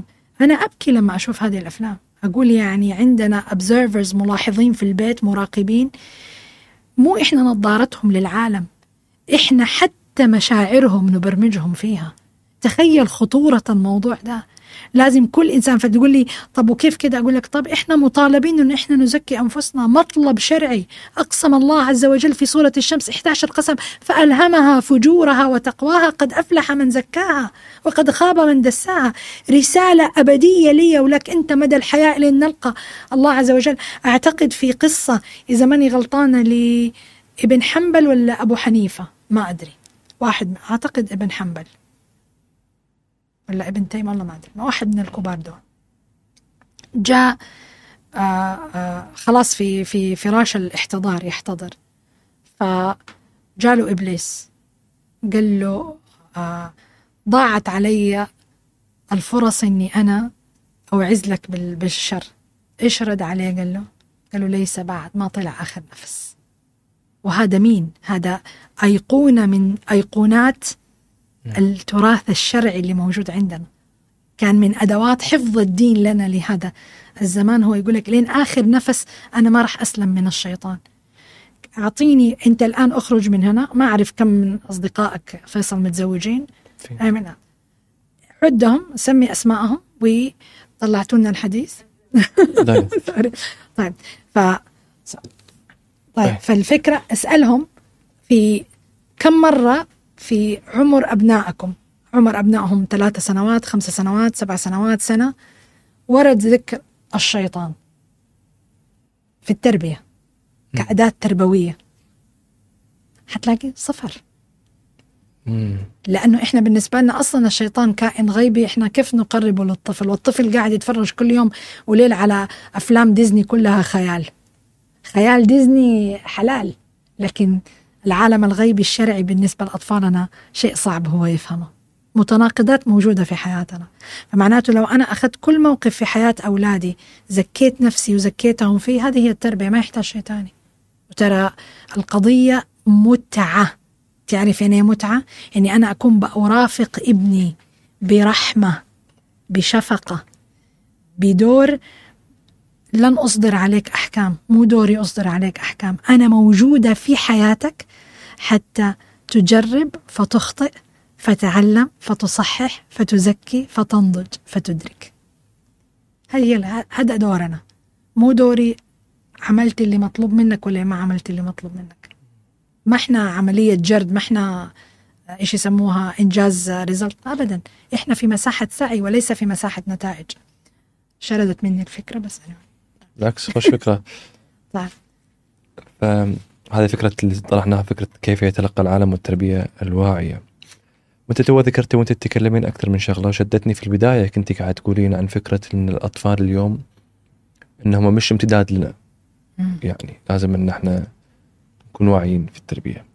أنا أبكي لما أشوف هذه الأفلام، أقول يعني عندنا observers ملاحظين في البيت، مراقبين، مو إحنا نظارتهم للعالم، إحنا حتى مشاعرهم نبرمجهم فيها. تخيل خطورة الموضوع ده. لازم كل إنسان، فتقول لي طب وكيف كده؟ أقول لك طب إحنا مطالبين إن إحنا نزكي أنفسنا، مطلب شرعي. أقسم الله عز وجل في سورة الشمس إحدى عشر قسم، فألهمها فجورها وتقواها، قد أفلح من زكاها وقد خاب من دساها. رسالة أبدية لي ولك أنت مدى الحياة لين نلقى الله عز وجل. أعتقد في قصة إذا ماني غلطانة لابن حنبل ولا أبو حنيفة، ما أدري، واحد أعتقد ابن حنبل ولا ابن تيمية، والله ما أدري، واحد من الكبار دول، جاء آآ آآ خلاص في في فراش الاحتضار يحتضر، فجاله إبليس قال له ضاعت علي الفرص إني أنا أوعز لك بالشر. إيش رد عليه؟ قال له قال له ليس بعد، ما طلع آخر نفس. وهذا مين؟ هذا أيقونة من أيقونات التراث الشرعي اللي موجود عندنا، كان من أدوات حفظ الدين لنا لهذا الزمان. هو يقول لك لين آخر نفس أنا ما راح أسلم من الشيطان. أعطيني أنت الآن، أخرج من هنا. ما أعرف كم من أصدقائك فيصل متزوجين، آمنا عدهم، سمي أسمائهم وطلعتونا الحديث. طيب ف طيب فالفكرة أسألهم في كم مرة في عمر أبنائكم، عمر أبنائهم ثلاثة سنوات، خمسة سنوات، سبع سنوات، سنة، ورد ذكر الشيطان في التربية كأداة تربوية؟ حتلاقي صفر. مم. لأنه إحنا بالنسبة لنا أصلا الشيطان كائن غيبي. إحنا كيف نقربه للطفل؟ والطفل قاعد يتفرج كل يوم وليل على أفلام ديزني كلها خيال. خيال ديزني حلال، لكن العالم الغيبي الشرعي بالنسبة لأطفالنا شيء صعب هو يفهمه. متناقضات موجودة في حياتنا. فمعناته لو أنا أخذت كل موقف في حياة أولادي زكيت نفسي وزكيتهم فيه، هذه هي التربية، ما يحتاج شيء تاني. وترى القضية متعة. تعرف يعني متعة؟ يعني أنا أكون بأرافق ابني برحمة، بشفقة، بدور لن أصدر عليك أحكام، مو دوري أصدر عليك أحكام، أنا موجودة في حياتك حتى تجرب فتخطئ فتعلم فتصحح فتزكي فتنضج فتدرك. هذه هذا دورنا، مو دوري عملت اللي مطلوب منك ولا ما عملت اللي مطلوب منك. ما احنا عملية جرد، ما احنا ايش يسموها انجاز ريزلت، ابدا. احنا في مساحة سعي وليس في مساحة نتائج. شردت مني الفكرة بس أنا بالعكس خوش فكرة. طيب فهذه فكرة اللي طرحناها، فكرة كيف يتلقى العالم والتربية الواعية. وانت تو ذكرت وانت تتكلمين أكثر من شغلة شدتني. في البداية كنت قاعد تقولين عن فكرة إن الأطفال اليوم إنهم مش امتداد لنا، يعني لازم إن احنا نكون واعيين في التربية.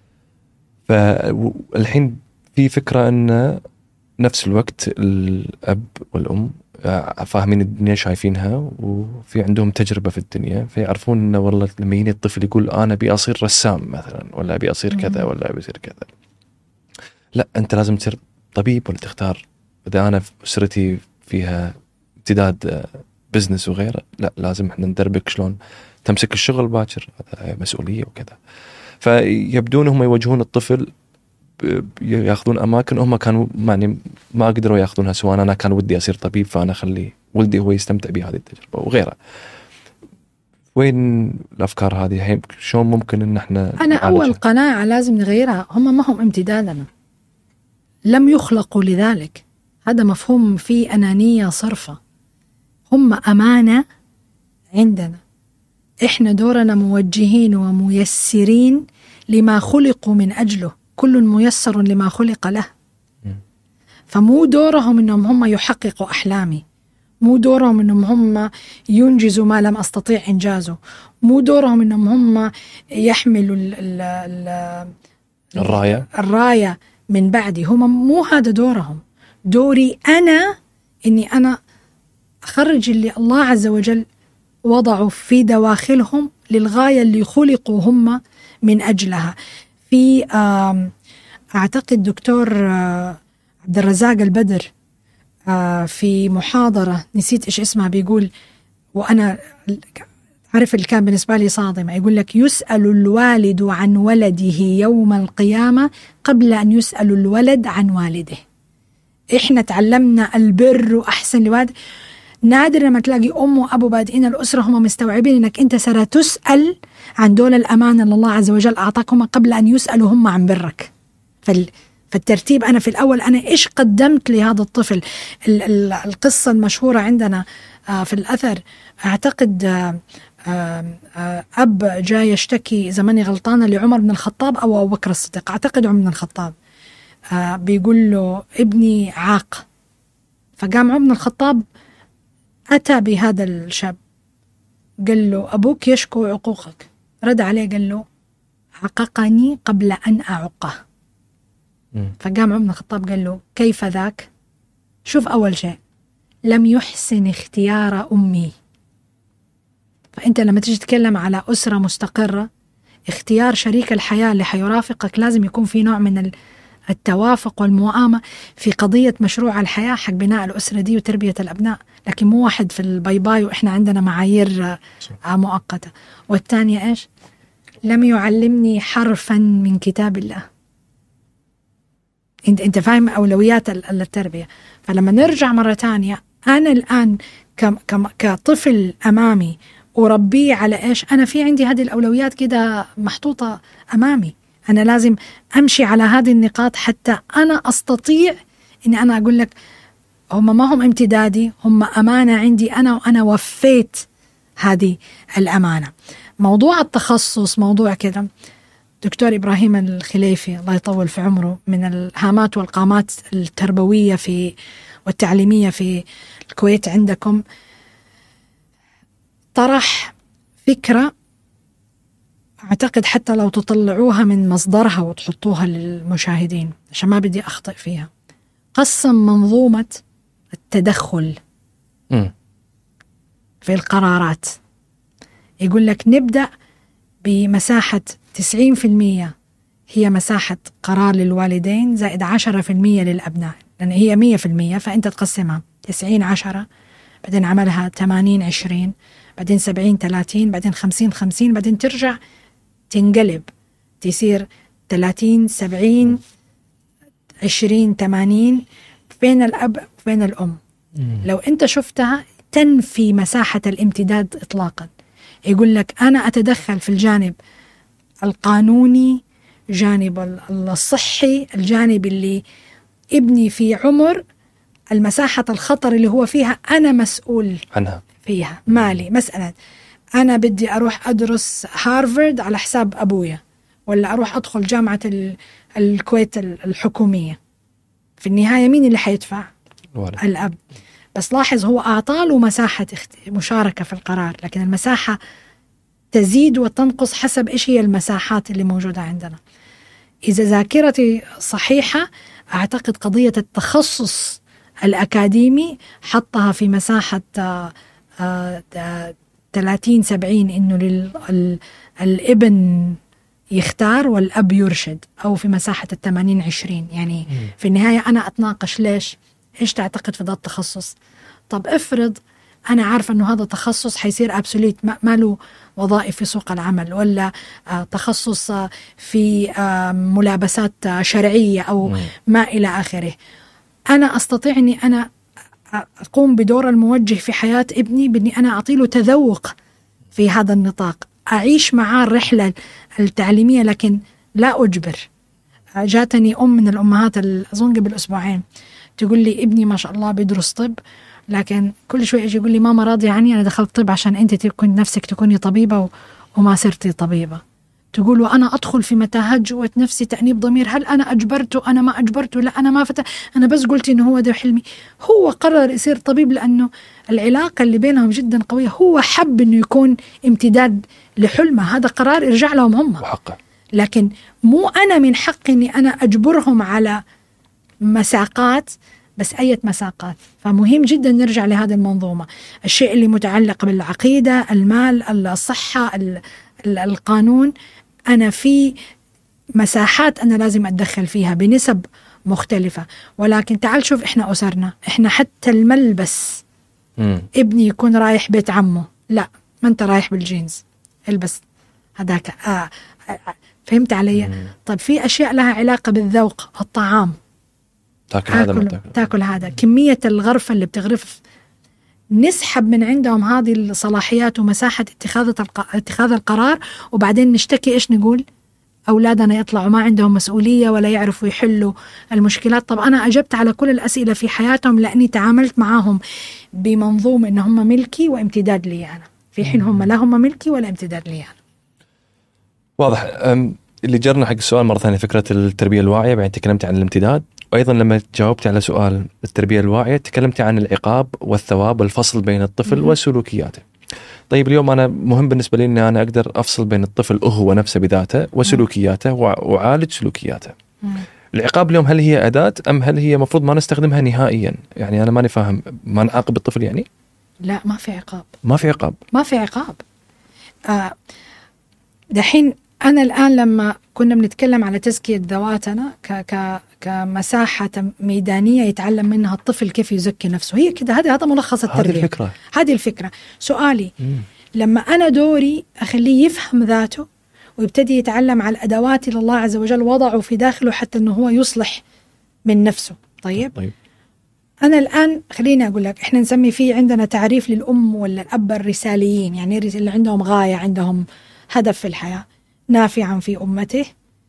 فالحين في فكرة إن نفس الوقت الأب والأم فاهمين الدنيا، شايفينها، وفي عندهم تجربة في الدنيا، فيعرفون إنه والله لما يجي الطفل يقول أنا أبي أصير رسام مثلا، ولا أبي أصير كذا، ولا أبي أصير كذا، لا أنت لازم تصير طبيب ولا تختار. إذا أنا في أسرتي فيها امتداد بزنس وغيره، لا لازم إحنا ندربك شلون تمسك الشغل باكر، هذا مسؤولية وكذا. فيبدون هم يوجهون الطفل، ياخذون اماكن هم كانوا يعني ما قدروا ياخذونها، سواء انا كان ودي اصير طبيب فانا اخلي ولدي هو يستمتع بهذه التجربه وغيرها. وين الافكار هذه؟ شلون ممكن ان احنا انا اول قناعه لازم نغيرها، هم ما هم امتدادنا، لم يخلقوا لذلك. هذا مفهوم فيه انانيه صرفه. هم امانه عندنا، احنا دورنا موجهين وميسرين لما خلقوا من اجله، كل ميسر لما خلق له. فمو دورهم انهم هم يحققوا احلامي، مو دورهم انهم هم ينجزوا ما لم استطيع انجازه، مو دورهم انهم هم يحملوا ال ال ال الرايه الرايه من بعدي. هم مو هذا دورهم. دوري انا اني انا اخرج اللي الله عز وجل وضعوا في دواخلهم للغايه اللي خلقوا هم من اجلها. في أعتقد دكتور عبد الرزاق البدر آه في محاضرة نسيت إيش اسمها، بيقول وأنا عارف اللي كان بالنسبة لي صادمة، يقول لك يسأل الوالد عن ولده يوم القيامة قبل أن يسأل الولد عن والده. إحنا تعلمنا البر وأحسن لوالد، نادر لما تلاقي أم وأبو بادئين الأسرة هم مستوعبين إنك أنت ستسأل عن دول الأمانة اللي الله عز وجل أعطاكم قبل أن يسألوا هم عن برك. فال فالترتيب أنا في الأول أنا إيش قدمت لهذا الطفل. ال ال القصة المشهورة عندنا آه في الأثر، أعتقد آه آه آه أب جاي يشتكي إذا ماني غلطانة لعمر بن الخطاب أو أبو بكر الصديق، أعتقد عمر بن الخطاب، آه بيقول له ابني عاق. فقام عمر بن الخطاب أتى بهذا الشاب قال له أبوك يشكو عقوقك. رد عليه قال له عققني قبل أن أعقه. فقام عمر بن الخطاب قال له كيف ذاك؟ شوف أول شيء لم يحسن اختيار أمي. فأنت لما تيجي تتكلم على أسرة مستقرة، اختيار شريك الحياة اللي حيرافقك لازم يكون في نوع من التوافق والموائمة في قضية مشروع الحياة حق بناء الأسرة دي وتربية الأبناء، لكن مو واحد في الباي باي وإحنا عندنا معايير مؤقتة. والثانية إيش؟ لم يعلمني حرفا من كتاب الله. انت انت فاهم اولويات التربيه. فلما نرجع مره تانية، انا الان كطفل امامي اربيه على ايش؟ انا في عندي هذه الاولويات كده محطوطه امامي، انا لازم امشي على هذه النقاط حتى انا استطيع اني انا اقول لك هم ما هم امتدادي، هم امانه عندي انا، وانا وفيت هذه الامانه. موضوع التخصص موضوع كده. دكتور إبراهيم الخليفي الله يطول في عمره من الهامات والقامات التربوية في والتعليمية في الكويت عندكم، طرح فكرة أعتقد حتى لو تطلعوها من مصدرها وتحطوها للمشاهدين عشان ما بدي أخطئ فيها. قسم منظومة التدخل م. في القرارات. يقول لك نبدأ بمساحة تسعين في المية هي مساحة قرار للوالدين زائد عشرة في المية للأبناء، لأن هي مية في المية، فأنت تقسمها تسعين عشرة، بعدين عملها ثمانين عشرين، بعدين سبعين ثلاثين، بعدين خمسين خمسين، بعدين ترجع تنقلب تصير ثلاثين سبعين عشرين ثمانين، فين الأب وفين الأم. لو أنت شفتها تنفي مساحة الامتداد إطلاقا. يقول لك أنا أتدخل في الجانب القانوني، جانب الصحي، الجانب اللي ابني في عمر المساحة الخطر اللي هو فيها أنا مسؤول عنها فيها. مالي مسألة أنا بدي أروح أدرس هارفارد على حساب أبويا، ولا أروح أدخل جامعة الكويت الحكومية، في النهاية مين اللي حيدفع؟ الوالد. الأب. بس لاحظ هو أعطاله مساحة مشاركة في القرار، لكن المساحة تزيد وتنقص حسب إيش هي المساحات اللي موجودة عندنا. إذا ذاكرتي صحيحة أعتقد قضية التخصص الأكاديمي حطها في مساحة ثلاثين سبعين، إنه للابن يختار والأب يرشد، أو في مساحة الثمانين عشرين. يعني في النهاية أنا أتناقش ليش إيش تعتقد في ذا التخصص. طب افرض أنا عارفة أنه هذا تخصص حيصير أبسوليت ما له وظائف في سوق العمل، ولا تخصص في ملابسات شرعية أو ما إلى آخره. أنا أستطيع أني أنا أقوم بدور الموجه في حياة ابني بأني أنا أعطيله تذوق في هذا النطاق، أعيش معاه الرحلة التعليمية، لكن لا أجبر. جاتني أم من الأمهات أظن قبل أسبوعين تقول لي ابني ما شاء الله بيدرس طب، لكن كل شوي يجي يقول لي ماما راضية عني، أنا دخلت طب عشان أنت تكون نفسك تكوني طبيبة وما صرتي طبيبة. تقول وأنا أدخل في متاهات جوة نفسي تأنيب ضمير، هل أنا أجبرته؟ أنا ما أجبرته، لا أنا ما فتح، أنا بس قلت إنه هو ده حلمي. هو قرر يصير طبيب لأنه العلاقة اللي بينهم جدا قوية، هو حب إنه يكون امتداد لحلمه، هذا قرار يرجع لهم هم وحقه. لكن مو أنا من حقي إني أنا أجبرهم على مساقات، بس أي مساقات. فمهم جدا نرجع لهذه المنظومة، الشيء اللي متعلق بالعقيدة، المال، الصحة، القانون، أنا في مساحات أنا لازم أتدخل فيها بنسب مختلفة. ولكن تعال شوف إحنا أسرنا، إحنا حتى الملبس مم. ابني يكون رايح بيت عمه، لا ما أنت رايح بالجينز، البس هذاك. آه. آه. فهمت علي؟ مم. طيب في أشياء لها علاقة بالذوق، الطعام، تاكل هذا ما تاكل, تاكل. تاكل هذا، كمية الغرفة اللي بتغرف، نسحب من عندهم هذه الصلاحيات ومساحة اتخاذ الق... اتخاذ القرار، وبعدين نشتكي إيش نقول؟ أولادنا يطلعوا ما عندهم مسؤولية ولا يعرفوا يحلوا المشكلات. طب أنا أجبت على كل الأسئلة في حياتهم لأني تعاملت معهم بمنظوم إن هم ملكي وامتداد لي أنا، في حين هم لا هم ملكي ولا امتداد لي أنا. واضح. اللي جرنا حق السؤال مرة ثانية فكرة التربية الواعية، بعدين تكلمت عن الامتداد، وأيضا لما جاوبت على سؤال التربية الواعية تكلمت عن العقاب والثواب والفصل بين الطفل م- وسلوكياته. طيب اليوم أنا مهم بالنسبة لي أن أنا أقدر أفصل بين الطفل هو نفسه بذاته وسلوكياته وأعالج سلوكياته. م- العقاب اليوم هل هي أداة أم هل هي مفروض ما نستخدمها نهائيا؟ يعني أنا ماني فاهم، ما نعاقب الطفل يعني؟ لا ما في عقاب، ما في عقاب، ما في عقاب. آه دحين أنا الآن لما كنا بنتكلم على تزكية ذواتنا ك ك كمساحة ميدانية يتعلم منها الطفل كيف يزكي نفسه، هي كده، هذا هذا ملخص التربية. هذه الفكرة، هذه الفكرة. سؤالي مم. لما أنا دوري أخليه يفهم ذاته ويبتدي يتعلم على الأدوات اللي الله عز وجل وضعه في داخله حتى أنه هو يصلح من نفسه. طيب, طيب. أنا الآن خليني أقول لك، إحنا نسمي فيه عندنا تعريف للأم ولا الأب الرساليين، يعني اللي عندهم غاية، عندهم هدف في الحياة، نافعا في أمته،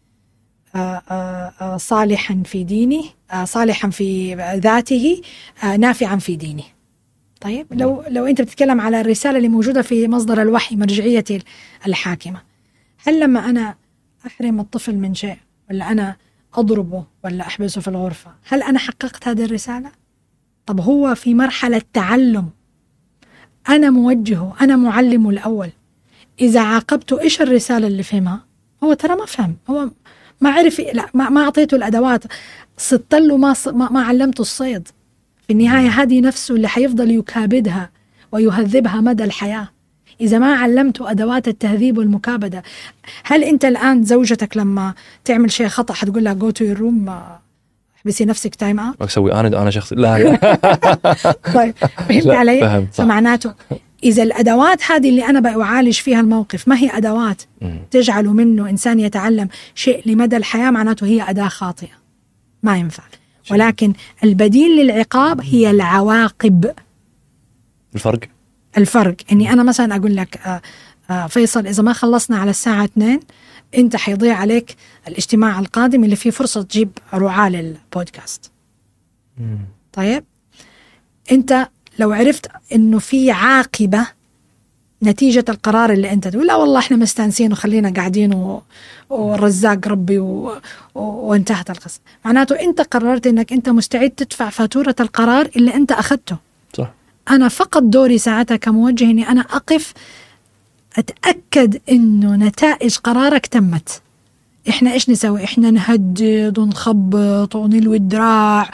آآ آآ صالحا في دينه، صالحا في ذاته، نافعا في دينه. طيب لو لو أنت بتتكلم على الرسالة اللي موجودة في مصدر الوحي، مرجعية الحاكمة، هل لما أنا أحرم الطفل من شيء ولا أنا أضربه ولا أحبسه في الغرفة، هل أنا حققت هذه الرسالة؟ طب هو في مرحلة تعلم، أنا موجهه، أنا معلمه الأول، إذا عاقبته إيش الرسالة اللي فهمها؟ هو ترى ما فهم، هو ما عرف، لا ما, ما أعطيته الأدوات، صدت له، ما, ما علمته الصيد. في النهاية هذه نفسه اللي حيفضل يكابدها ويهذبها مدى الحياة إذا ما علمته أدوات التهذيب والمكابدة. هل أنت الآن زوجتك لما تعمل شيء خطأ حتقول لها go to your room احبسي نفسك تايم اوت؟ أسوي أنا أنا شخص لا لا طيب فهمت علي؟ فمعناته إذا الأدوات هذه اللي أنا بأعالج فيها الموقف ما هي أدوات تجعل منه إنسان يتعلم شيء لمدى الحياة، معناته هي أداة خاطئة، ما ينفع. ولكن البديل للعقاب هي العواقب. الفرق الفرق إني أنا مثلا أقول لك آآ آآ فيصل إذا ما خلصنا على الساعة اثنين أنت حيضيع عليك الاجتماع القادم اللي فيه فرصة تجيب رعاة للبودكاست. مم. طيب أنت لو عرفت إنه في عاقبة نتيجة القرار اللي أنت تقول لا والله إحنا مستانسين وخلينا قاعدين و... والرزاق ربي و... و... وانتهت القصة، معناته أنت قررت إنك أنت مستعد تدفع فاتورة القرار اللي أنت أخذته. صح. أنا فقط دوري ساعتها كموجه إني أنا أقف أتأكد إنه نتائج قرارك تمت. إحنا إيش نسوي؟ إحنا نهدد ونخبط ونلوي الدراع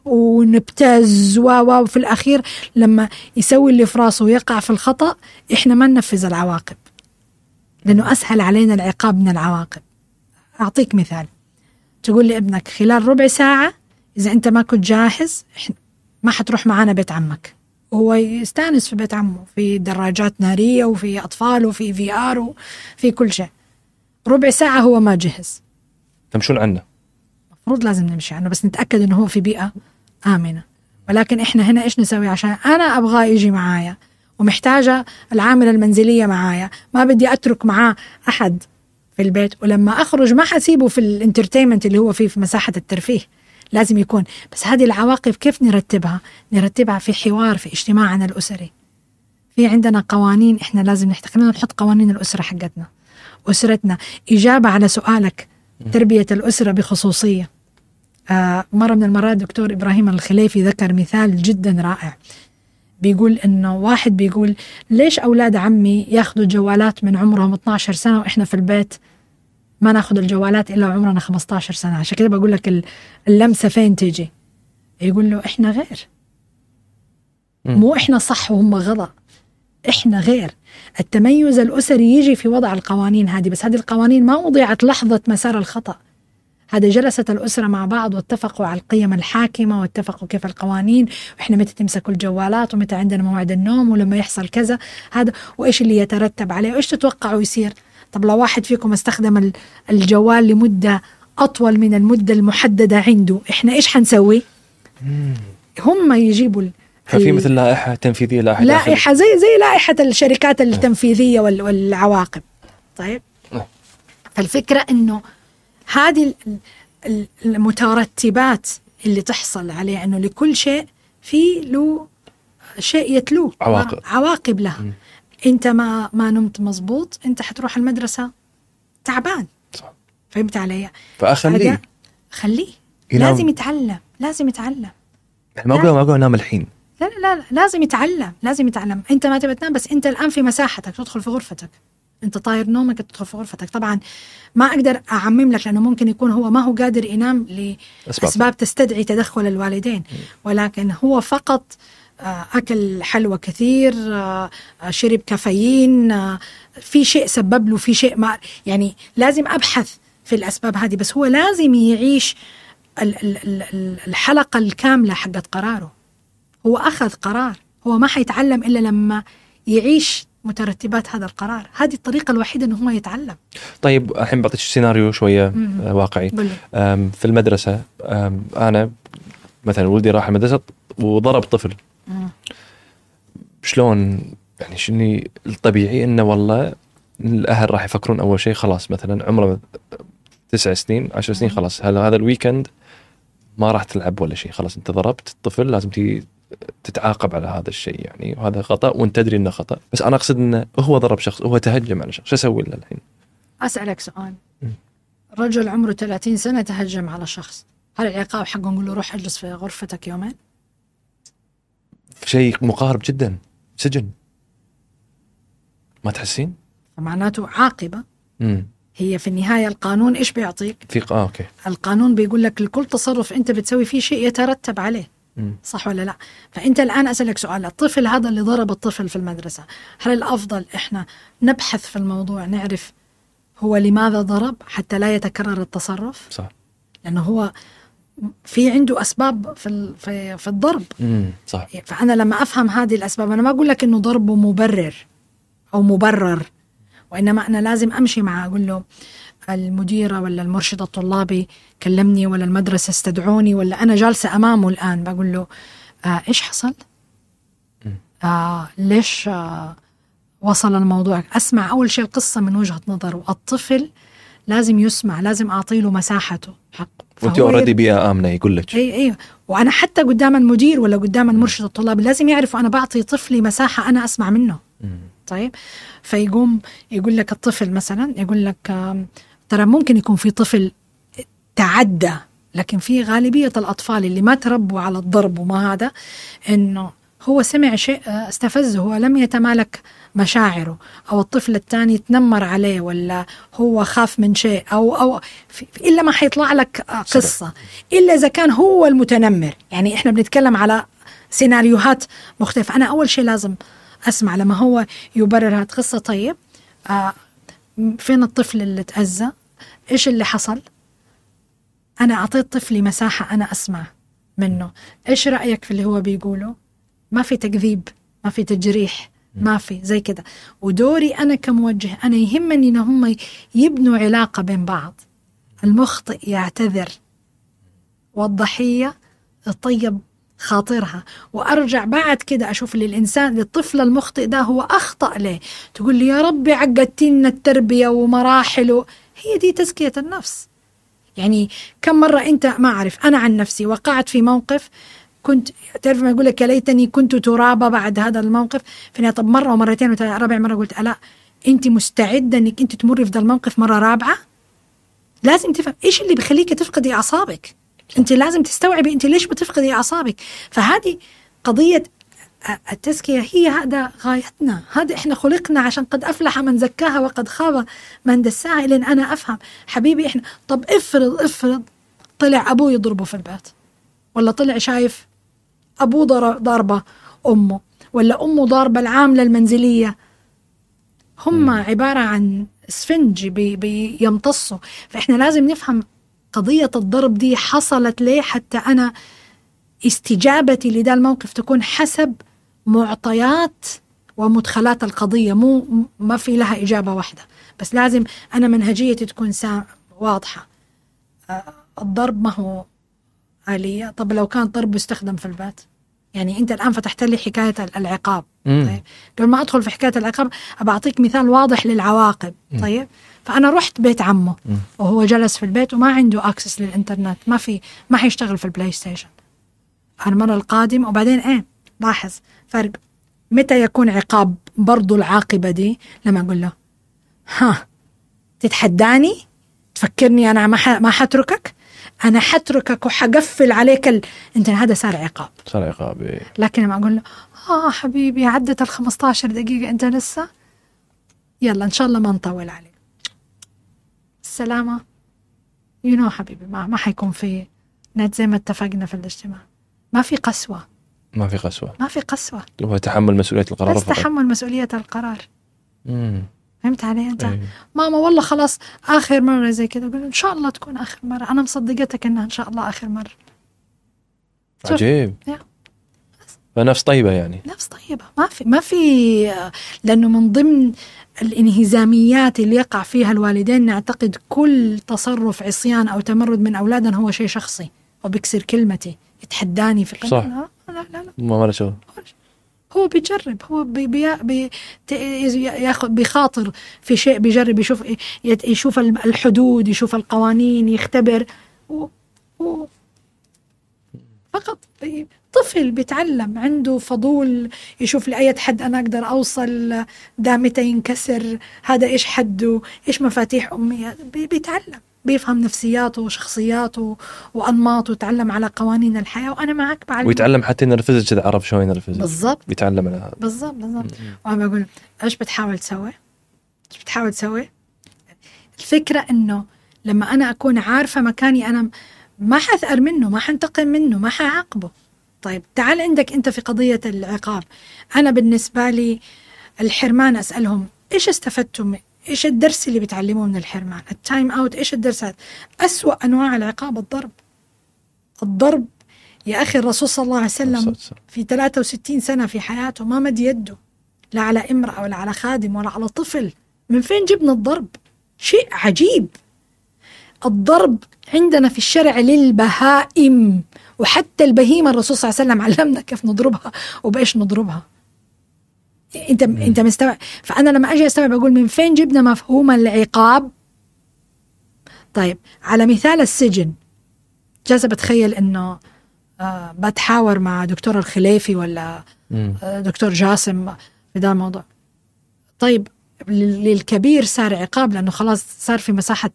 ونبتز و و وفي الأخير لما يسوي اللي في راسه ويقع في الخطأ إحنا ما ننفذ العواقب، لأنه أسهل علينا العقاب من العواقب. أعطيك مثال، تقول لي ابنك خلال ربع ساعة إذا أنت ما كنت جاهز ما حتروح معانا بيت عمك، وهو يستانس في بيت عمه في دراجات نارية وفي أطفال وفي في آر وفي كل شيء. ربع ساعة هو ما جهز، تمشون عنه. مفروض لازم نمشي عنه بس نتأكد إنه هو في بيئة آمنة. ولكن إحنا هنا إيش نسوي؟ عشان أنا أبغى يجي معايا ومحتاجة العاملة المنزلية معايا، ما بدي أترك معاه أحد في البيت، ولما أخرج ما حسيبه في الانترتينمنت اللي هو فيه في مساحة الترفيه، لازم يكون. بس هذه العواقب كيف نرتبها؟ نرتبها في حوار، في اجتماعنا الأسري. في عندنا قوانين إحنا لازم نحتاج نحط قوانين الأسرة حقتنا، أسرتنا. إجابة على سؤالك تربية الأسرة بخصوصية، آه مرة من المرات دكتور إبراهيم الخليفي ذكر مثال جدا رائع، بيقول إنه واحد بيقول ليش أولاد عمي ياخدوا جوالات من عمرهم اثنا عشر سنة وإحنا في البيت ما ناخد الجوالات إلا عمرنا خمسة عشر سنة؟ عشان كده بقول لك اللمسة فين تيجي. يقول له إحنا غير، مو إحنا صح وهم غلط، إحنا غير. التميز الأسري يجي في وضع القوانين هذه، بس هذه القوانين ما وضعت لحظة مسار الخطأ، هذا جلست الأسرة مع بعض واتفقوا على القيم الحاكمة واتفقوا كيف القوانين، وإحنا متى تمسكوا الجوالات ومتى عندنا موعد النوم ولما يحصل كذا هذا وإيش اللي يترتب عليه وإيش تتوقعوا يصير. طب لو واحد فيكم استخدم الجوال لمدة أطول من المدة المحددة عنده إحنا إيش حنسوي؟ هم يجيبوا ففي مثل لائحة تنفيذية، لائحة لائحة زي زي لائحة الشركات التنفيذية والعواقب. طيب فالفكرة إنه هذه المترتبات اللي تحصل عليه إنه لكل شيء في له شيء يتلوه عواقب, عواقب له. م. أنت ما ما نمت مزبوط أنت حتروح المدرسة تعبان. صح. فهمت علي؟ فأخليه خليه ينام. لازم يتعلم لازم يتعلم ما أقول ما أقول نام الحين، لا لا لا لازم يتعلم لازم يتعلم. أنت ما تبي تنام بس أنت الآن في مساحتك تدخل في غرفتك، أنت طاير نومك تدخل في غرفتك. طبعا ما أقدر أعمم لك لأنه ممكن يكون هو ما هو قادر ينام لأسباب تستدعي تدخل الوالدين، ولكن هو فقط أكل حلوى كثير، شرب كافيين، في شيء سبب له في شيء ما، يعني لازم أبحث في الأسباب هذه. بس هو لازم يعيش الحلقة الكاملة حقت قراره. هو أخذ قرار، هو ما حيتعلم إلا لما يعيش مترتبات هذا القرار. هذه الطريقة الوحيدة أنه هو يتعلم. طيب الحين بعطيك سيناريو شوية مم. واقعي. في المدرسة أنا مثلا ولدي راح المدرسة وضرب طفل، مم. شلون يعني شنو الطبيعي؟ إنه والله الأهل راح يفكرون أول شيء خلاص مثلا عمره تسع سنين عشر سنين خلاص هذا هذا الويكند ما راح تلعب ولا شيء، خلاص أنت ضربت الطفل لازم تي تتعاقب على هذا الشيء يعني، وهذا خطأ وانت تدري انه خطأ. بس انا اقصد انه هو ضرب شخص، هو تهجم على شخص، شو اسوي له الحين؟ اسالك سؤال، رجل عمره ثلاثين سنة تهجم على شخص، هل العقاب حقه نقول له روح اجلس في غرفتك يومين؟ شيء مقارب جدا، سجن. ما تحسين؟ فمعناته عاقبة. امم هي في النهاية القانون إيش بيعطيك؟ في آه، أوكي. القانون بيقول لك لكل تصرف أنت بتسوي فيه شيء يترتب عليه. مم. صح ولا لا؟ فأنت الآن أسألك سؤال، الطفل هذا اللي ضرب الطفل في المدرسة، هل الأفضل إحنا نبحث في الموضوع نعرف هو لماذا ضرب حتى لا يتكرر التصرف؟ صح. لأنه هو في عنده أسباب في في في الضرب. مم. صح. فأنا لما أفهم هذه الأسباب أنا ما أقول لك إنه ضربه مبرر أو مبرر، وإنما أنا لازم أمشي معه أقول له المديرة ولا المرشد الطلابي كلمني ولا المدرسة استدعوني ولا أنا جالسة أمامه الآن، بقول له آه إيش حصل؟ آه ليش آه وصل الموضوع؟ أسمع أول شيء القصة من وجهة نظره. الطفل لازم يسمع، لازم أعطيله مساحته حق. وانت أوريدي بيئة آمنة يقول لك. أي أي وأنا حتى قدام المدير ولا قدام المرشد الطلابي لازم يعرفوا أنا بعطي طفلي مساحة أنا أسمع منه. م. طيب فيقوم يقول لك الطفل مثلا يقول لك ترى ممكن يكون في طفل تعدى، لكن في غالبية الأطفال اللي ما تربوا على الضرب وما هذا إنه هو سمع شيء استفزه، هو لم يتمالك مشاعره، أو الطفل الثاني تنمر عليه ولا هو خاف من شيء أو أو إلا ما حيطلع لك قصة إلا إذا كان هو المتنمر. يعني إحنا بنتكلم على سيناريوهات مختلفة. أنا أول شيء لازم أسمع لما هو يبرر هاد قصة. طيب آه فين الطفل اللي تأذى؟ إيش اللي حصل؟ أنا أعطيت طفلي مساحة أنا أسمع منه. إيش رأيك في اللي هو بيقوله؟ ما في تكذيب، ما في تجريح، ما في زي كده. ودوري أنا كموجه أنا يهمني إن هم يبنوا علاقة بين بعض. المخطئ يعتذر والضحية يطيب خاطرها، وأرجع بعد كده أشوف اللي الإنسان للطفل المخطئ ده هو أخطأ ليه، تقول لي يا ربي عقدتنا التربية ومراحله. هي دي تزكية النفس. يعني كم مرة أنت ما أعرف، أنا عن نفسي وقعت في موقف كنت تعرف ما يقول لك يا ليتني كنت ترابة بعد هذا الموقف. فأنا طب مرة ومرتين ورابع مرة قلت ألا أنت مستعدة أنك أنت تمر في ذا الموقف مرة رابعة؟ لازم تفهم إيش اللي بيخليك تفقدي أعصابك. أنت لازم تستوعبي أنت ليش بتفقدي أعصابك. فهذه قضية التزكية، هي هذا غايتنا، هذا إحنا خلقنا عشان قد أفلح من زكاها وقد خاب من دساها. لأن أنا أفهم حبيبي إحنا طب افرض افرض طلع أبوه يضربه في البيت، ولا طلع شايف أبوه ضربة أمه، ولا أمه ضاربة العاملة المنزلية. هم عبارة عن سفنج بي بيمتصوا. فإحنا لازم نفهم قضية الضرب دي حصلت ليه؟ حتى أنا استجابتي لذا الموقف تكون حسب معطيات ومدخلات القضية، مو ما في لها إجابة واحدة، بس لازم أنا منهجيتي تكون واضحة. الضرب ما هو آلية. طب لو كان ضرب يستخدم في البيت، يعني أنت الآن فتحت لي حكاية العقاب. طيب قبل ما أدخل في حكاية العقاب أبعطيك مثال واضح للعواقب. طيب فأنا رحت بيت عمه وهو جلس في البيت وما عنده أكسس للإنترنت، ما في ما حيشتغل في البلاي ستيشن المرة القادمة. وبعدين إيه، لاحظ فرق متى يكون عقاب برضو العاقبة دي؟ لما أقول له ها تتحداني تفكرني أنا ما ما حتركك، أنا حتركك وحقفل عليك ال... أنت هذا صار عقاب، صار عقاب إيه. لكن لما أقول له آه حبيبي عدت الخمسة عشر دقيقة أنت لسه، يلا إن شاء الله ما نطول عليك، السلامة، يو نو حبيبي ما ما حيكون في نت زي ما اتفقنا في الاجتماع، ما في قسوة، ما في قسوة، ما في قسوة، هو تحمل مسؤولية القرار، بس تحمل مسؤولية القرار. امم فهمت علي أنت؟ أيه. ماما والله خلاص آخر مرة زي كده، أقول إن شاء الله تكون آخر مرة، أنا مصدقتك إنها إن شاء الله آخر مرة. عجيب. فنفس طيبة يعني، نفس طيبة، ما في ما في لأنه من ضمن الانهزاميات اللي يقع فيها الوالدين نعتقد كل تصرف عصيان أو تمرد من أولادنا هو شيء شخصي، وبيكسر كلمتي، يتحداني في صح. لا لا لا, لا. ما له شغل، هو بيجرب، هو بي بي بي ياخذ بيخاطر في شيء، بيجرب يشوف يشوف الحدود، يشوف القوانين، يختبر و... و... فقط طفل بيتعلم، عنده فضول يشوف لأي حد أنا أقدر أوصل، ده متى ينكسر، هذا إيش حده، إيش مفاتيح أمي، بيتعلم، بيفهم نفسياته وشخصياته وأنماطه، ويتعلم على قوانين الحياة، وأنا معك بعلم، ويتعلم حتى ينرفز كذا، عرف شلون ينرفز بالضبط، بيتعلم على هذا بالضبط بالضبط. وأنا بقول إيش بتحاول تسوي؟ إيش بتحاول تسوي؟ الفكرة إنه لما أنا أكون عارفة مكاني، أنا ما حثأر منه، ما حنتقم منه، ما حعاقبه. طيب تعال عندك أنت في قضية العقاب، أنا بالنسبة لي الحرمان أسألهم إيش استفدتم، إيش الدرس اللي بتعلموه من الحرمان، التايم أوت، إيش الدرس هذا؟ أسوأ أنواع العقاب الضرب. الضرب يا أخي الرسول صلى الله عليه وسلم في ثلاثة وستين سنة في حياته ما مد يده لا على امرأة ولا على خادم ولا على طفل. من فين جبنا الضرب؟ شيء عجيب. الضرب عندنا في الشرع للبهائم، وحتى البهيمة الرسول صلى الله عليه وسلم علمنا كيف نضربها وبإيش نضربها. انت م. انت مستوعب؟ فأنا لما أجي أستوعب أقول من فين جبنا مفهوم العقاب؟ طيب على مثال السجن، جالسة بتخيل إنه آه بتحاور مع دكتور الخليفي ولا آه دكتور جاسم في ده الموضوع. طيب للكبير صار عقاب لأنه خلاص صار في مساحة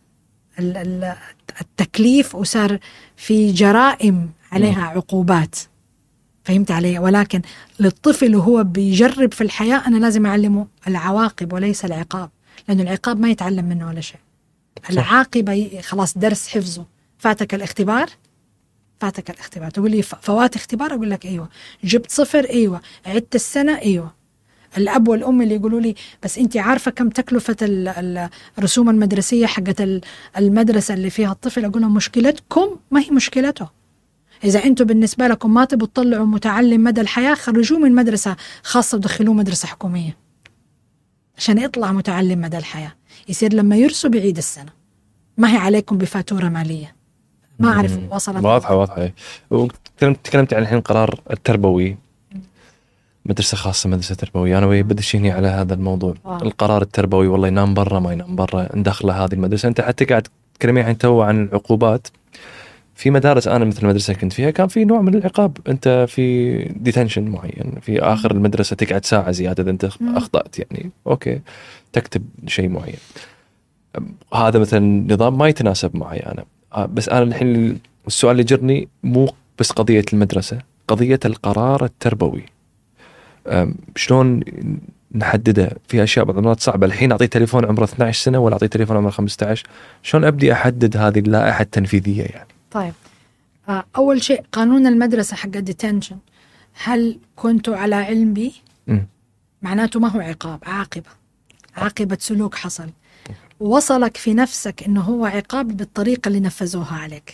التكليف وصار في جرائم عليها عقوبات، فهمت علي؟ ولكن للطفل وهو بيجرب في الحياة أنا لازم أعلمه العواقب وليس العقاب، لأنه العقاب ما يتعلم منه ولا شيء. العاقبة خلاص درس حفظه. فاتك الاختبار، فاتك الاختبار، تقول لي فوات اختبار، أقول لك أيوة. جبت صفر، أيوة. عدت السنة، أيوة. الأب والأم اللي يقولوا لي بس أنت عارفة كم تكلفة الرسوم المدرسية حقت المدرسة اللي فيها الطفل، أقول لهم مشكلتكم ما هي مشكلته. إذا أنتم بالنسبة لكم ما تبوا تطلعوا متعلم مدى الحياة، خرجوه من مدرسة خاصة ودخلوه مدرسة حكومية عشان يطلع متعلم مدى الحياة، يصير لما يرسوا بعيد السنة، ما هي عليكم بفاتورة مالية. ما أعرف وصلت. واضحة واضحة. وتكلمت عن الحين القرار التربوي، مدرسة خاصة مدرسة تربوية، أنا ويا بدش هني على هذا الموضوع. واو. القرار التربوي والله ينام برا ما ينام برا ندخله هذه المدرسة. أنت حتى قاعد تكلمي عن تو عن العقوبات في مدارس، أنا مثل المدرسة كنت فيها كان في نوع من العقاب، أنت في ديتنشن معين في آخر المدرسة تقعد ساعة زيادة إذا أنت أخطأت يعني أوكي تكتب شيء معين. هذا مثلا نظام ما يتناسب معي أنا. بس أنا الحين السؤال اللي جرني مو بس قضية المدرسة، قضية القرار التربوي شلون نحدده؟ في أشياء بعض المرات صعبة. الحين أعطيه تليفون عمره اثنتي عشرة سنة ولا أعطيه تليفون عمره خمسة عشر، شلون أبدي أحدد هذه اللائحة التنفيذية يعني؟ طيب أول شيء قانون المدرسة حق الديتنشن، هل كنتوا على علم به؟ م. معناته ما هو عقاب، عاقبة، عاقبة سلوك حصل. وصلك في نفسك إنه هو عقاب بالطريقة اللي نفذوها عليك.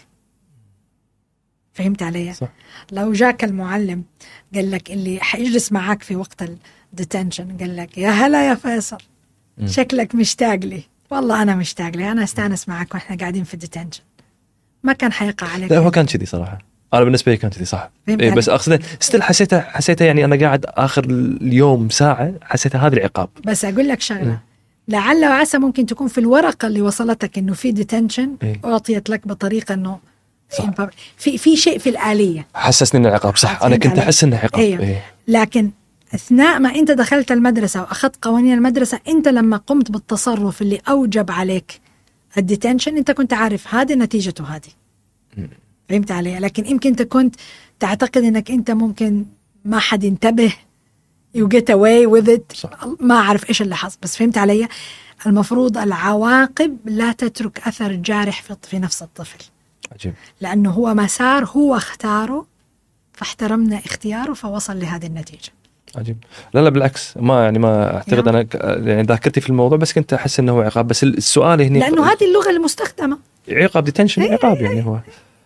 فهمت علي؟ صح. لو جاك المعلم قال لك اللي حيجلس معاك في وقت الديتنشن قال لك يا هلا يا فيصل م. شكلك مشتاق لي، والله أنا مشتاق لي، أنا استانس معك وإحنا قاعدين في الديتنشن، ما كان حيقع عليك. لا هو كان كذي صراحة، أنا بالنسبة لي كان كذي صح. إيه بس أقصد ستيل حسيته حسيته يعني أنا قاعد آخر اليوم ساعة حسيته هذا العقاب. بس أقول لك شغلة م. لعل وعسى ممكن تكون في الورقة اللي وصلتك إنه في ديتنشن إيه؟ أعطيت لك بطريقة إنه في في شيء في الآلية حسسني إنه عقاب. صح أنا كنت أحس إنه عقاب. أيوه. إيه؟ لكن أثناء ما أنت دخلت المدرسة وأخذت قوانين المدرسة، أنت لما قمت بالتصرف اللي أوجب عليك الديتنشن أنت كنت عارف هذه نتيجته هذه. فهمت علي؟ لكن يمكن أنت كنت تعتقد إنك أنت ممكن ما حد ينتبه you get away with it. صح. ما أعرف إيش اللي حصل، بس فهمت علي؟ المفروض العواقب لا تترك أثر جارح في نفس الطفل. عجيب. لأنه هو مسار هو اختاره فاحترمنا اختياره فوصل لهذه النتيجة. عجيب. لا لا بالعكس، ما يعني ما أعتقد أنا يعني ذاكرتي في الموضوع، بس كنت أحس إنه هو عقاب. بس السؤال هنا لأنه هذه اللغة المستخدمة عقاب ديتنشن عقاب يعني هو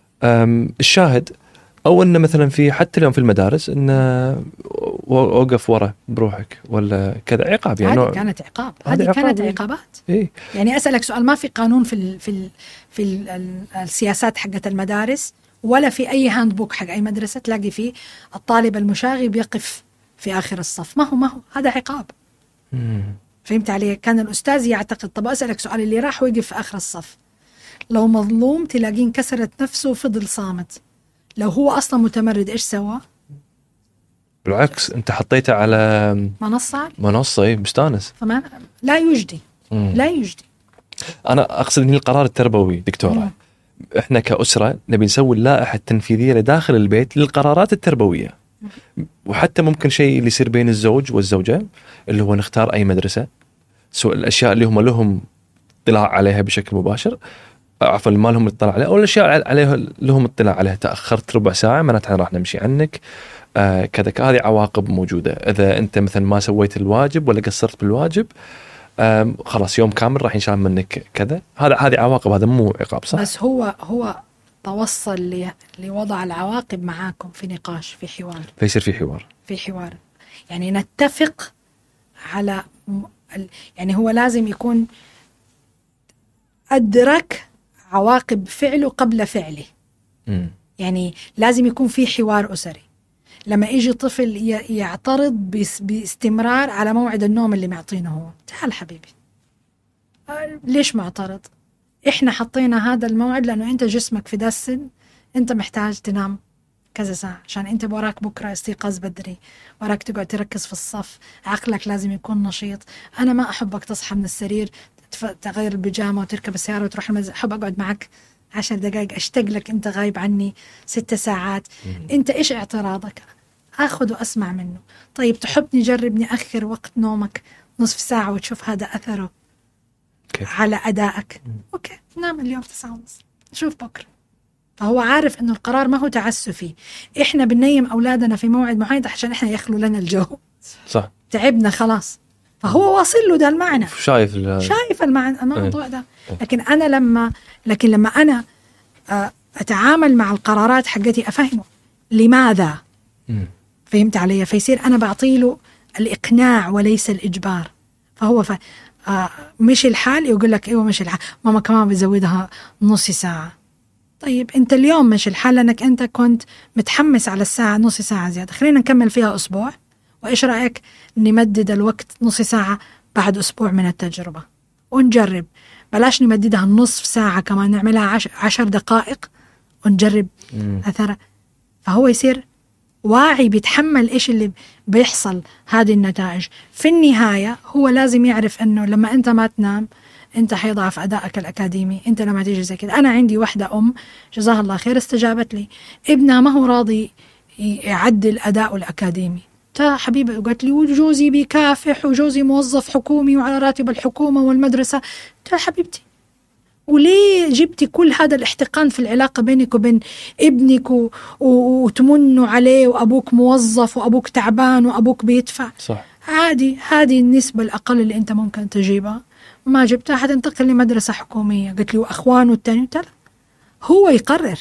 الشاهد أو إنه مثلا في حتى اليوم في المدارس إنه وقف ورا بروحك ولا كذا عقاب يعني. هذه كانت عقاب، هذه كانت عقابات. إيه؟ يعني أسألك سؤال، ما في قانون في ال في ال في ال السياسات حقت المدارس ولا في أي هاند بوك حق أي مدرسة تلاقي فيه الطالب المشاغب يقف في آخر الصف، ما هو ما هو هذا عقاب. مم. فهمت علي؟ كان الأستاذ يعتقد. طب أسألك سؤال، اللي راح وقف في آخر الصف لو مظلوم تلاقيه انكسرت نفسه وفضل صامت، لو هو أصلا متمرد إيش سوى؟ بالعكس أنت حطيته على منصة منصة إيه مستانس. فما لا يجدي. مم. لا يجدي. أنا أقصد إن القرار التربوي دكتورة مم. إحنا كأسرة نبي نسوي اللائحة التنفيذية لداخل البيت للقرارات التربوية. مم. وحتى ممكن شيء اللي يصير بين الزوج والزوجة اللي هو نختار أي مدرسة، سواء الأشياء اللي هم لهم اطلاع عليها بشكل مباشر، عفوا ما لهم اطلاع عليها، أو الأشياء عليها لهم اطلاع عليها. تأخرت ربع ساعة معناتها راح نمشي عنك آه كذا. هذه عواقب موجودة إذا أنت مثلا ما سويت الواجب ولا قصرت بالواجب، آه خلاص يوم كامل راح ينشال منك كذا. هذا هذه عواقب، هذا مو عقاب صح. بس هو هو توصل لوضع العواقب معاكم في نقاش، في حوار، فيصير في حوار في حوار يعني نتفق على يعني هو لازم يكون أدرك عواقب فعله قبل فعله. م. يعني لازم يكون في حوار أسري. لما يجي طفل يعترض باستمرار على موعد النوم اللي معطينه هو، تعال حبيبي ليش معترض؟ إحنا حطينا هذا الموعد لأنه أنت جسمك في ذا السن أنت محتاج تنام كذا ساعة عشان أنت وراك بكرة استيقاظ بدري، وراك تقعد تركز في الصف، عقلك لازم يكون نشيط. أنا ما أحبك تصحى من السرير تغير البيجامة وتركب السيارة وتروح المدرسة، أحب أقعد معك عشر دقائق أشتاق لك، أنت غايب عني ست ساعات. مم. أنت إيش اعتراضك؟ أخذ وأسمع منه. طيب تحب نجرب نأخر وقت نومك نصف ساعة وتشوف هذا أثره كيف على أدائك؟ مم. أوكي نام اليوم تسعة ونص نشوف بكرة. فهو عارف إنه القرار ما هو تعسفي. إحنا بننيم أولادنا في موعد معين عشان إحنا يخلو لنا الجو. صح. تعبنا خلاص. فهو واصل له ده المعنى، شايف شايف المعنى الموضوع ده. لكن أنا لما لكن لما أنا أتعامل مع القرارات حقتي أفهمه لماذا. م. فهمت علي؟ فيصير أنا بعطيله الإقناع وليس الإجبار. فهو ف... آه مش الحال يقول لك إيوه مش الحال، ماما كمان بزودها نص ساعة. طيب أنت اليوم مش الحال لأنك أنت كنت متحمس على الساعة نص ساعة زيادة، خلينا نكمل فيها أسبوع، وإيش رأيك نمدد الوقت نص ساعة بعد أسبوع من التجربة ونجرب. بلاش نمددها نصف ساعة كمان، نعملها عشر, عشر دقائق ونجرب أثر. فهو يصير واعي بيتحمل إيش اللي بيحصل هذه النتائج. في النهاية هو لازم يعرف أنه لما أنت ما تنام أنت حيضعف أدائك الأكاديمي. أنت لما تيجي زي كده، أنا عندي واحدة أم جزاها الله خير استجابت لي، ابنها ما هو راضي يعدل أداؤه الأكاديمي. تا حبيبي قالت لي وجوزي بيكافح وجوزي موظف حكومي وعلى راتب الحكومة والمدرسة. تا حبيبتي وليه جبتي كل هذا الاحتقان في العلاقة بينك وبين ابنك و... و... وتمنوا عليه وأبوك موظف وأبوك تعبان وأبوك بيدفع؟ صح. عادي، هذه النسبة الأقل اللي أنت ممكن تجيبها، ما جبتها حتنتقل لمدرسة حكومية. قلت لي وأخوانه التاني؟ قلت له هو يقرر.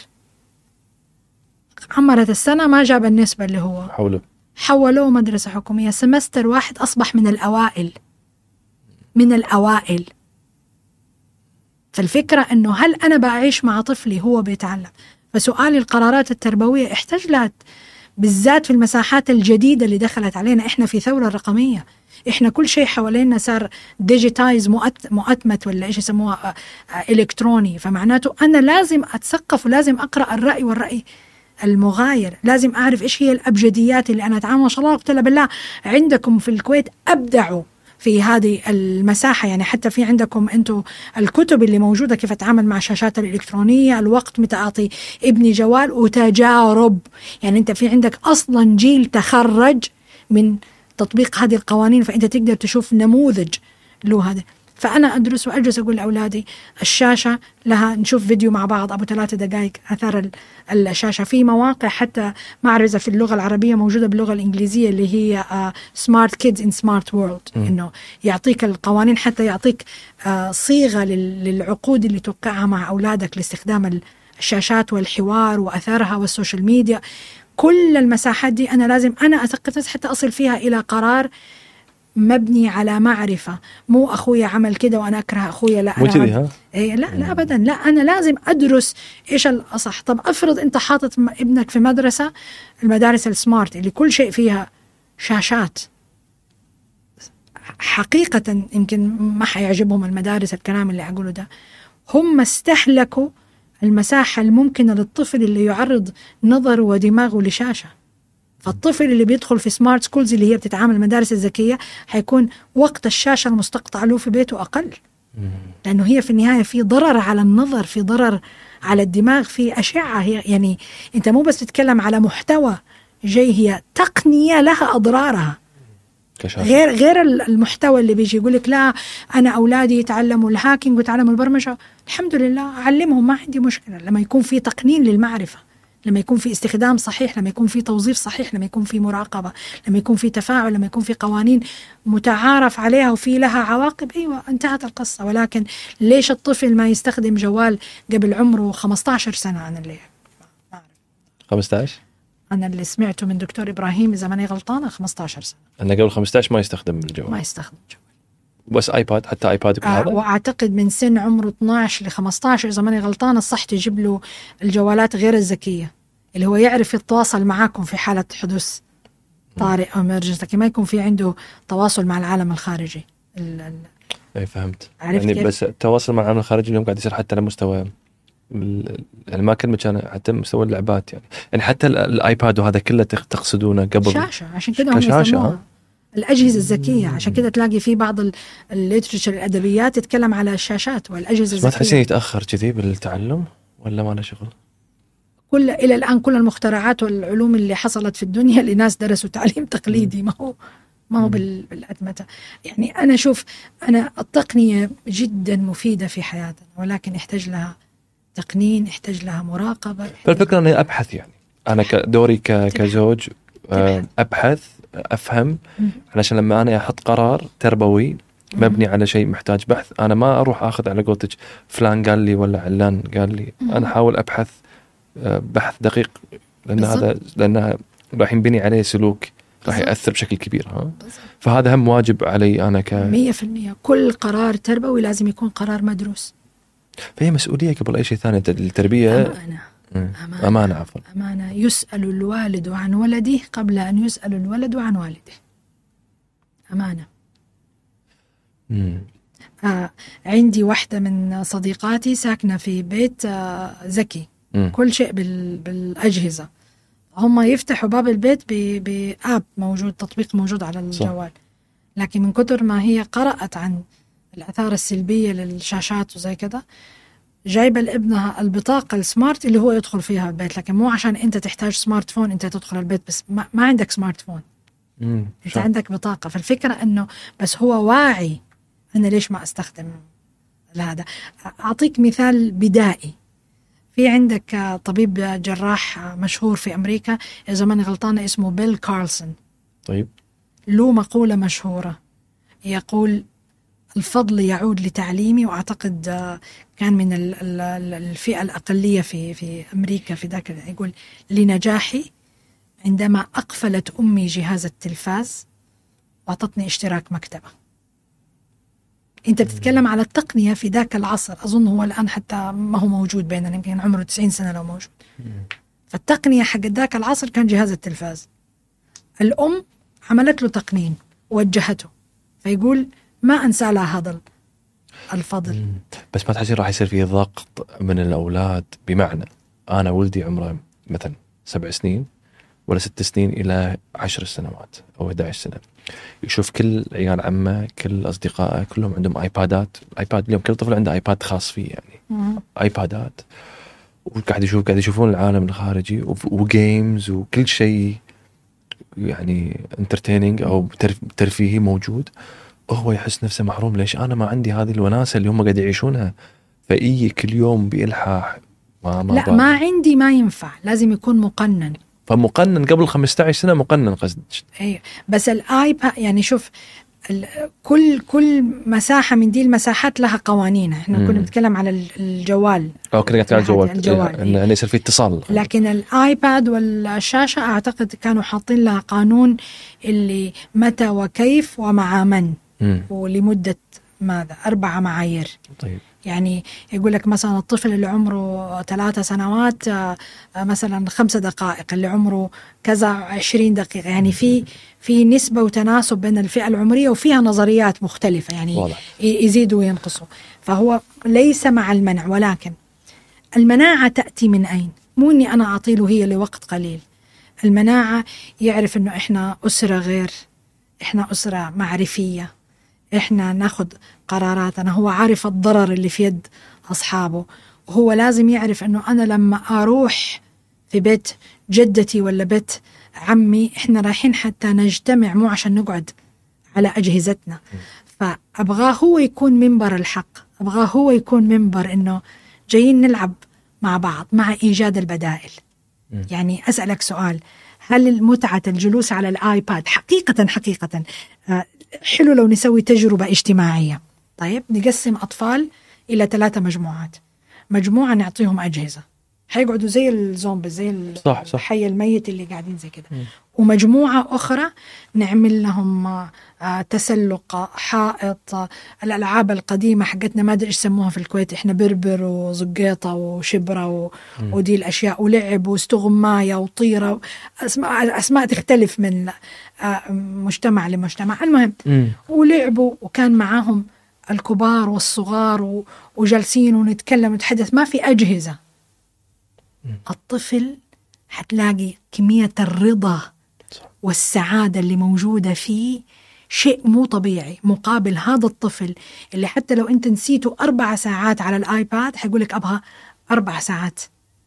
عمرت السنة ما جاب النسبة اللي هو حوله، حولوه مدرسة حكومية. سمستر واحد أصبح من الأوائل من الأوائل. فالفكرة أنه هل أنا بعيش مع طفلي هو بيتعلم؟ فسؤال القرارات التربوية احتاج لها بالذات في المساحات الجديدة اللي دخلت علينا. إحنا في ثورة رقمية، إحنا كل شيء حوالينا صار ديجيتايز، مؤتمت ولا إيش يسموها إلكتروني. فمعناته أنا لازم أتثقف ولازم أقرأ الرأي والرأي المغاير، لازم أعرف إيش هي الأبجديات اللي أنا أتعامل. ما شاء الله قلت له بالله عندكم في الكويت أبدعوا في هذه المساحة. يعني حتى في عندكم أنتوا الكتب اللي موجودة كيف أتعامل مع الشاشات الإلكترونية، الوقت متى أعطي ابني جوال، وتجارب. يعني أنت في عندك أصلا جيل تخرج من تطبيق هذه القوانين، فأنت تقدر تشوف نموذج له هذا. فأنا أدرس وأجلس أقول لأولادي الشاشة لها، نشوف فيديو مع بعض أبو ثلاثة دقائق أثر الشاشة. في مواقع حتى معرضة في اللغة العربية موجودة باللغة الإنجليزية اللي هي Smart Kids in Smart World، إنه يعطيك القوانين، حتى يعطيك صيغة للعقود اللي توقعها مع أولادك لاستخدام الشاشات والحوار وأثرها والسوشيال ميديا. كل المساحات دي أنا لازم أنا أثقف نفسي حتى أصل فيها إلى قرار مبني على معرفة. مو أخويا عمل كده وأنا أكره أخويا، لا أنا إيه لا لا أبدا، لا أنا لازم أدرس إيش الأصح. طب أفرض أنت حاطط ابنك في مدرسة، المدارس السمارت اللي كل شيء فيها شاشات، حقيقة يمكن ما حيعجبهم المدارس الكلام اللي أقوله ده. هم استهلكوا المساحة الممكنة للطفل اللي يعرض نظره ودماغه لشاشة. فالطفل اللي بيدخل في سمارت سكولز اللي هي بتتعامل المدارس الذكية حيكون وقت الشاشة المستقطع له في بيته أقل، لأنه هي في النهاية في ضرر على النظر، في ضرر على الدماغ، في أشعة. هي يعني أنت مو بس تتكلم على محتوى جاي، هي تقنية لها أضرارها غير غير المحتوى اللي بيجي يقول لك لا أنا أولادي يتعلموا الهاكينج ويتعلموا البرمجة. الحمد لله أعلمهم، ما عندي مشكلة لما يكون في تقنين للمعرفة، لما يكون في استخدام صحيح، لما يكون في توظيف صحيح، لما يكون في مراقبة، لما يكون في تفاعل، لما يكون في قوانين متعارف عليها وفي لها عواقب. أيوة انتهت القصة. ولكن ليش الطفل ما يستخدم جوال قبل عمره خمسة عشر سنة؟ أنا اللي ما أعرف. خمسة عشر أنا اللي سمعته من دكتور إبراهيم إذا ماني غلطانة خمسة عشر سنة. أنا قبل خمسة عشر ما يستخدم الجوال، ما يستخدم جوال، بس ايباد، حتى ايباد يكون آه هذا. واعتقد من سن عمره اثنا عشر ل خمسة عشر اذا ماني غلطان الصح تجيب له الجوالات غير الذكيه اللي هو يعرف يتواصل معاكم في حاله حدوث طارئ او امرجنسي، ما يكون في عنده تواصل مع العالم الخارجي. اي فهمت يعني كيف؟ بس التواصل مع العالم الخارجي اليوم قاعد يصير حتى على مستوى يعني ما كلمة كان حتى مستوى اللعبات، يعني يعني حتى الايباد وهذا كله تقصدونه قبل شاشة، عشان كده هم يسموها الأجهزة الذكية. عشان كده تلاقي في بعض الليترشر الأدبيات تتكلم على الشاشات والأجهزة الذكية. ما تحسين يتأخر كذي بالتعلم ولا ما له شغل؟ كل إلى الآن كل المخترعات والعلوم اللي حصلت في الدنيا اللي ناس درسوا تعليم تقليدي، ما هو ما هو بالأدمتة. يعني أنا شوف أنا التقنية جدا مفيدة في حياتنا، ولكن يحتاج لها تقنين، يحتاج لها مراقبة. فالفكرة أني أبحث، يعني أنا كدوري كزوج أبحث أفهم، علشان لما أنا أحط قرار تربوي مبني على شيء محتاج بحث، أنا ما أروح أخذ على قولتك فلان قال لي ولا علان قال لي، أنا أحاول أبحث بحث دقيق، لأن هذا لأنها راح ينبني عليه سلوك راح يأثر بشكل كبير. ها؟ فهذا هم واجب علي أنا ك مية في المية. كل قرار تربوي لازم يكون قرار مدروس. فهي مسؤولية قبل أي شيء ثاني. التربية أمانة. أمانة. أمانة عفوا. أمانة. يسأل الوالد عن ولده قبل أن يسأل الولد عن والده. أمانة. آه عندي واحدة من صديقاتي ساكنة في بيت آه ذكي، مم. كل شيء بال... بالأجهزة. هم يفتحوا باب البيت ب... بآب موجود، تطبيق موجود على الجوال. صح. لكن من كتر ما هي قرأت عن الآثار السلبية للشاشات وزي كده، جايبة لابنها البطاقة السمارت اللي هو يدخل فيها البيت، لكن مو عشان أنت تحتاج سمارت فون أنت تدخل البيت، بس ما, ما عندك سمارت فون، مم. أنت شو. عندك بطاقة. فالفكرة أنه بس هو واعي أنا ليش ما أستخدم هذا. أعطيك مثال بدائي. في عندك طبيب جراح مشهور في أمريكا إذا ماني غلطانة اسمه بيل كارلسون. طيب. له مقولة مشهورة يقول الفضل يعود لتعليمي. وأعتقد كان من الفئة الأقلية في في أمريكا في ذاك يقول لنجاحي عندما أقفلت أمي جهاز التلفاز وأعطتني اشتراك مكتبة. أنت بتتكلم على التقنية في ذاك العصر، أظن هو الآن حتى ما هو موجود بيننا، يمكن عمره تسعين سنة لو موجود. فالتقنية حق ذاك العصر كان جهاز التلفاز. الأم عملت له تقنين ووجهته، فيقول ما أنسى لها هذا الفضل. بس ما تحسي راح يصير فيه ضغط من الأولاد؟ بمعنى أنا ولدي عمره مثلا سبع سنين ولا ست سنين إلى عشر سنوات أو أحد عشر سنة، يشوف كل عيال عمه كل أصدقائه كلهم عندهم آيبادات. آيباد اليوم كل طفل عنده آيباد خاص فيه يعني مم. آيبادات، وقاعد يشوف قاعد يشوفون العالم الخارجي وجيمز وكل شيء يعني انترتينينج أو ترفيهي موجود، وهو يحس نفسه محروم. ليش أنا ما عندي هذه الوناسة اللي هم قاعد يعيشونها؟ فإيه كل يوم بإلحاح ما ما لا بقى. ما عندي ما ينفع، لازم يكون مقنن. فمقنن قبل خمسة عشر سنة مقنن قصدك؟ ايوه بس الايباد يعني شوف كل كل مساحة من دي المساحات لها قوانين. احنا كنا بنتكلم على الجوال او كنا نتكلم على الجوال, الجوال. انه إيه. يصير في اتصال. لكن الايباد والشاشة اعتقد كانوا حاطين لها قانون اللي متى وكيف ومع من مم. ولمدة ماذا أربعة معايير. طيب يعني يقول لك مثلا الطفل اللي عمره ثلاثة سنوات مثلا خمسة دقائق، اللي عمره كذا عشرين دقيقة. يعني في في نسبة وتناسب بين الفئة العمرية، وفيها نظريات مختلفة يعني واضح. يزيدوا وينقصوا. فهو ليس مع المنع، ولكن المناعة تأتي من أين؟ مو إني أنا أعطيله هي لوقت قليل. المناعة يعرف إنه إحنا أسرة غير، إحنا أسرة معرفية، إحنا ناخد قراراتنا. هو عارف الضرر اللي في يد أصحابه، وهو لازم يعرف أنه أنا لما أروح في بيت جدتي ولا بيت عمي إحنا رايحين حتى نجتمع، مو عشان نقعد على أجهزتنا. فأبغاه هو يكون منبر الحق، أبغاه هو يكون منبر أنه جايين نلعب مع بعض مع إيجاد البدائل. يعني أسألك سؤال، هل المتعة الجلوس على الآيباد حقيقة حقيقة آه حلو لو نسوي تجربة اجتماعية؟ طيب نقسم أطفال إلى ثلاثة مجموعات. مجموعة نعطيهم أجهزة حيقعدوا زي الزومبي زي الحي الميت اللي قاعدين زي كده، ومجموعة أخرى نعمل لهم آه تسلق حائط، آه الألعاب القديمة حقتنا ما أدري إيش سموها في الكويت، إحنا بربر وزقيطة وشبرة و... ودي الأشياء، ولعب واستغماية وطيرة، أسماء, أسماء تختلف من آه مجتمع لمجتمع. المهم م. ولعبوا وكان معاهم الكبار والصغار و... وجالسين ونتكلم ونتحدث، ما في أجهزة. م. الطفل حتلاقي كمية الرضا والسعادة اللي موجودة فيه شيء مو طبيعي، مقابل هذا الطفل اللي حتى لو أنت نسيته أربع ساعات على الآيباد حيقولك أبغى أربع ساعات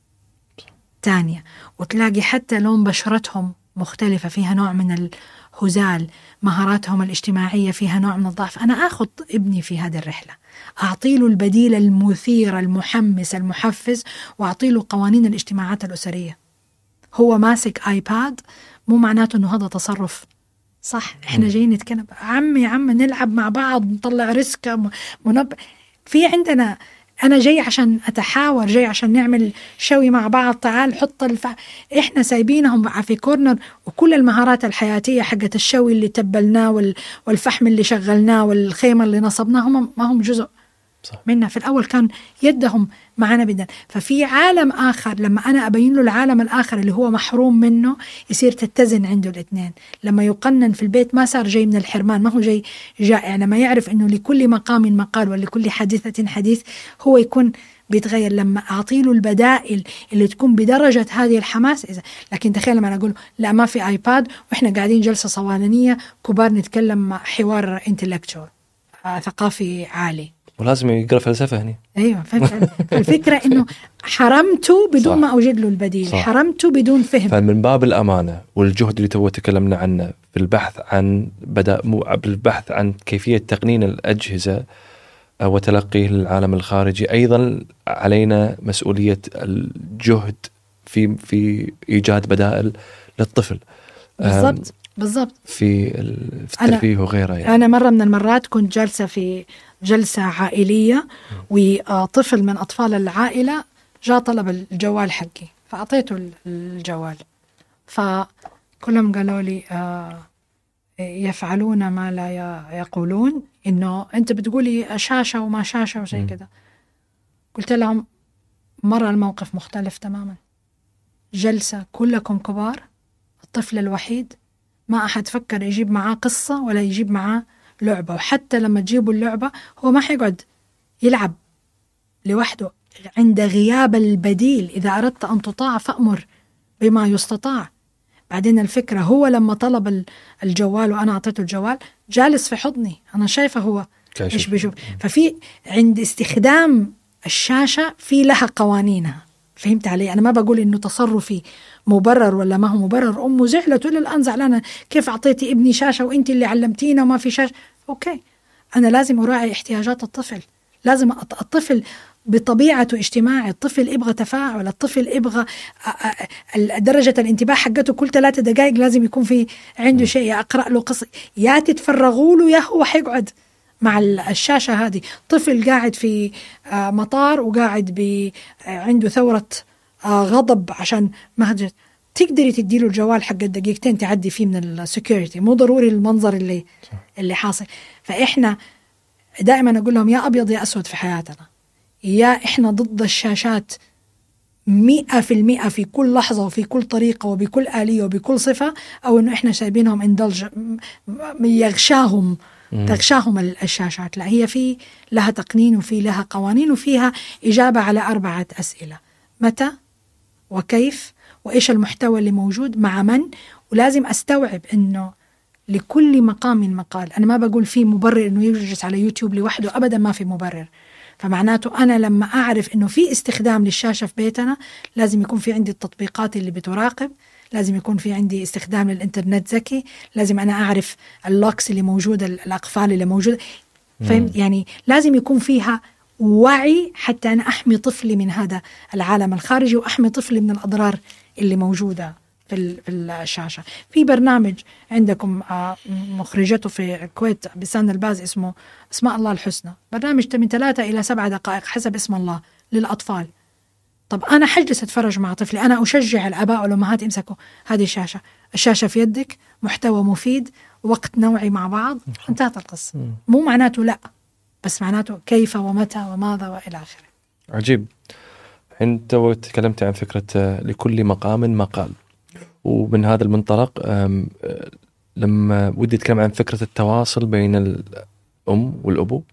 تانية. وتلاقي حتى لون بشرتهم مختلفة، فيها نوع من الهزال، مهاراتهم الاجتماعية فيها نوع من الضعف. أنا أخذ ابني في هذه الرحلة، أعطيله البديل المثير المحمس المحفز، وأعطيله قوانين الاجتماعات الأسرية. هو ماسك آيباد مو معناته أنه هذا تصرف صح. إحنا جايين نتكلم عمي عم نلعب مع بعض، نطلع ريسك منب... في عندنا أنا جاي عشان أتحاور، جاي عشان نعمل شوي مع بعض، تعال حط الف... إحنا سايبينهم في كورنر، وكل المهارات الحياتية حقت الشوي اللي تبلناه وال... والفحم اللي شغلناه والخيمة اللي نصبناه هم ما هم جزء صح. منا. في الأول كان يدهم معنا بدنا. ففي عالم آخر لما أنا أبين له العالم الآخر اللي هو محروم منه، يصير تتزن عنده الاثنين. لما يقنن في البيت ما صار جاي من الحرمان، ما هو جاي جائع. لما يعرف أنه لكل مقام مقال ولكل حادثة حديث، هو يكون بيتغير. لما أعطيله البدائل اللي تكون بدرجة هذه الحماس إذا. لكن تخيل لما أنا أقول لا ما في آيباد وإحنا قاعدين جلسة صوالنية كبار نتكلم حوار انتلكتشوال آه ثقافي عالي، ولازم يقرأ فلسفة هنا. أيوة الفكرة إنه حرمته بدون صح. ما أوجد له البديل صح. حرمته بدون فهم. فمن باب الأمانة والجهد اللي تو تكلمنا عنه في البحث عن بدأ مو بالبحث عن كيفية تقنين الأجهزة وتلقيه للعالم الخارجي، أيضا علينا مسؤولية الجهد في في إيجاد بدائل للطفل. بالضبط. بالضبط في في الترفيه وغيره يعني. أنا مرة من المرات كنت جالسة في جلسة عائلية وطفل من أطفال العائلة جاء طلب الجوال حقي فأعطيته الجوال، فكلهم قالوا لي آه يفعلون ما لا يقولون، إنه أنت بتقولي شاشة وما شاشة وشيء كذا. قلت لهم مرة الموقف مختلف تماما، جلسة كلكم كبار، الطفل الوحيد ما أحد فكر يجيب معاه قصة ولا يجيب معاه لعبة، وحتى لما تجيبوا اللعبة هو ما حيقعد يلعب لوحده عند غياب البديل. إذا أردت أن تطاع فأمر بما يستطاع. بعدين الفكرة هو لما طلب الجوال وأنا أعطيته الجوال جالس في حضني، أنا شايفة هو إيش بيشوف. ففي عند استخدام الشاشة في لها قوانينها، فهمت علي؟ أنا ما بقول إنه تصرفي مبرر ولا ما هو مبرر. أمه زعلت ولا الآن زعلانة كيف أعطيتي ابني شاشة وإنت اللي علمتينا وما في شاشة. أوكي، أنا لازم أراعي احتياجات الطفل، لازم الطفل بطبيعته اجتماعي، الطفل يبغى تفاعل، الطفل يبغى درجة الانتباه حقته كل ثلاثة دقائق لازم يكون في عنده شيء، أقرأ له قصة، يا تتفرغوا له يا هو حيقعد مع الشاشة هذه. طفل قاعد في مطار وقاعد عنده ثورة غضب عشان ما تقدري تديله الجوال حق الدقيقتين تعدي فيه من السكيورتي، مو ضروري المنظر اللي اللي حاصل. فإحنا دائما أقول لهم يا أبيض يا أسود في حياتنا، يا إحنا ضد الشاشات مئة في المئة في كل لحظة وفي كل طريقة وبكل آلية وبكل صفة، أو إنه إحنا سايبينهم اندلج يغشاهم تغشاهم الشاشات. لا، هي في لها تقنين وفي لها قوانين وفيها إجابة على أربعة أسئلة: متى وكيف وإيش المحتوى اللي موجود مع من. ولازم أستوعب إنه لكل مقام مقال. أنا ما بقول فيه مبرر إنه يجلس على يوتيوب لوحده، أبدا ما في مبرر. فمعناته أنا لما أعرف إنه في استخدام للشاشة في بيتنا لازم يكون في عندي التطبيقات اللي بتراقب، لازم يكون في عندي استخدام للإنترنت ذكي، لازم أنا أعرف اللوكس اللي موجودة، الأقفال اللي موجودة، فهمت يعني؟ لازم يكون فيها وعي حتى أنا أحمي طفلي من هذا العالم الخارجي وأحمي طفلي من الأضرار اللي موجودة في الشاشة. في برنامج عندكم مخرجته في الكويت بسان الباز اسمه اسماء الله الحسنى، برنامج من ثلاثة إلى سبعة دقائق حسب اسم الله للأطفال. طب أنا حجلس أتفرج مع طفلي، أنا أشجع الآباء والأمهات يمسكوا هذه الشاشة، الشاشة في يدك، محتوى مفيد، وقت نوعي مع بعض، انتهت القصة. مو معناته لا، بس معناته كيف ومتى وماذا وإلى آخره. عجيب. أنت تكلمت عن فكرة لكل مقام مقال، ومن هذا المنطلق لما ودي أتكلم عن فكرة التواصل بين الأم والأبو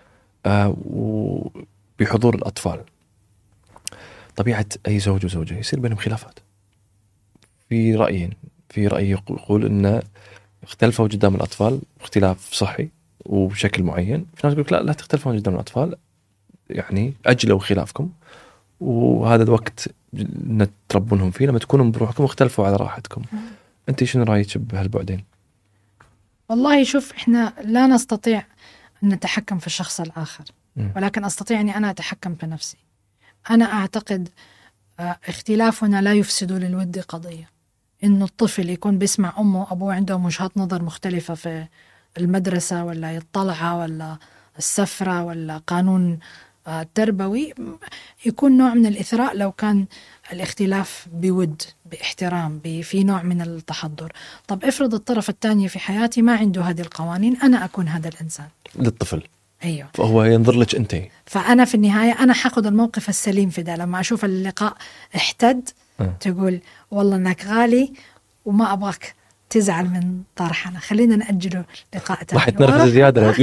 وبحضور الأطفال. طبيعة أي زوج وزوجة يصير بينهم خلافات في رأيين. في رأي يقول إن اختلفوا قدام الأطفال اختلاف صحي وبشكل معين، في ناس يقول لا لا تختلفون قدام الأطفال، يعني أجلوا خلافكم وهذا الوقت تربونهم فيه لما تكونوا بروحكم واختلفوا على راحتكم. أنت شنو رأيك بهالبعدين؟ والله شوف، إحنا لا نستطيع أن نتحكم في الشخص الآخر، ولكن أستطيع أني أنا أتحكم في نفسي. أنا أعتقد اختلافنا لا يفسد للود قضية. إنه الطفل يكون بيسمع أمه وأبوه عندهم وجهات نظر مختلفة في المدرسة ولا الطلعة ولا السفرة ولا قانون تربوي، يكون نوع من الإثراء لو كان الاختلاف بود باحترام في نوع من التحضر. طب افرض الطرف الثاني في حياتي ما عنده هذه القوانين، أنا أكون هذا الإنسان للطفل. أيوه، فهو ينظر لك أنت. فأنا في النهاية أنا حاخذ الموقف السليم في ده. لما أشوف اللقاء احتد أه. تقول والله إنك غالي وما أبغاك تزعل من طرحنا، خلينا نأجله لقاء تاني. راح يتنرفز زيادة.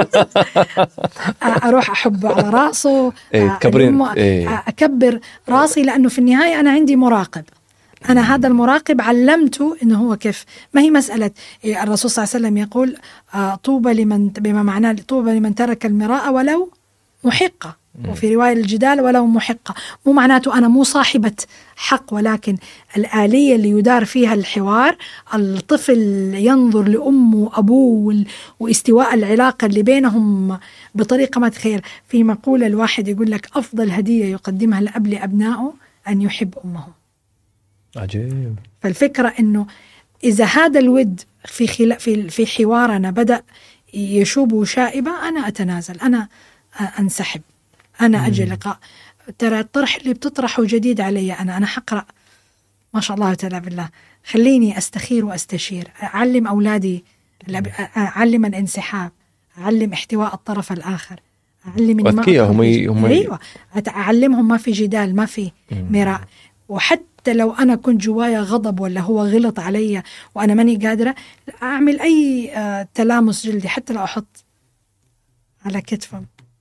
أروح أحبه على رأسه، إيه إيه. أكبر رأسي، لأنه في النهاية أنا عندي مراقب. أنا هذا المراقب علمته إنه هو كيف. ما هي مسألة الرسول صلى الله عليه وسلم يقول طوبى لمن، بما معناه طوبى لمن ترك المراء ولو محقة، وفي رواية الجدال ولو محقة. مو معناته أنا مو صاحبة حق، ولكن الآلية اللي يدار فيها الحوار، الطفل ينظر لأمه وأبوه واستواء العلاقة اللي بينهم بطريقة ما تخيل. في مقولة الواحد يقول لك أفضل هدية يقدمها الأب لأبنائه أن يحب أمه. عجيب. فالفكرة إنه إذا هذا الود في خلا في في حوارنا بدأ يشوب شائبة، أنا أتنازل، أنا أنسحب، أنا أجي لقاء. ترى الطرح اللي بتطرحه جديد علي، أنا أنا حقرأ ما شاء الله تعالى بالله، خليني أستخير وأستشير، أعلم أولادي، أعلم الانسحاب، أعلم احتواء الطرف الآخر، أعلم إن ما هم هم أيوة، أعلمهم ما في جدال، ما في مراء. وحتى لو أنا كنت جوايا غضب ولا هو غلط علي وأنا ماني قادرة أعمل أي آه تلامس جلدي، حتى لو أحط على كتفه،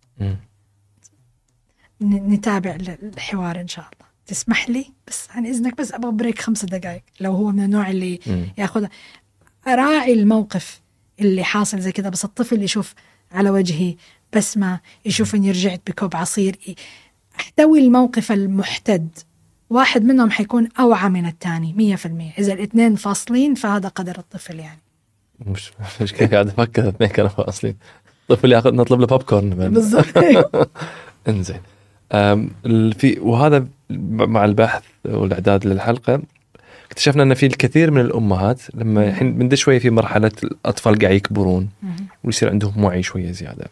نتابع الحوار إن شاء الله. تسمح لي بس عن إذنك، بس أبغى بريك خمسة دقائق لو هو من النوع اللي يأخذ. أراعي الموقف اللي حاصل زي كده، بس الطفل يشوف على وجهي بسمة، يشوف إني رجعت بكوب عصير، احتوي الموقف المحتد. واحد منهم حيكون أوعى من الثاني مية في المية. إذا الاثنين فاصلين فهذا قدر الطفل يعني. مش مش كيف قاعد أفكر اثنين كانوا فاصلين، الطفل يأخذ نطلب له بوب كورن بالضبط. إنزين. في وهذا مع البحث والإعداد للحلقة اكتشفنا أن في الكثير من الأمهات لما الحين بندش شوية في مرحلة الأطفال قاعد يكبرون ويصير عندهم وعي شوية زيادة،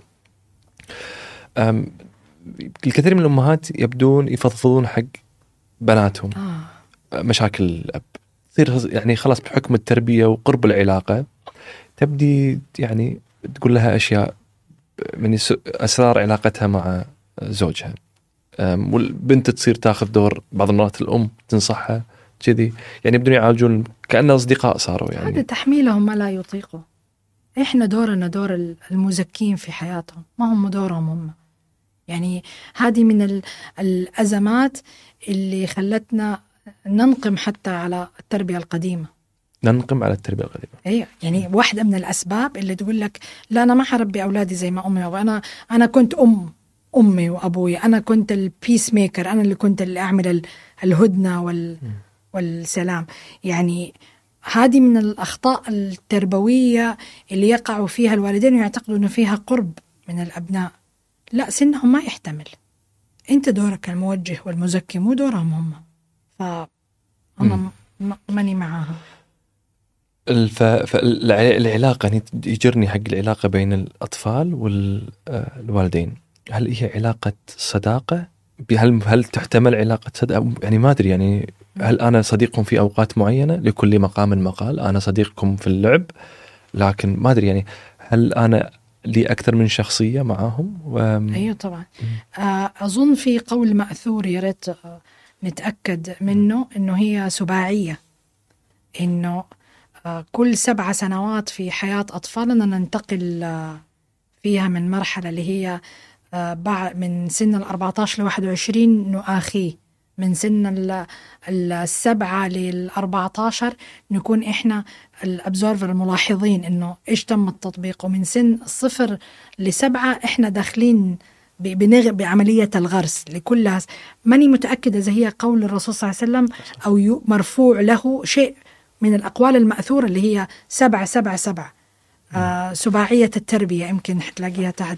الكثير من الأمهات يبدون يفضفضون حق بناتهم مشاكل الأب، تصير يعني خلاص بحكم التربية وقرب العلاقة تبدي يعني تقول لها أشياء من أسرار علاقتها مع زوجها، والبنت تصير تاخذ دور بعض المرات الأم تنصحها كذي، يعني بدون يعالجون كأنه أصدقاء صاروا. يعني هذا تحميلهم ما لا يطيقوا. إحنا دورنا دور المزكين في حياتهم، ما هم دورهم هم. يعني هذه من الأزمات اللي خلتنا ننقم حتى على التربية القديمة. ننقم على التربية القديمة. أيوة، يعني واحدة من الأسباب اللي تقول لك لا أنا ما حربي أولادي زي ما أمي وأبوي، أنا أنا كنت أم أمي وأبوي، أنا كنت البيس ميكر، أنا اللي كنت اللي أعمل الهدنة وال والسلام. يعني هذه من الأخطاء التربوية اللي يقعوا فيها الوالدين ويعتقدوا أنه فيها قرب من الأبناء. لا، سنهم ما يحتمل. أنت دورك الموجه والمزكي، مو دورهم هم. فأنا ماني معاها. فالعلاقة يعني يجرني حق العلاقة بين الأطفال والوالدين، هل هي علاقة صداقة؟ هل هل تحتمل علاقة صداقة؟ يعني ما أدري، يعني هل أنا صديقكم في أوقات معينة، لكل مقام مقال، أنا صديقكم في اللعب، لكن ما أدري يعني هل أنا لي أكثر من شخصية معاهم؟ و... أيوة طبعا. أظن في قول مأثور يا ريت نتأكد منه، إنه هي سباعية، إنه كل سبع سنوات في حياة أطفالنا ننتقل فيها من مرحلة اللي هي من سن الأربعة عشر لواحد وعشرين نؤاخي، من سن السبعة للأربعة عشر نكون إحنا الأبزورفر الملاحظين إنه إيش تم التطبيق، ومن سن الصفر لسبعة إحنا داخلين بعملية الغرس لكلها. ماني متأكدة إذا هي قول الرسول صلى الله عليه وسلم أو مرفوع له شيء من الأقوال المأثورة اللي هي سبعة سبعة سبعة. آه سباعية التربية يمكن تلاقيها تحت.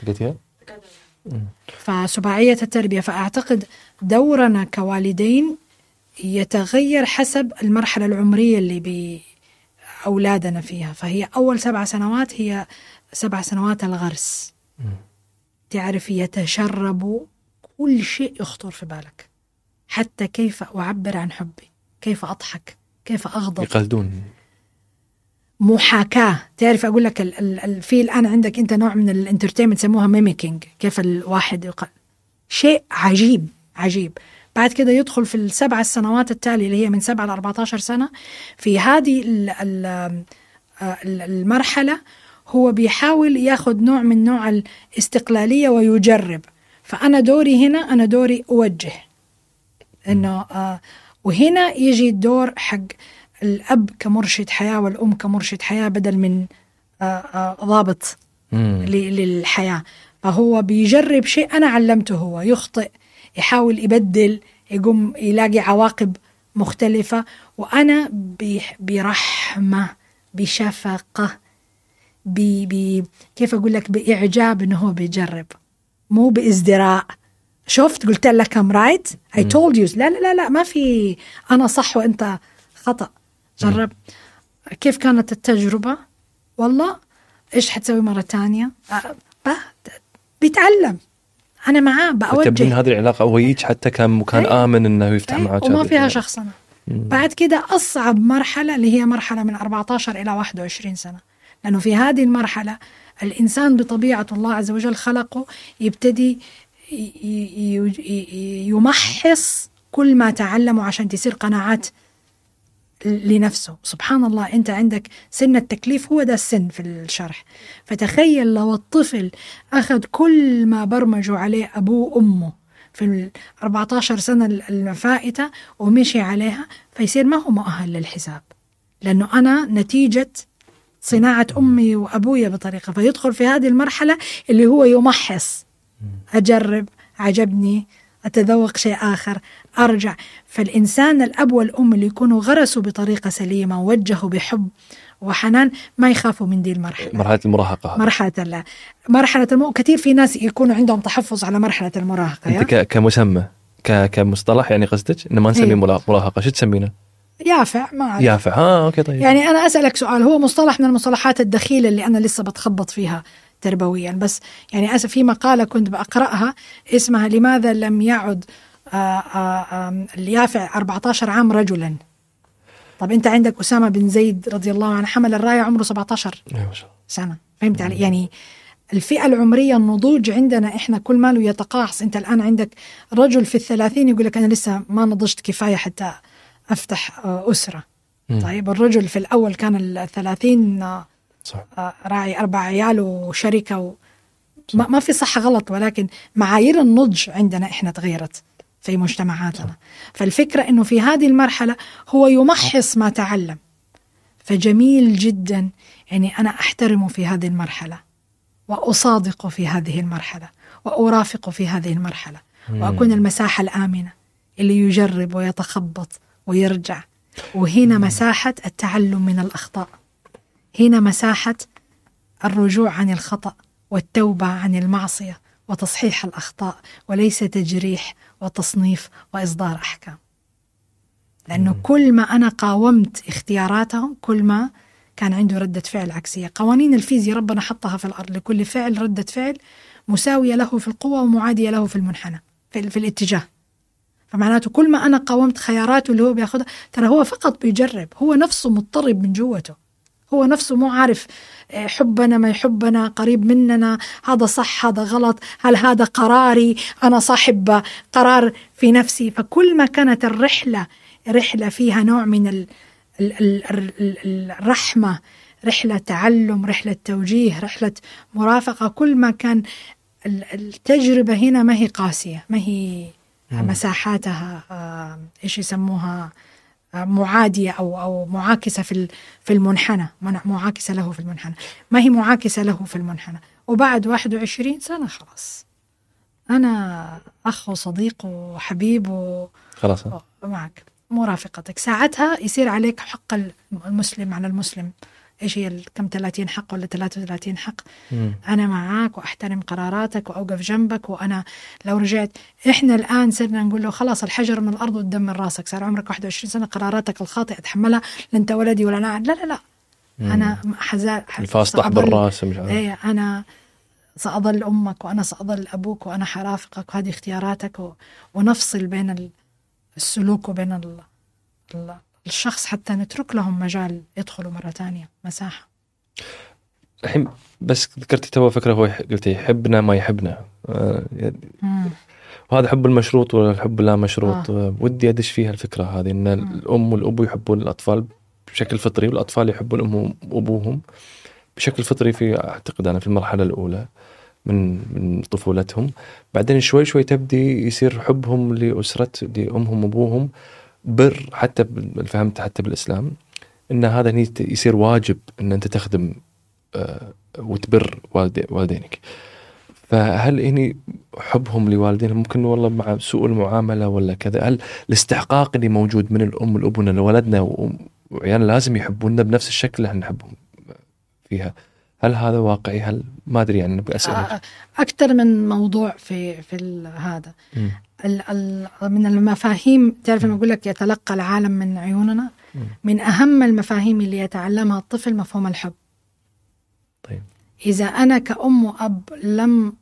فسباعية التربية، فأعتقد دورنا كوالدين يتغير حسب المرحلة العمرية اللي بأولادنا فيها. فهي أول سبع سنوات هي سبع سنوات الغرس، تعرف يتشرب كل شيء يخطر في بالك، حتى كيف أعبر عن حبي، كيف أضحك، كيف أغضب، يقلدون محاكاة. تعرف أقول لك ال ال ال في الآن عندك أنت نوع من الانترتينمنت سموها ميميكينج، كيف الواحد يقل شيء عجيب عجيب. بعد كده يدخل في السبع السنوات التالية اللي هي من سبعة لأربعة عشر سنة. في هذه ال ال المرحلة هو بيحاول ياخد نوع من نوع الاستقلالية ويجرب. فأنا دوري هنا، أنا دوري أوجه إنه آه وهنا يجي الدور حق الأب كمرشد حياة والأم كمرشد حياة، بدل من آه آه ضابط للحياة. فهو بيجرب شيء أنا علمته، هو يخطئ، يحاول يبدل، يقوم يلاقي عواقب مختلفة، وأنا برحمة بشفقة بي بي كيف أقول لك بإعجاب إنه هو بيجرب، مو بإزدراء. شفت قلت لك I'm right I told you. لا لا لا لا ما في أنا صح وأنت خطأ. جرب. كيف كانت التجربة؟ والله إيش حتسوي مرة تانية؟ بيتعلم، أنا معاه بأوجه. تبنين هذه العلاقة أو هيك حتى كان مكان أي. آمن إنه يفتح أي. معك وما فيها شخصنة. بعد كده أصعب مرحلة اللي هي مرحلة من أربعة عشر إلى واحد وعشرين سنة، لأنه في هذه المرحلة الإنسان بطبيعة الله عز وجل خلقه يبتدي يمحص كل ما تعلمه عشان تصير قناعات لنفسه. سبحان الله، أنت عندك سن التكليف، هو ده السن في الشرح. فتخيل لو الطفل أخذ كل ما برمجوا عليه أبوه وأمه في الأربعة عشر سنة الفائتة ومشي عليها، فيصير ما هو مؤهل للحساب، لأنه أنا نتيجة صناعة أمي وأبويا بطريقة. فيدخل في هذه المرحلة اللي هو يمحص، أجرب، عجبني، أتذوق شيء آخر، أرجع. فالإنسان الأب والأم اللي يكونوا غرسوا بطريقة سليمة ووجهوا بحب وحنان ما يخافوا من دي المرحلة، مرحلة المراهقة. مرحلة الله مرحلة المو... كثير في ناس يكونوا عندهم تحفظ على مرحلة المراهقة. أنت ك... كمسمى ك... كمصطلح يعني قصدك إنه ما نسميه أيوه. مراهقة، شو تسمينه؟ يافع. ما أعرف. يافع. آه أوكي طيب. يعني أنا أسألك سؤال، هو مصطلح من المصطلحات الدخيلة اللي أنا لسه بتخبط فيها تربويا، بس يعني أسف في مقالة كنت بقرأها اسمها لماذا لم يعد آآ آآ اليافع أربعة عشر عام رجلا. طب أنت عندك أسامة بن زيد رضي الله عنه حمل الراية عمره سبعة عشر سنة، فهمت علي؟ يعني الفئة العمرية النضوج عندنا إحنا كل ماله يتقاعس. أنت الآن عندك رجل في الثلاثين يقول لك أنا لسه ما نضجت كفاية حتى أفتح أسرة. م. طيب الرجل في الأول كان الثلاثين صح. راعي أربع عيال وشركة و... ما, ما في صح غلط، ولكن معايير النضج عندنا إحنا تغيرت في مجتمعاتنا. صح. فالفكرة إنه في هذه المرحلة هو يمحص ما تعلم، فجميل جدا. يعني أنا أحترمه في هذه المرحلة وأصادقه في هذه المرحلة وأرافقه في هذه المرحلة، م. وأكون المساحة الآمنة اللي يجرب ويتخبط ويرجع. وهنا مساحة التعلم من الأخطاء، هنا مساحة الرجوع عن الخطأ والتوبة عن المعصية وتصحيح الأخطاء، وليس تجريح وتصنيف وإصدار أحكام. لأنه كل ما أنا قاومت اختياراتهم كل ما كان عنده ردة فعل عكسية. قوانين الفيزياء ربنا حطها في الأرض، لكل فعل ردة فعل مساوية له في القوة ومعادية له في المنحنى في, في الاتجاه. فمعناته كل ما أنا قاومت خياراته اللي هو بياخدها، ترى هو فقط بيجرب، هو نفسه مضطرب من جوته، هو نفسه مو عارف حبنا ما يحبنا، قريب مننا، هذا صح هذا غلط، هل هذا قراري، أنا صاحب قرار في نفسي. فكل ما كانت الرحلة رحلة فيها نوع من ال ال ال الرحمة، رحلة تعلم، رحلة توجيه، رحلة مرافقة، كل ما كان التجربة هنا ما هي قاسية، ما هي مساحاتها إيش يسموها معادية أو أو معاكسة في في المنحنى، معاكسة له في المنحنى، ما هي معاكسة له في المنحنى. وبعد واحد وعشرين سنة خلاص أنا أخ وصديق وحبيب و خلاص معك مرافقتك. ساعتها يصير عليك حق المسلم على المسلم. إيش هي كم ثلاثين حق ولا ثلاثة وثلاثين حق؟ مم. أنا معاك وأحترم قراراتك وأوقف جنبك. وأنا لو رجعت، إحنا الآن صرنا نقول له خلاص الحجر من الأرض والدم من راسك، صار عمرك واحد وعشرين سنة، قراراتك الخاطئة تحملها، لا أنت ولدي ولا أنا. لا لا لا مم. أنا حزال الفاسطح بالراس. إيه أنا سأظل أمك وأنا سأظل أبوك وأنا حرافقك، وهذه اختياراتك و... ونفصل بين السلوك وبين ال... ال... الشخص حتى نترك لهم مجال يدخلوا مرة تانية، مساحة. الحين بس ذكرتي تو فكرة، هو قلتي يحبنا ما يحبنا، آه وهذا حب المشروط ولا الحب لا مشروط. آه. ودي أدش فيها الفكرة هذه إن مم. الأم والأبو يحبون الأطفال بشكل فطري، والأطفال يحبون أمهم وأبوهم بشكل فطري في أعتقد أنا في المرحلة الأولى من من طفولتهم. بعدين شوي شوي تبدي يصير حبهم لأسرة لأمهم وأبوهم بر، حتى فهمت حتى بالإسلام إن هذا يصير واجب إن أنت تخدم آه وتبر والدينك. فهل إني حبهم لوالدينهم ممكن والله مع سوء المعاملة ولا كذا، هل الاستحقاق اللي موجود من الأم والأب إن ولدنا وعيالنا لازم يحبوننا بنفس الشكل اللي نحبهم فيها، هل هذا واقعي؟ هل ما أدري يعني بأسألك. أكثر من موضوع في في هذا ال ال من المفاهيم. تعرف لما أقول لك يتلقى العالم من عيوننا، من أهم المفاهيم اللي يتعلمها الطفل مفهوم الحب. طيب. إذا أنا كأم وأب لم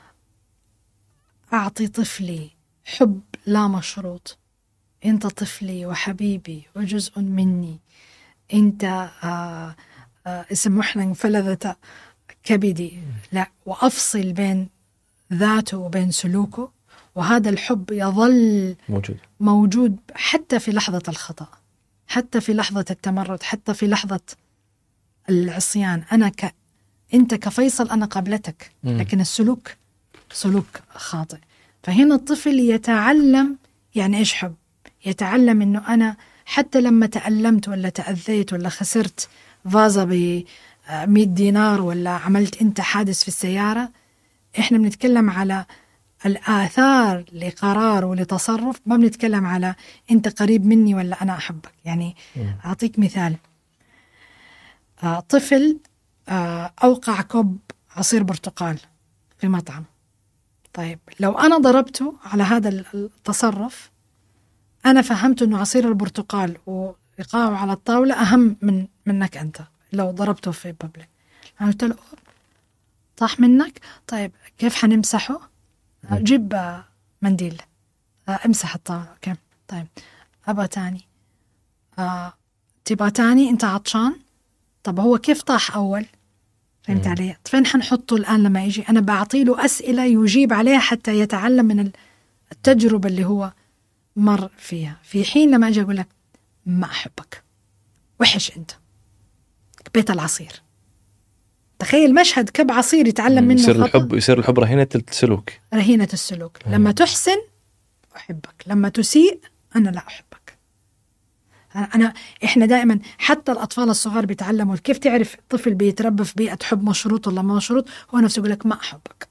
أعطي طفلي حب لا مشروط، أنت طفلي وحبيبي وجزء مني، أنت آه آه اسمحنا فلذة كبدي، لا، وأفصل بين ذاته وبين سلوكه، وهذا الحب يظل موجود موجود حتى في لحظة الخطأ، حتى في لحظة التمرد، حتى في لحظة العصيان. أنا ك أنت كفيصل أنا قابلتك، لكن السلوك سلوك خاطئ. فهنا الطفل يتعلم يعني إيش حب، يتعلم إنه أنا حتى لما تألمت ولا تأذيت ولا خسرت فازة بمئة دينار ولا عملت أنت حادث في السيارة، إحنا بنتكلم على الآثار لقرار ولتصرف، ما بنتكلم على أنت قريب مني ولا أنا أحبك. يعني أعطيك مثال، آه طفل آه أوقع كوب عصير برتقال في مطعم. طيب لو أنا ضربته على هذا التصرف، أنا فهمت أنه عصير البرتقال وإيقاعه على الطاولة أهم من منك أنت. لو ضربته في بابليك، أنا قلت له طاح منك، طيب كيف حنمسحه؟ جيب منديل امسح الطاولة. اوكي طيب ابغى تاني، آه، تبغى تاني، انت عطشان، طب هو كيف طاح اول؟ فهمت علي؟ فين حنحطه الان لما يجي؟ انا بعطي له اسئله يجيب عليها حتى يتعلم من التجربه اللي هو مر فيها. في حين لما اجي اقول لك ما احبك، وحش انت، كبيت العصير، تخيل مشهد كب عصير يتعلم منه يصير خطأ. الحب يصير الحب رهينة السلوك، رهينة السلوك. لما تحسن أحبك، لما تسيء أنا لا أحبك. أنا إحنا دائما حتى الأطفال الصغار بيتعلموا كيف تعرف الطفل بيتربى في بيئة حب مشروط ولا ما مشروط. هو نفسه يقول لك ما أحبك.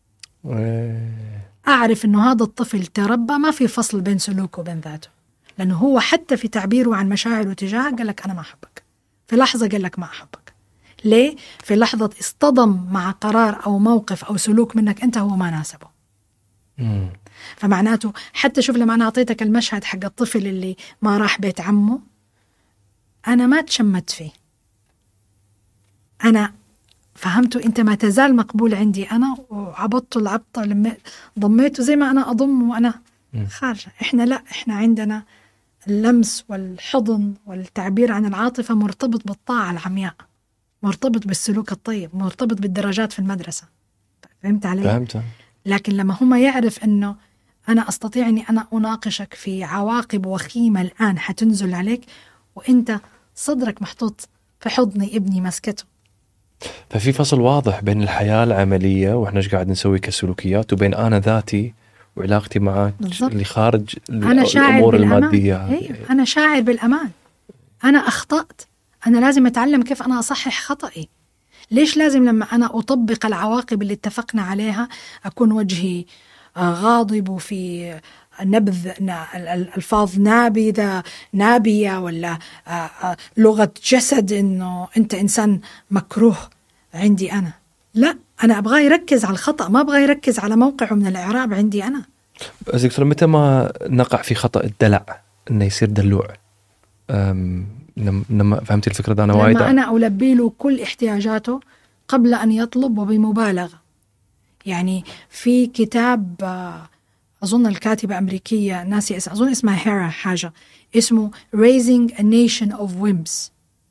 أعرف إنه هذا الطفل تربى ما في فصل بين سلوكه وبين ذاته، لأنه هو حتى في تعبيره عن مشاعره تجاهك قال لك أنا ما أحبك. في لحظة قال لك ما أحبك. ليه؟ في لحظة اصطدم مع قرار أو موقف أو سلوك منك أنت هو ما ناسبه. مم. فمعناته حتى شوف لما أنا أعطيتك المشهد حق الطفل اللي ما راح بيت عمه، أنا ما تشمت فيه، أنا فهمته أنت ما تزال مقبول عندي أنا، وعبطته العبطة لما ضميته زي ما أنا أضم وأنا خارجة. إحنا لا، إحنا عندنا اللمس والحضن والتعبير عن العاطفة مرتبط بالطاعة العمياء، مرتبط بالسلوك الطيب، مرتبط بالدرجات في المدرسة. فهمت علي؟ فهمت. لكن لما هم يعرف أنه أنا أستطيع أني أنا أناقشك في عواقب وخيمة الآن حتنزل عليك، وإنت صدرك محطوط في حضني ابني مسكته. ففي فصل واضح بين الحياة العملية وإحنا إيش قاعد نسوي كسلوكيات، وبين أنا ذاتي وعلاقتي معك بالضبط. اللي خارج أنا شاعر الأمور بالأمان. المادية. أيوة. أنا شاعر بالأمان، أنا أخطأت، أنا لازم أتعلم كيف أنا أصحح خطأي. ليش لازم لما أنا أطبق العواقب اللي اتفقنا عليها أكون وجهي غاضب وفي نبذ الألفاظ نابذة نابية، ولا لغة جسد إنه أنت إنسان مكروه عندي أنا؟ لا، أنا أبغى يركز على الخطأ، ما أبغى يركز على موقعه من الإعراب عندي أنا. بس دكتور، متى ما نقع في خطأ الدلع إنه يصير دلوع؟ لما فهمت الفكرة ده أنا وايد، لما أنا ألبي له كل احتياجاته قبل أن يطلب وبمبالغة. يعني في كتاب أظن الكاتبة أمريكية ناسي اسم، أظن اسمها هيرا حاجة، اسمه Raising a Nation of Wimps.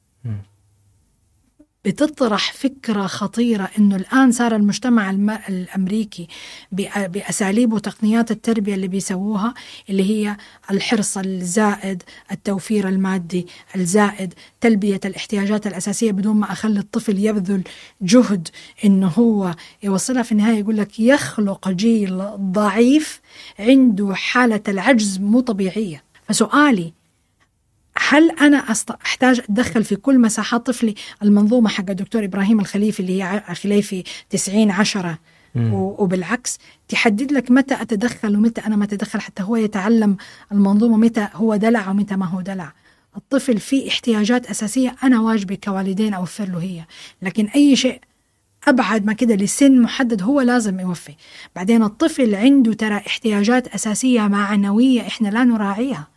بتطرح فكرة خطيرة إنه الآن صار المجتمع الأمريكي بأساليب وتقنيات التربية اللي بيسووها، اللي هي الحرص الزائد، التوفير المادي الزائد، تلبية الاحتياجات الأساسية بدون ما أخلي الطفل يبذل جهد إنه هو يوصلها. في النهاية يقول لك يخلق جيل ضعيف عنده حالة العجز مو طبيعية. فسؤالي، هل أنا أحتاج أتدخل في كل مساحات طفلي؟ المنظومة حق الدكتور إبراهيم الخليفي اللي هي خليفي تسعين عشرة وبالعكس تحدد لك متى أتدخل ومتى أنا ما أتدخل، حتى هو يتعلم المنظومة متى هو دلع ومتى ما هو دلع. الطفل فيه احتياجات أساسية أنا واجبي كوالدين أوفر له هي، لكن أي شيء أبعد ما كده لسن محدد هو لازم يوفي. بعدين الطفل عنده ترى احتياجات أساسية معنوية إحنا لا نراعيها.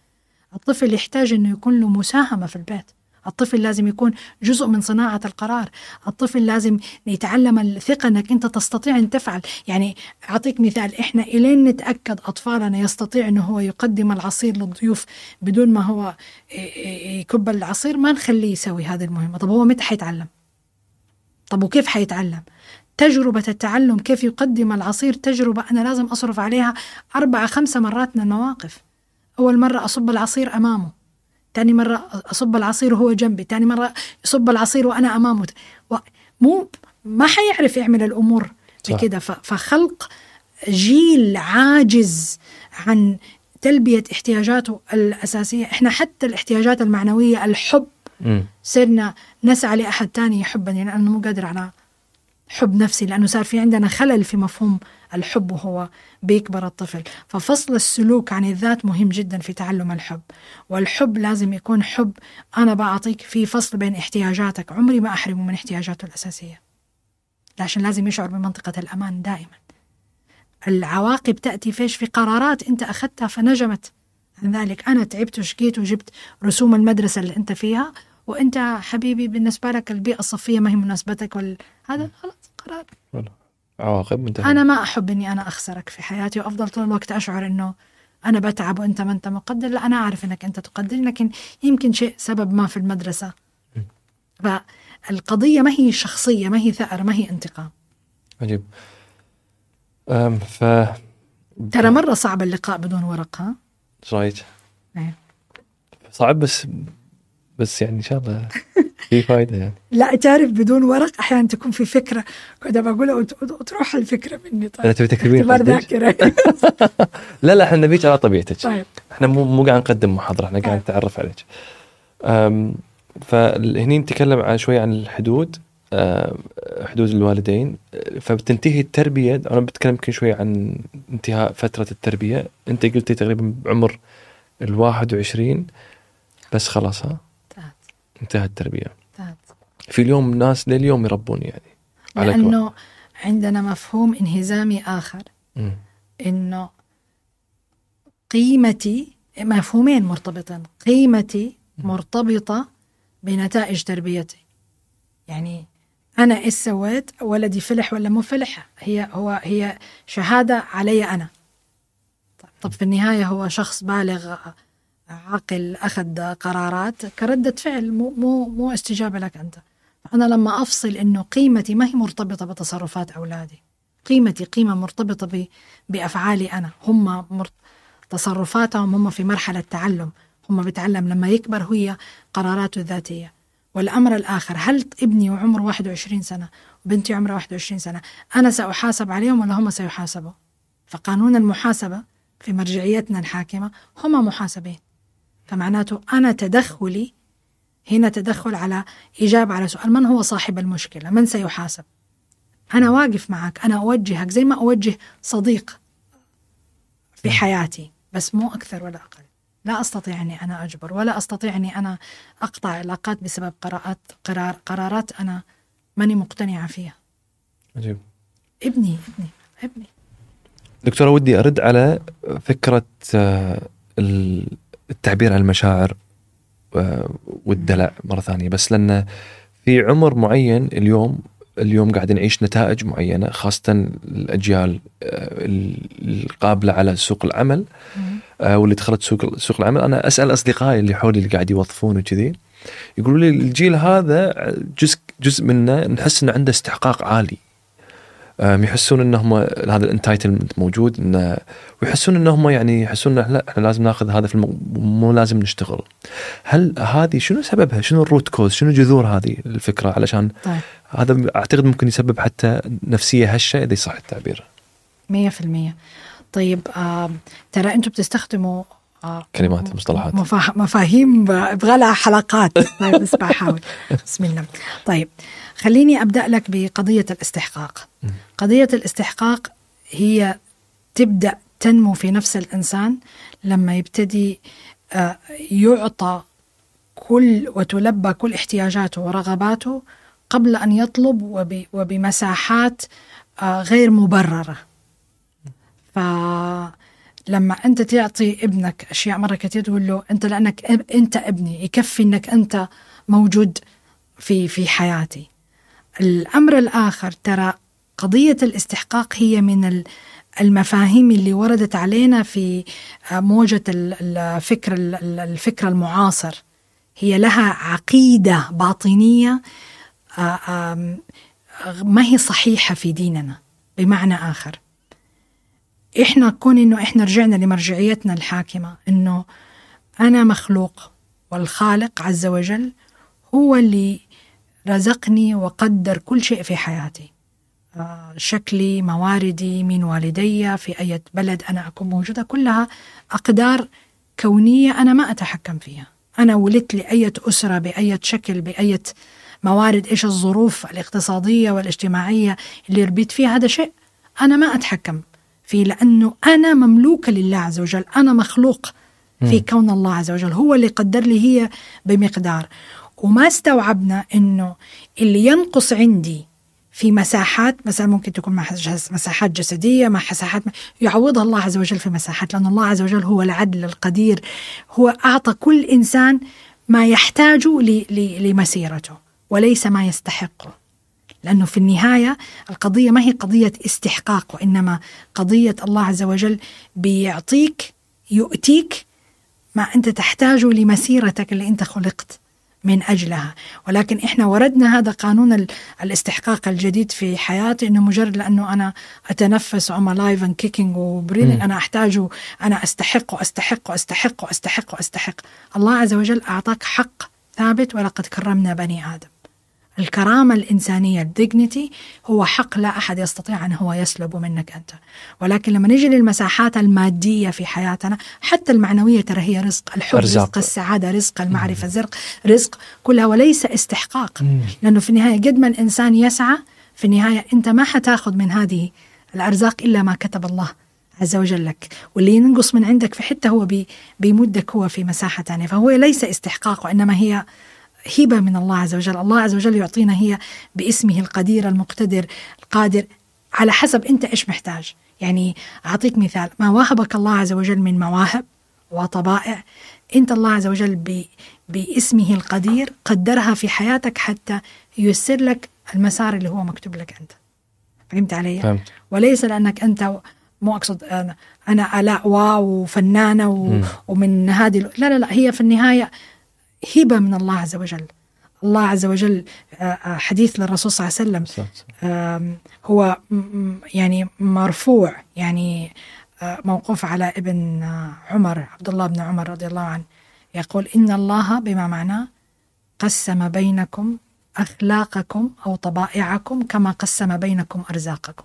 الطفل يحتاج أنه يكون له مساهمة في البيت. الطفل لازم يكون جزء من صناعة القرار. الطفل لازم يتعلم الثقة أنك أنت تستطيع أن تفعل. يعني أعطيك مثال، إحنا إلين نتأكد أطفالنا يستطيع أنه هو يقدم العصير للضيوف بدون ما هو يكب العصير، ما نخليه يسوي هذه المهمة. طب هو متى حيتعلم؟ طب وكيف حيتعلم؟ تجربة التعلم كيف يقدم العصير تجربة أنا لازم أصرف عليها أربعة خمسة مرات من المواقف. أول مرة أصب العصير أمامه، تاني مرة أصب العصير وهو جنبي، تاني مرة يصب العصير وأنا أمامه. مو ما حيعرف يعمل الأمور بكده. فخلق جيل عاجز عن تلبية احتياجاته الأساسية. إحنا حتى الاحتياجات المعنوية، الحب، م. صرنا نسعى لأحد تاني يحبني لأنه مو قادر على حب نفسي، لأنه صار في عندنا خلل في مفهوم الحب وهو بيكبر الطفل. ففصل السلوك عن الذات مهم جدا في تعلم الحب. والحب لازم يكون حب أنا بعطيك في فصل بين احتياجاتك، عمري ما أحرمه من احتياجاته الأساسية، عشان لازم يشعر بمنطقة الأمان دائما. العواقب تأتي فيش؟ في قرارات أنت أخذتها فنجمت عن ذلك. أنا تعبت وشقيت وجبت رسوم المدرسة اللي أنت فيها، وأنت حبيبي بالنسبة لك البيئة الصفية ما هي مناسبتك، وال... هذا خلاص قرار. عواقب منتهى. أنا ما أحب إني أنا أخسرك في حياتي، وأفضل طول الوقت أشعر إنه أنا بتعب وأنت ما أنت مقدر. لا، أنا أعرف إنك أنت تقدر، لكن يمكن شيء سبب ما في المدرسة. فالقضية ما هي شخصية، ما هي ثأر، ما هي انتقام. عجيب. أم ف ترى مرة صعب اللقاء بدون ورق. ها رايت. ايه صعب، بس بس يعني إن شاء الله في فايدة يعني. لا تعرف بدون ورق أحيانا تكون في فكرة كنت بقولها وتروح الفكرة مني. طيب أنا تبي تكتبين ذاكرة. لا لا إحنا نبيك على طبيعتك. طيب. إحنا مو مو قاعد نقدم محاضرة، إحنا قاعد نتعرف عليك. أم فهني نتكلم عن شوي عن الحدود، حدود الوالدين. فبتنتهي التربية. أنا بتكلم يمكن شوي عن انتهاء فترة التربية. أنت قلتي تقريبا بعمر الواحد وعشرين بس خلاص. ها انتهت التربية. في اليوم ناس لليوم يربون يعني، لأنه عندنا مفهوم انهزامي آخر. م. إنه قيمتي، مفهومين مرتبطين، قيمتي مرتبطة بنتائج تربيتي. يعني أنا إيش سويت، ولدي فلح ولا مو فلح، هي هو هي شهادة علي أنا. طب في النهاية هو شخص بالغ عاقل أخذ قرارات كردة فعل، مو مو مو استجابة لك أنت. أنا لما أفصل إنه قيمتي ما هي مرتبطة بتصرفات أولادي، قيمتي قيمة مرتبطة ب بأفعالي أنا. هم مر... تصرفاتهم هم في مرحلة تعلم، هم بيتعلم لما يكبر هي قراراته الذاتية. والأمر الآخر، هل ابني وعمره واحد وعشرين سنة وبنتي عمرها واحد وعشرين سنة أنا سأحاسب عليهم ولا هم سيحاسبوا؟ فقانون المحاسبة في مرجعيتنا الحاكمة هم محاسبين. فمعناته أنا تدخلي هنا تدخل على إجابة على سؤال من هو صاحب المشكلة، من سيحاسب. أنا واقف معك، أنا أوجهك زي ما أوجه صديق في حياتي، بس مو أكثر ولا أقل. لا أستطيع أني أنا أجبر، ولا أستطيع أني أنا أقطع علاقات بسبب قرارات قرار قرارات أنا ماني مقتنعة فيها. عجيب. ابني ابني ابني دكتورة، ودي أرد على فكرة التعبير عن المشاعر والدلع مرة ثانية، بس لأن في عمر معين اليوم اليوم قاعد نعيش نتائج معينة، خاصة الأجيال القابلة على سوق العمل واللي دخلت سوق سوق العمل. أنا أسأل أصدقائي اللي حولي اللي قاعد يوظفون وكذي، يقولوا لي الجيل هذا جزء جزء منه نحس إنه عنده استحقاق عالي، يحسون إنهم هذا الانتايتلمنت موجود، إنه ويحسون إنهم يعني يحسون إنه لا إحنا لازم نأخذ هذا في الم... مو لازم نشتغل. هل هذه شنو سببها؟ شنو الروت كوز؟ شنو جذور هذه الفكرة؟ علشان طيب. هذا أعتقد ممكن يسبب حتى نفسية هشة إذا صح التعبير. مية في المية. طيب آه، ترى أنتم بتستخدموا آه كلمات مصطلحات مفا... مفاهيم بغى لها حلقات. طيب بس بحاول. بسم الله. طيب خليني أبدأ لك بقضية الاستحقاق. قضية الاستحقاق هي تبدأ تنمو في نفس الإنسان لما يبتدي آه يعطى كل وتلبى كل احتياجاته ورغباته قبل أن يطلب وب... وبمساحات آه غير مبررة. ف لما أنت تعطي ابنك أشياء مرة كتير تقول له أنت لأنك أنت ابني يكفي أنك أنت موجود في في حياتي. الأمر الآخر ترى قضية الاستحقاق هي من المفاهيم اللي وردت علينا في موجة الفكر الفكر المعاصر، هي لها عقيدة باطنية ما هي صحيحة في ديننا. بمعنى آخر، إحنا كون إنه إحنا رجعنا لمرجعيتنا الحاكمة إنه أنا مخلوق والخالق عز وجل هو اللي رزقني وقدر كل شيء في حياتي، شكلي، مواردي، من والدي، في أي بلد أنا أكون موجودة، كلها أقدار كونية أنا ما أتحكم فيها. أنا ولدت لأية أسرة بأية شكل بأية موارد، إيش الظروف الاقتصادية والاجتماعية اللي ربيت فيها، هذا شيء أنا ما أتحكم فيه، لأنه أنا مملوكة لله عز وجل، أنا مخلوق في كون الله عز وجل، هو اللي قدر لي هي بمقدار. وما استوعبنا إنه اللي ينقص عندي في مساحات، مثلا ممكن تكون مساحات جسدية، مع مساحات يعوضها الله عز وجل في مساحات، لأن الله عز وجل هو العدل القدير، هو أعطى كل إنسان ما يحتاجه لمسيرته وليس ما يستحقه. لأنه في النهاية القضية ما هي قضية استحقاق، وإنما قضية الله عز وجل بيعطيك يؤتيك ما أنت تحتاجه لمسيرتك اللي أنت خلقت من أجلها. ولكن إحنا وردنا هذا قانون الاستحقاق الجديد في حياتي، إنه مجرد لأنه أنا أتنفس وأما لايف and kicking وبريدنج أنا أحتاجه، أنا أستحق وأستحق وأستحق وأستحق وأستحق. الله عز وجل أعطاك حق ثابت، ولقد كرمنا بني آدم. الكرامة الإنسانية الديجنيتي هو حق لا أحد يستطيع أن هو يسلب منك أنت. ولكن لما نجي للمساحات المادية في حياتنا، حتى المعنوية ترى هي رزق، الحب أرزاق. رزق، السعادة رزق، المعرفة رزق رزق كلها، وليس استحقاق. لأنه في النهاية قد ما الإنسان يسعى، في النهاية أنت ما حتاخذ من هذه الأرزاق إلا ما كتب الله عز وجل لك، واللي ينقص من عندك في حتة هو بي بيمدك هو في مساحة تانية. فهو ليس استحقاق، وإنما هي هبة من الله عز وجل. الله عز وجل يعطينا هي باسمه القدير المقتدر القادر على حسب أنت إيش محتاج. يعني أعطيك مثال، ما وهبك الله عز وجل من مواهب وطبائع، أنت الله عز وجل ب... باسمه القدير قدرها في حياتك حتى ييسر لك المسار اللي هو مكتوب لك أنت. فهمت علي؟ فهمت. وليس لأنك أنت، مو أقصد أنا, أنا ألاء واو وفنانة و... ومن هذه، لا لا لا، هي في النهاية هبة من الله عز وجل. الله عز وجل حديث للرسول صلى الله عليه وسلم هو يعني مرفوع، يعني موقوف على ابن عمر، عبد الله بن عمر رضي الله عنه، يقول إن الله بما معناه قسم بينكم أخلاقكم أو طبائعكم كما قسم بينكم أرزاقكم.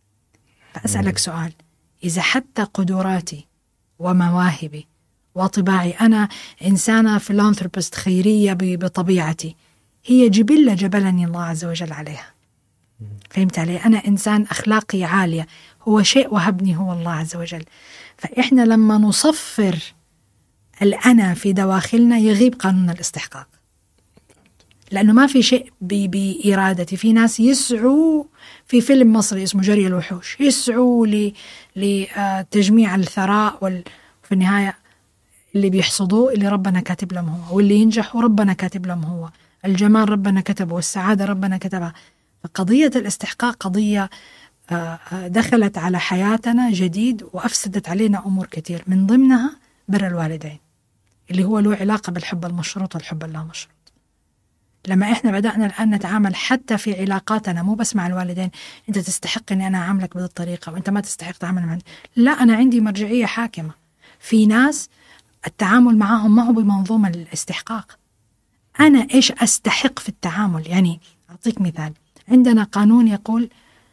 فأسألك سؤال، إذا حتى قدراتي ومواهبي وطباعي، أنا إنسانة فيلانثروبست خيرية بطبيعتي، هي جبلة جبلني الله عز وجل عليها. فهمت علي؟ أنا إنسان أخلاقي عالية، هو شيء وهبني هو الله عز وجل. فإحنا لما نصفر الأنا في دواخلنا يغيب قانون الاستحقاق، لأنه ما في شيء بإرادتي. في ناس يسعوا في فيلم مصري اسمه جري الوحوش، يسعوا لتجميع الثراء، وفي النهاية اللي بيحصدوه اللي ربنا كاتب لهم هو، واللي ينجح وربنا كاتب لهم هو، الجمال ربنا كتبه والسعادة ربنا كتبها. فقضية الاستحقاق قضية دخلت على حياتنا جديد وأفسدت علينا أمور كتير، من ضمنها بر الوالدين اللي هو له علاقة بالحب المشروط والحب اللا مشروط. لما إحنا بدأنا الآن نتعامل حتى في علاقاتنا، مو بس مع الوالدين، أنت تستحق أني أنا أعاملك بهذه الطريقة وأنت ما تستحق تعامل معي، لا، أنا عندي مرجعية حاكمة. في ناس التعامل معهم ما هو بمنظومة الاستحقاق، أنا إيش أستحق في التعامل. يعني أعطيك مثال، عندنا قانون يقول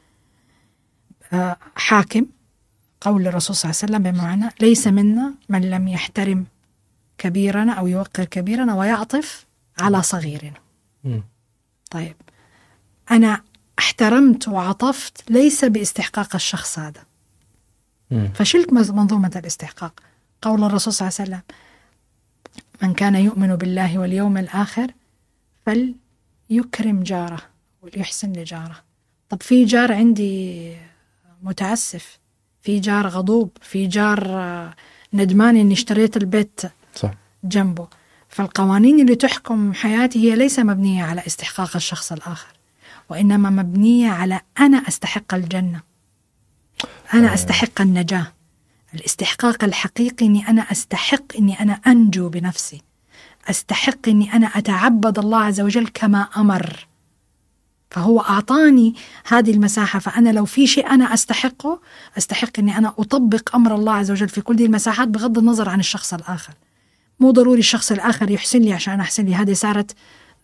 حاكم، قول الرسول صلى الله عليه وسلم بمعنى ليس منا من لم يحترم كبيرنا أو يوقر كبيرنا ويعطف على صغيرنا. طيب أنا احترمت وعطفت ليس باستحقاق الشخص هذا، فشلت منظومة الاستحقاق. قول الرسول صلى الله عليه وسلم من كان يؤمن بالله واليوم الآخر فليكرم جاره وليحسن لجاره. طب في جار عندي متعسف، في جار غضوب، في جار ندمان إني اشتريت البيت صح. جنبه. فالقوانين اللي تحكم حياتي هي ليس مبنية على استحقاق الشخص الآخر، وإنما مبنية على أنا أستحق الجنة، أنا أستحق النجاة. الاستحقاق الحقيقي إني أنا أستحق إني أنا أنجو بنفسي، أستحق إني أنا أتعبد الله عز وجل كما أمر. فهو أعطاني هذه المساحة، فأنا لو في شيء أنا أستحقه، أستحق إني أنا أطبق أمر الله عز وجل في كل دي المساحات بغض النظر عن الشخص الآخر. مو ضروري الشخص الآخر يحسن لي عشان أحسن لي، هذه صارت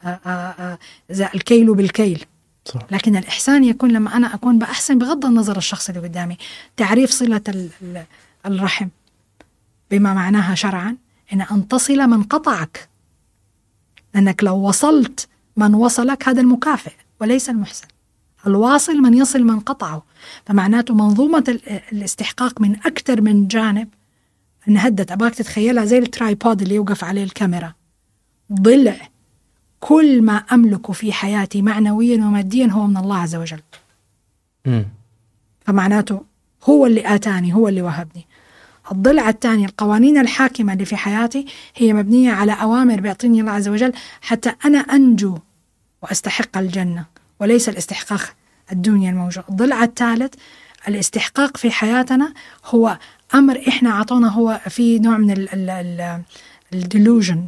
زي الكيل بالكيل. صح. لكن الإحسان يكون لما أنا أكون بأحسن بغض النظر الشخص اللي قدامي. تعريف صلة الرحم بما معناها شرعا إن أن تصل من قطعك، لأنك لو وصلت من وصلك هذا المكافئ وليس المحسن. الواصل من يصل من قطعه. فمعناته منظومة الاستحقاق من أكثر من جانب. نهدت أباك تتخيلها زي الترايبود اللي يوقف عليه الكاميرا، ضلع كل ما أملك في حياتي معنويا وماديا هو من الله عز وجل. م. فمعناته هو اللي آتاني، هو اللي وهبني. الضلع الثاني القوانين الحاكمة اللي في حياتي هي مبنية على أوامر بيعطيني الله عز وجل حتى أنا أنجو وأستحق الجنة، وليس الاستحقاق الدنيا الموجود. الضلع الثالث الاستحقاق في حياتنا هو أمر إحنا عطونا، هو في نوع من الديلوجن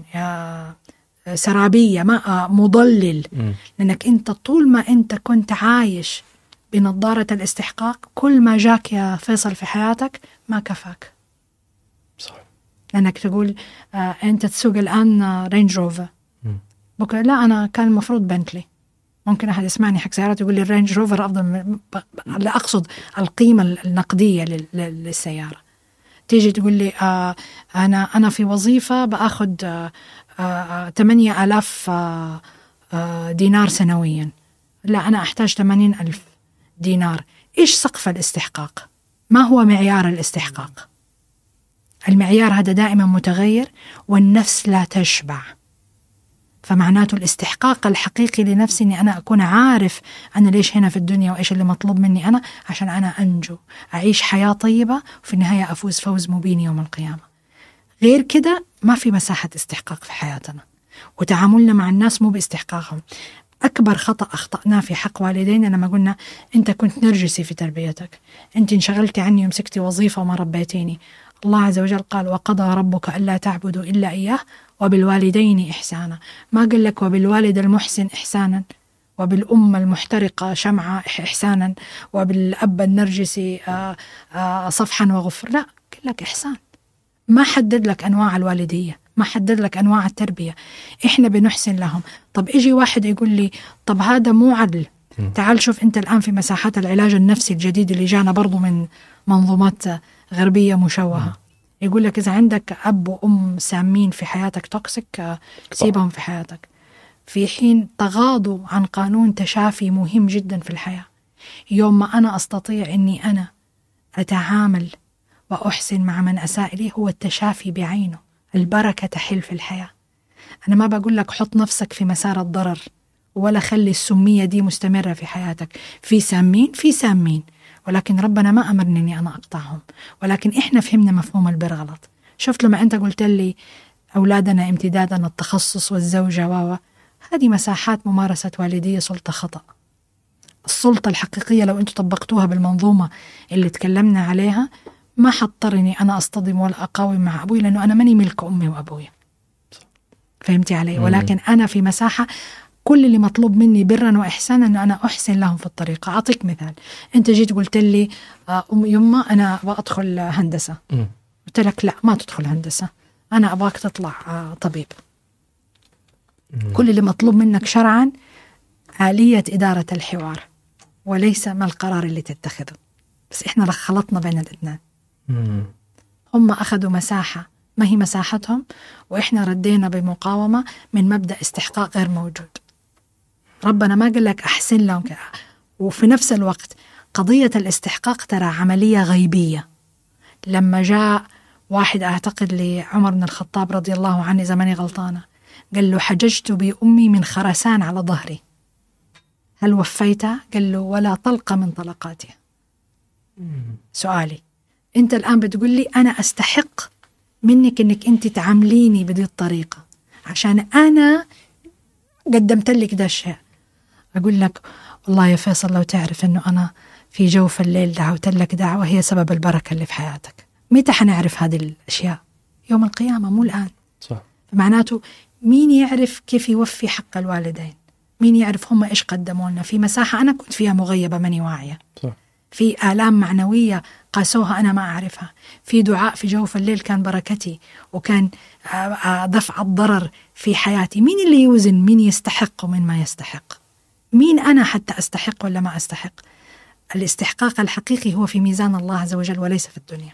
سرابية، ما مضلل. م. لأنك أنت طول ما أنت كنت عايش بنظارة الاستحقاق، كل ما جاك يا فيصل في حياتك ما كفاك. صح. لأنك تقول آه أنت تسوق الآن رينج روفر، بكرة لا أنا كان المفروض بنتلي. ممكن أحد يسمعني حق سيارات يقول لي الرينج روفر أفضل من... لا أقصد القيمة النقدية للسيارة. تيجي تقول لي آه أنا أنا في وظيفة بأخذ آه آه ثمانية آلاف آه آه دينار سنويا، لا أنا أحتاج ثمانين ألف دينار. إيش سقف الاستحقاق؟ ما هو معيار الاستحقاق؟ المعيار هذا دائما متغير، والنفس لا تشبع. فمعناته الاستحقاق الحقيقي لنفسي أني أنا أكون عارف أنا ليش هنا في الدنيا وإيش اللي مطلوب مني أنا، عشان أنا أنجو، أعيش حياة طيبة، وفي النهاية أفوز فوز مبين يوم القيامة. غير كده ما في مساحة استحقاق في حياتنا، وتعاملنا مع الناس مو باستحقاقهم. أكبر خطأ أخطأناه في حق والدينا لما قلنا أنت كنت نرجسي في تربيتك، أنت انشغلتي عني ومسكتي وظيفة وما ربيتيني. الله عز وجل قال وقضى ربك ألا تعبدوا إلا إياه وبالوالدين إحسانا. ما قال لك وبالوالد المحسن إحسانا، وبالأم المحترقة شمعة إحسانا، وبالأب النرجسي صفحا وغفر. لا، قال لك إحسان. ما حدد لك أنواع الوالدية، ما حدد لك أنواع التربية، إحنا بنحسن لهم. طب إجي واحد يقول لي طب هذا مو عدل. تعال شوف أنت الآن في مساحات العلاج النفسي الجديد اللي جانا برضو من منظومات غربية مشوهة، يقول لك إذا عندك أب وأم سامين في حياتك توكسيك سيبهم في حياتك، في حين تغاضوا عن قانون تشافي مهم جدا في الحياة. يوم ما أنا أستطيع أني أنا أتعامل وأحسن مع من أساء لي، هو التشافي بعينه. البركة تحل في الحياة. أنا ما بقول لك حط نفسك في مسار الضرر، ولا خلي السمية دي مستمرة في حياتك. في سامين في سامين، ولكن ربنا ما أمرني أني أنا أقطعهم. ولكن إحنا فهمنا مفهوم البر غلط. شفت لما أنت قلت لي أولادنا امتدادنا التخصص والزوجة و هذه مساحات ممارسة والدية سلطة خطأ. السلطة الحقيقية لو أنتوا طبقتوها بالمنظومة اللي تكلمنا عليها، ما حضطرني أنا أصطدم ولا أقاوم مع أبوي، لأنه أنا ماني ملك أمي وأبوي. فهمتي علي؟ ولكن أنا في مساحة كل اللي مطلوب مني برا وإحسانا أنه أنا أحسن لهم في الطريقة. أعطيك مثال. أنت جيت قلت لي أم يما أنا بأدخل هندسة، قلت لك لا ما تدخل هندسة، أنا أبغاك تطلع طبيب. كل اللي مطلوب منك شرعا آلية إدارة الحوار، وليس ما القرار اللي تتخذه. بس إحنا خلطنا بين الاثنين. هم أخذوا مساحة ما هي مساحتهم، وإحنا ردينا بمقاومة من مبدأ استحقاق غير موجود. ربنا ما قال لك أحسن لهم كده. وفي نفس الوقت قضية الاستحقاق ترى عملية غيبية. لما جاء واحد أعتقد لعمر بن الخطاب رضي الله عنه زماني غلطانة، قال له حججت بأمي من خرسان على ظهري، هل وفيتها؟ قال له ولا طلقة من طلقاتها. سؤالي أنت الآن بتقول لي أنا أستحق منك أنك أنت تعامليني بهذه الطريقة عشان أنا قدمت لك ده الشيء. أقول لك والله يا فيصل لو تعرف أنه أنا في جوف الليل دعوت لك دعوة هي سبب البركة اللي في حياتك. متى حنعرف هذه الأشياء؟ يوم القيامة، مو الآن. صح. معناته مين يعرف كيف يوفي حق الوالدين؟ مين يعرف هم إيش قدموا لنا في مساحة أنا كنت فيها مغيبة ماني واعية. صح. في آلام معنوية قاسوها أنا ما أعرفها. في دعاء في جوف الليل كان بركتي وكان دفع الضرر في حياتي. مين اللي يوزن مين يستحق ومين ما يستحق؟ مين أنا حتى أستحق ولا ما أستحق؟ الاستحقاق الحقيقي هو في ميزان الله عز وجل وليس في الدنيا.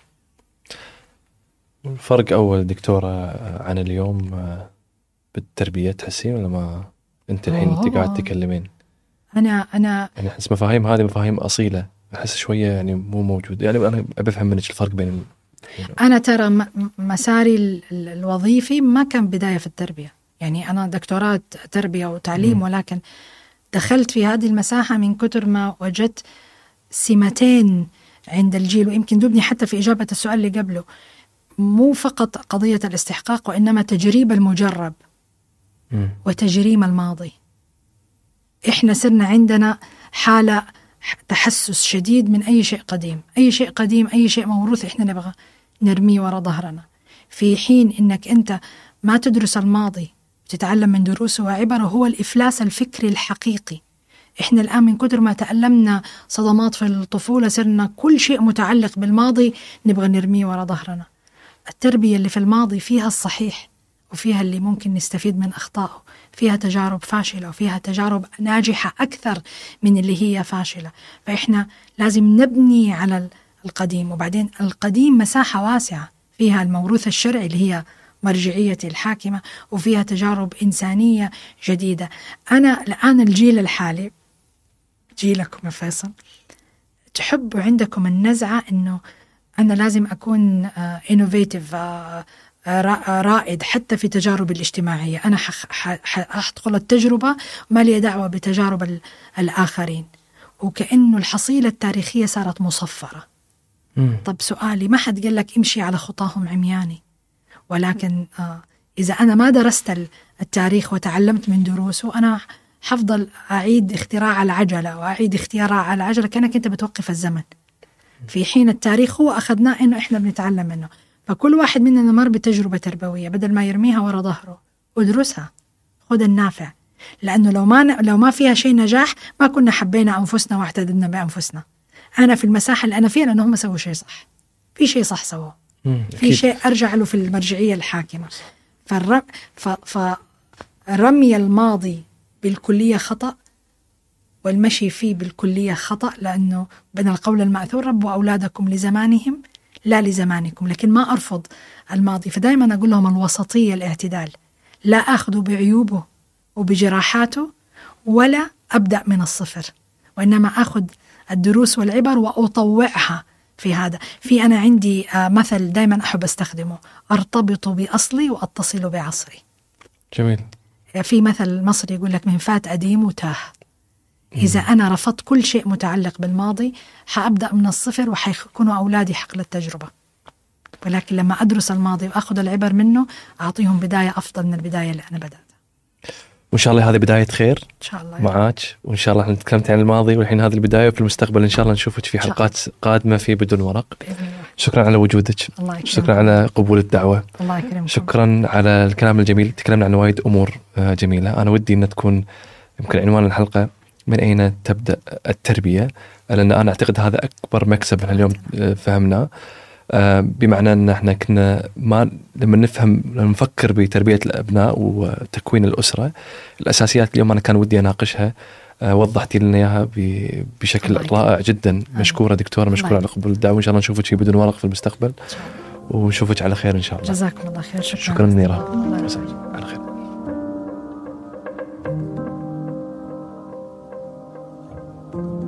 الفرق أول دكتورة عن اليوم بالتربية تحسين ولا ما أنت الحين أنت قاعد تكلمين؟ أنا أنا يعني أحس مفاهيم هذه مفاهيم أصيلة، أحس شوية يعني مو موجود. يعني أنا بفهم منك الفرق بين الحين. أنا ترى مساري الوظيفي ما كان بداية في التربية، يعني أنا دكتوراه تربية وتعليم، م. ولكن دخلت في هذه المساحة من كتر ما وجدت سمتين عند الجيل، ويمكن دوبني حتى في إجابة السؤال اللي قبله، مو فقط قضية الاستحقاق وإنما تجريب المجرب م. وتجريم الماضي. إحنا صرنا عندنا حالة تحسس شديد من أي شيء قديم، أي شيء قديم، أي شيء موروث إحنا نبغى نرميه وراء ظهرنا، في حين إنك أنت ما تدرس الماضي وتتعلم من دروسه وعبره هو الإفلاس الفكري الحقيقي. إحنا الآن من كتر ما تألمنا صدمات في الطفولة صرنا كل شيء متعلق بالماضي نبغى نرميه وراء ظهرنا. التربية اللي في الماضي فيها الصحيح وفيها اللي ممكن نستفيد من أخطائه، فيها تجارب فاشلة وفيها تجارب ناجحة أكثر من اللي هي فاشلة. فإحنا لازم نبني على القديم، وبعدين القديم مساحة واسعة فيها الموروث الشرعي اللي هي مرجعية الحاكمة، وفيها تجارب إنسانية جديدة. أنا الآن الجيل الحالي جيلكم يا فيصل تحبوا عندكم النزعة إنه أنا لازم أكون innovative رائد حتى في تجارب الاجتماعية. أنا حأدخل التجربة ما لي دعوة بتجارب الآخرين، وكأنه الحصيلة التاريخية صارت مصفرة. مم. طب سؤالي، ما حد قال لك امشي على خطاهم عمياني، ولكن آه إذا أنا ما درست التاريخ وتعلمت من دروسه أنا حفضل أعيد اختراع العجلة وأعيد اختراع العجلة كأنك أنت بتوقف الزمن، في حين التاريخ هو أخذناه إنه إحنا بنتعلم منه. فكل واحد مننا مر بتجربة تربوية، بدل ما يرميها وراء ظهره ادرسها، خذ النافع، لأنه لو ما لو ما فيها شيء نجاح ما كنا حبينا أنفسنا واعتددنا بأنفسنا. أنا في المساحة اللي أنا فيها لأنه هم سووا شيء صح، في شيء صح سووه، في شيء أرجع له في المرجعية الحاكمة. فالرم فرمي الماضي بالكلية خطأ والمشي فيه بالكلية خطأ، لأنه بين القول المأثور ربوا أولادكم لزمانهم لا لزمانكم. لكن ما أرفض الماضي، فدائما أقول لهم الوسطية، الاعتدال، لا أخذ بعيوبه وبجراحاته ولا أبدأ من الصفر، وإنما أخذ الدروس والعبر وأطوعها في هذا. في أنا عندي مثل دائما أحب أستخدمه، أرتبط بأصلي وأتصل بعصري. جميل. في مثل مصري يقول لك من فات أديم وتاه. إذا أنا رفضت كل شيء متعلق بالماضي حأبدأ من الصفر وحيكونوا أولادي حقل التجربة. ولكن لما أدرس الماضي وأخذ العبر منه أعطيهم بداية أفضل من البداية اللي أنا بدأتها. وإن شاء الله هذه بداية خير إن شاء الله معاك، وإن شاء الله احنا تكلمت عن الماضي والحين هذه البداية، وفي المستقبل إن شاء الله نشوفك في حلقات قادمة في بدون ورق. شكرا على وجودك، شكرا على قبول الدعوة، الله يكرمكم. شكرا على الكلام الجميل. تكلمنا عن وايد أمور جميلة. أنا ودي أن تكون يمكن عنوان الحلقة من أين تبدأ التربية، لأن أنا أعتقد هذا أكبر مكسب اليوم فهمناه، بمعنى أن احنا كنا ما لما نفهم لما نفكر بتربية الأبناء وتكوين الأسرة، الأساسيات اليوم أنا كان ودي أناقشها، وضحتي لنا إياها بشكل رائع جدا. مشكورة دكتورة، مشكورة على قبول الدعوة، وإن شاء الله نشوفك في بدون ورق في المستقبل ونشوفك على خير إن شاء الله. جزاكم الله خير. شكرا, شكرا نيران، على خير.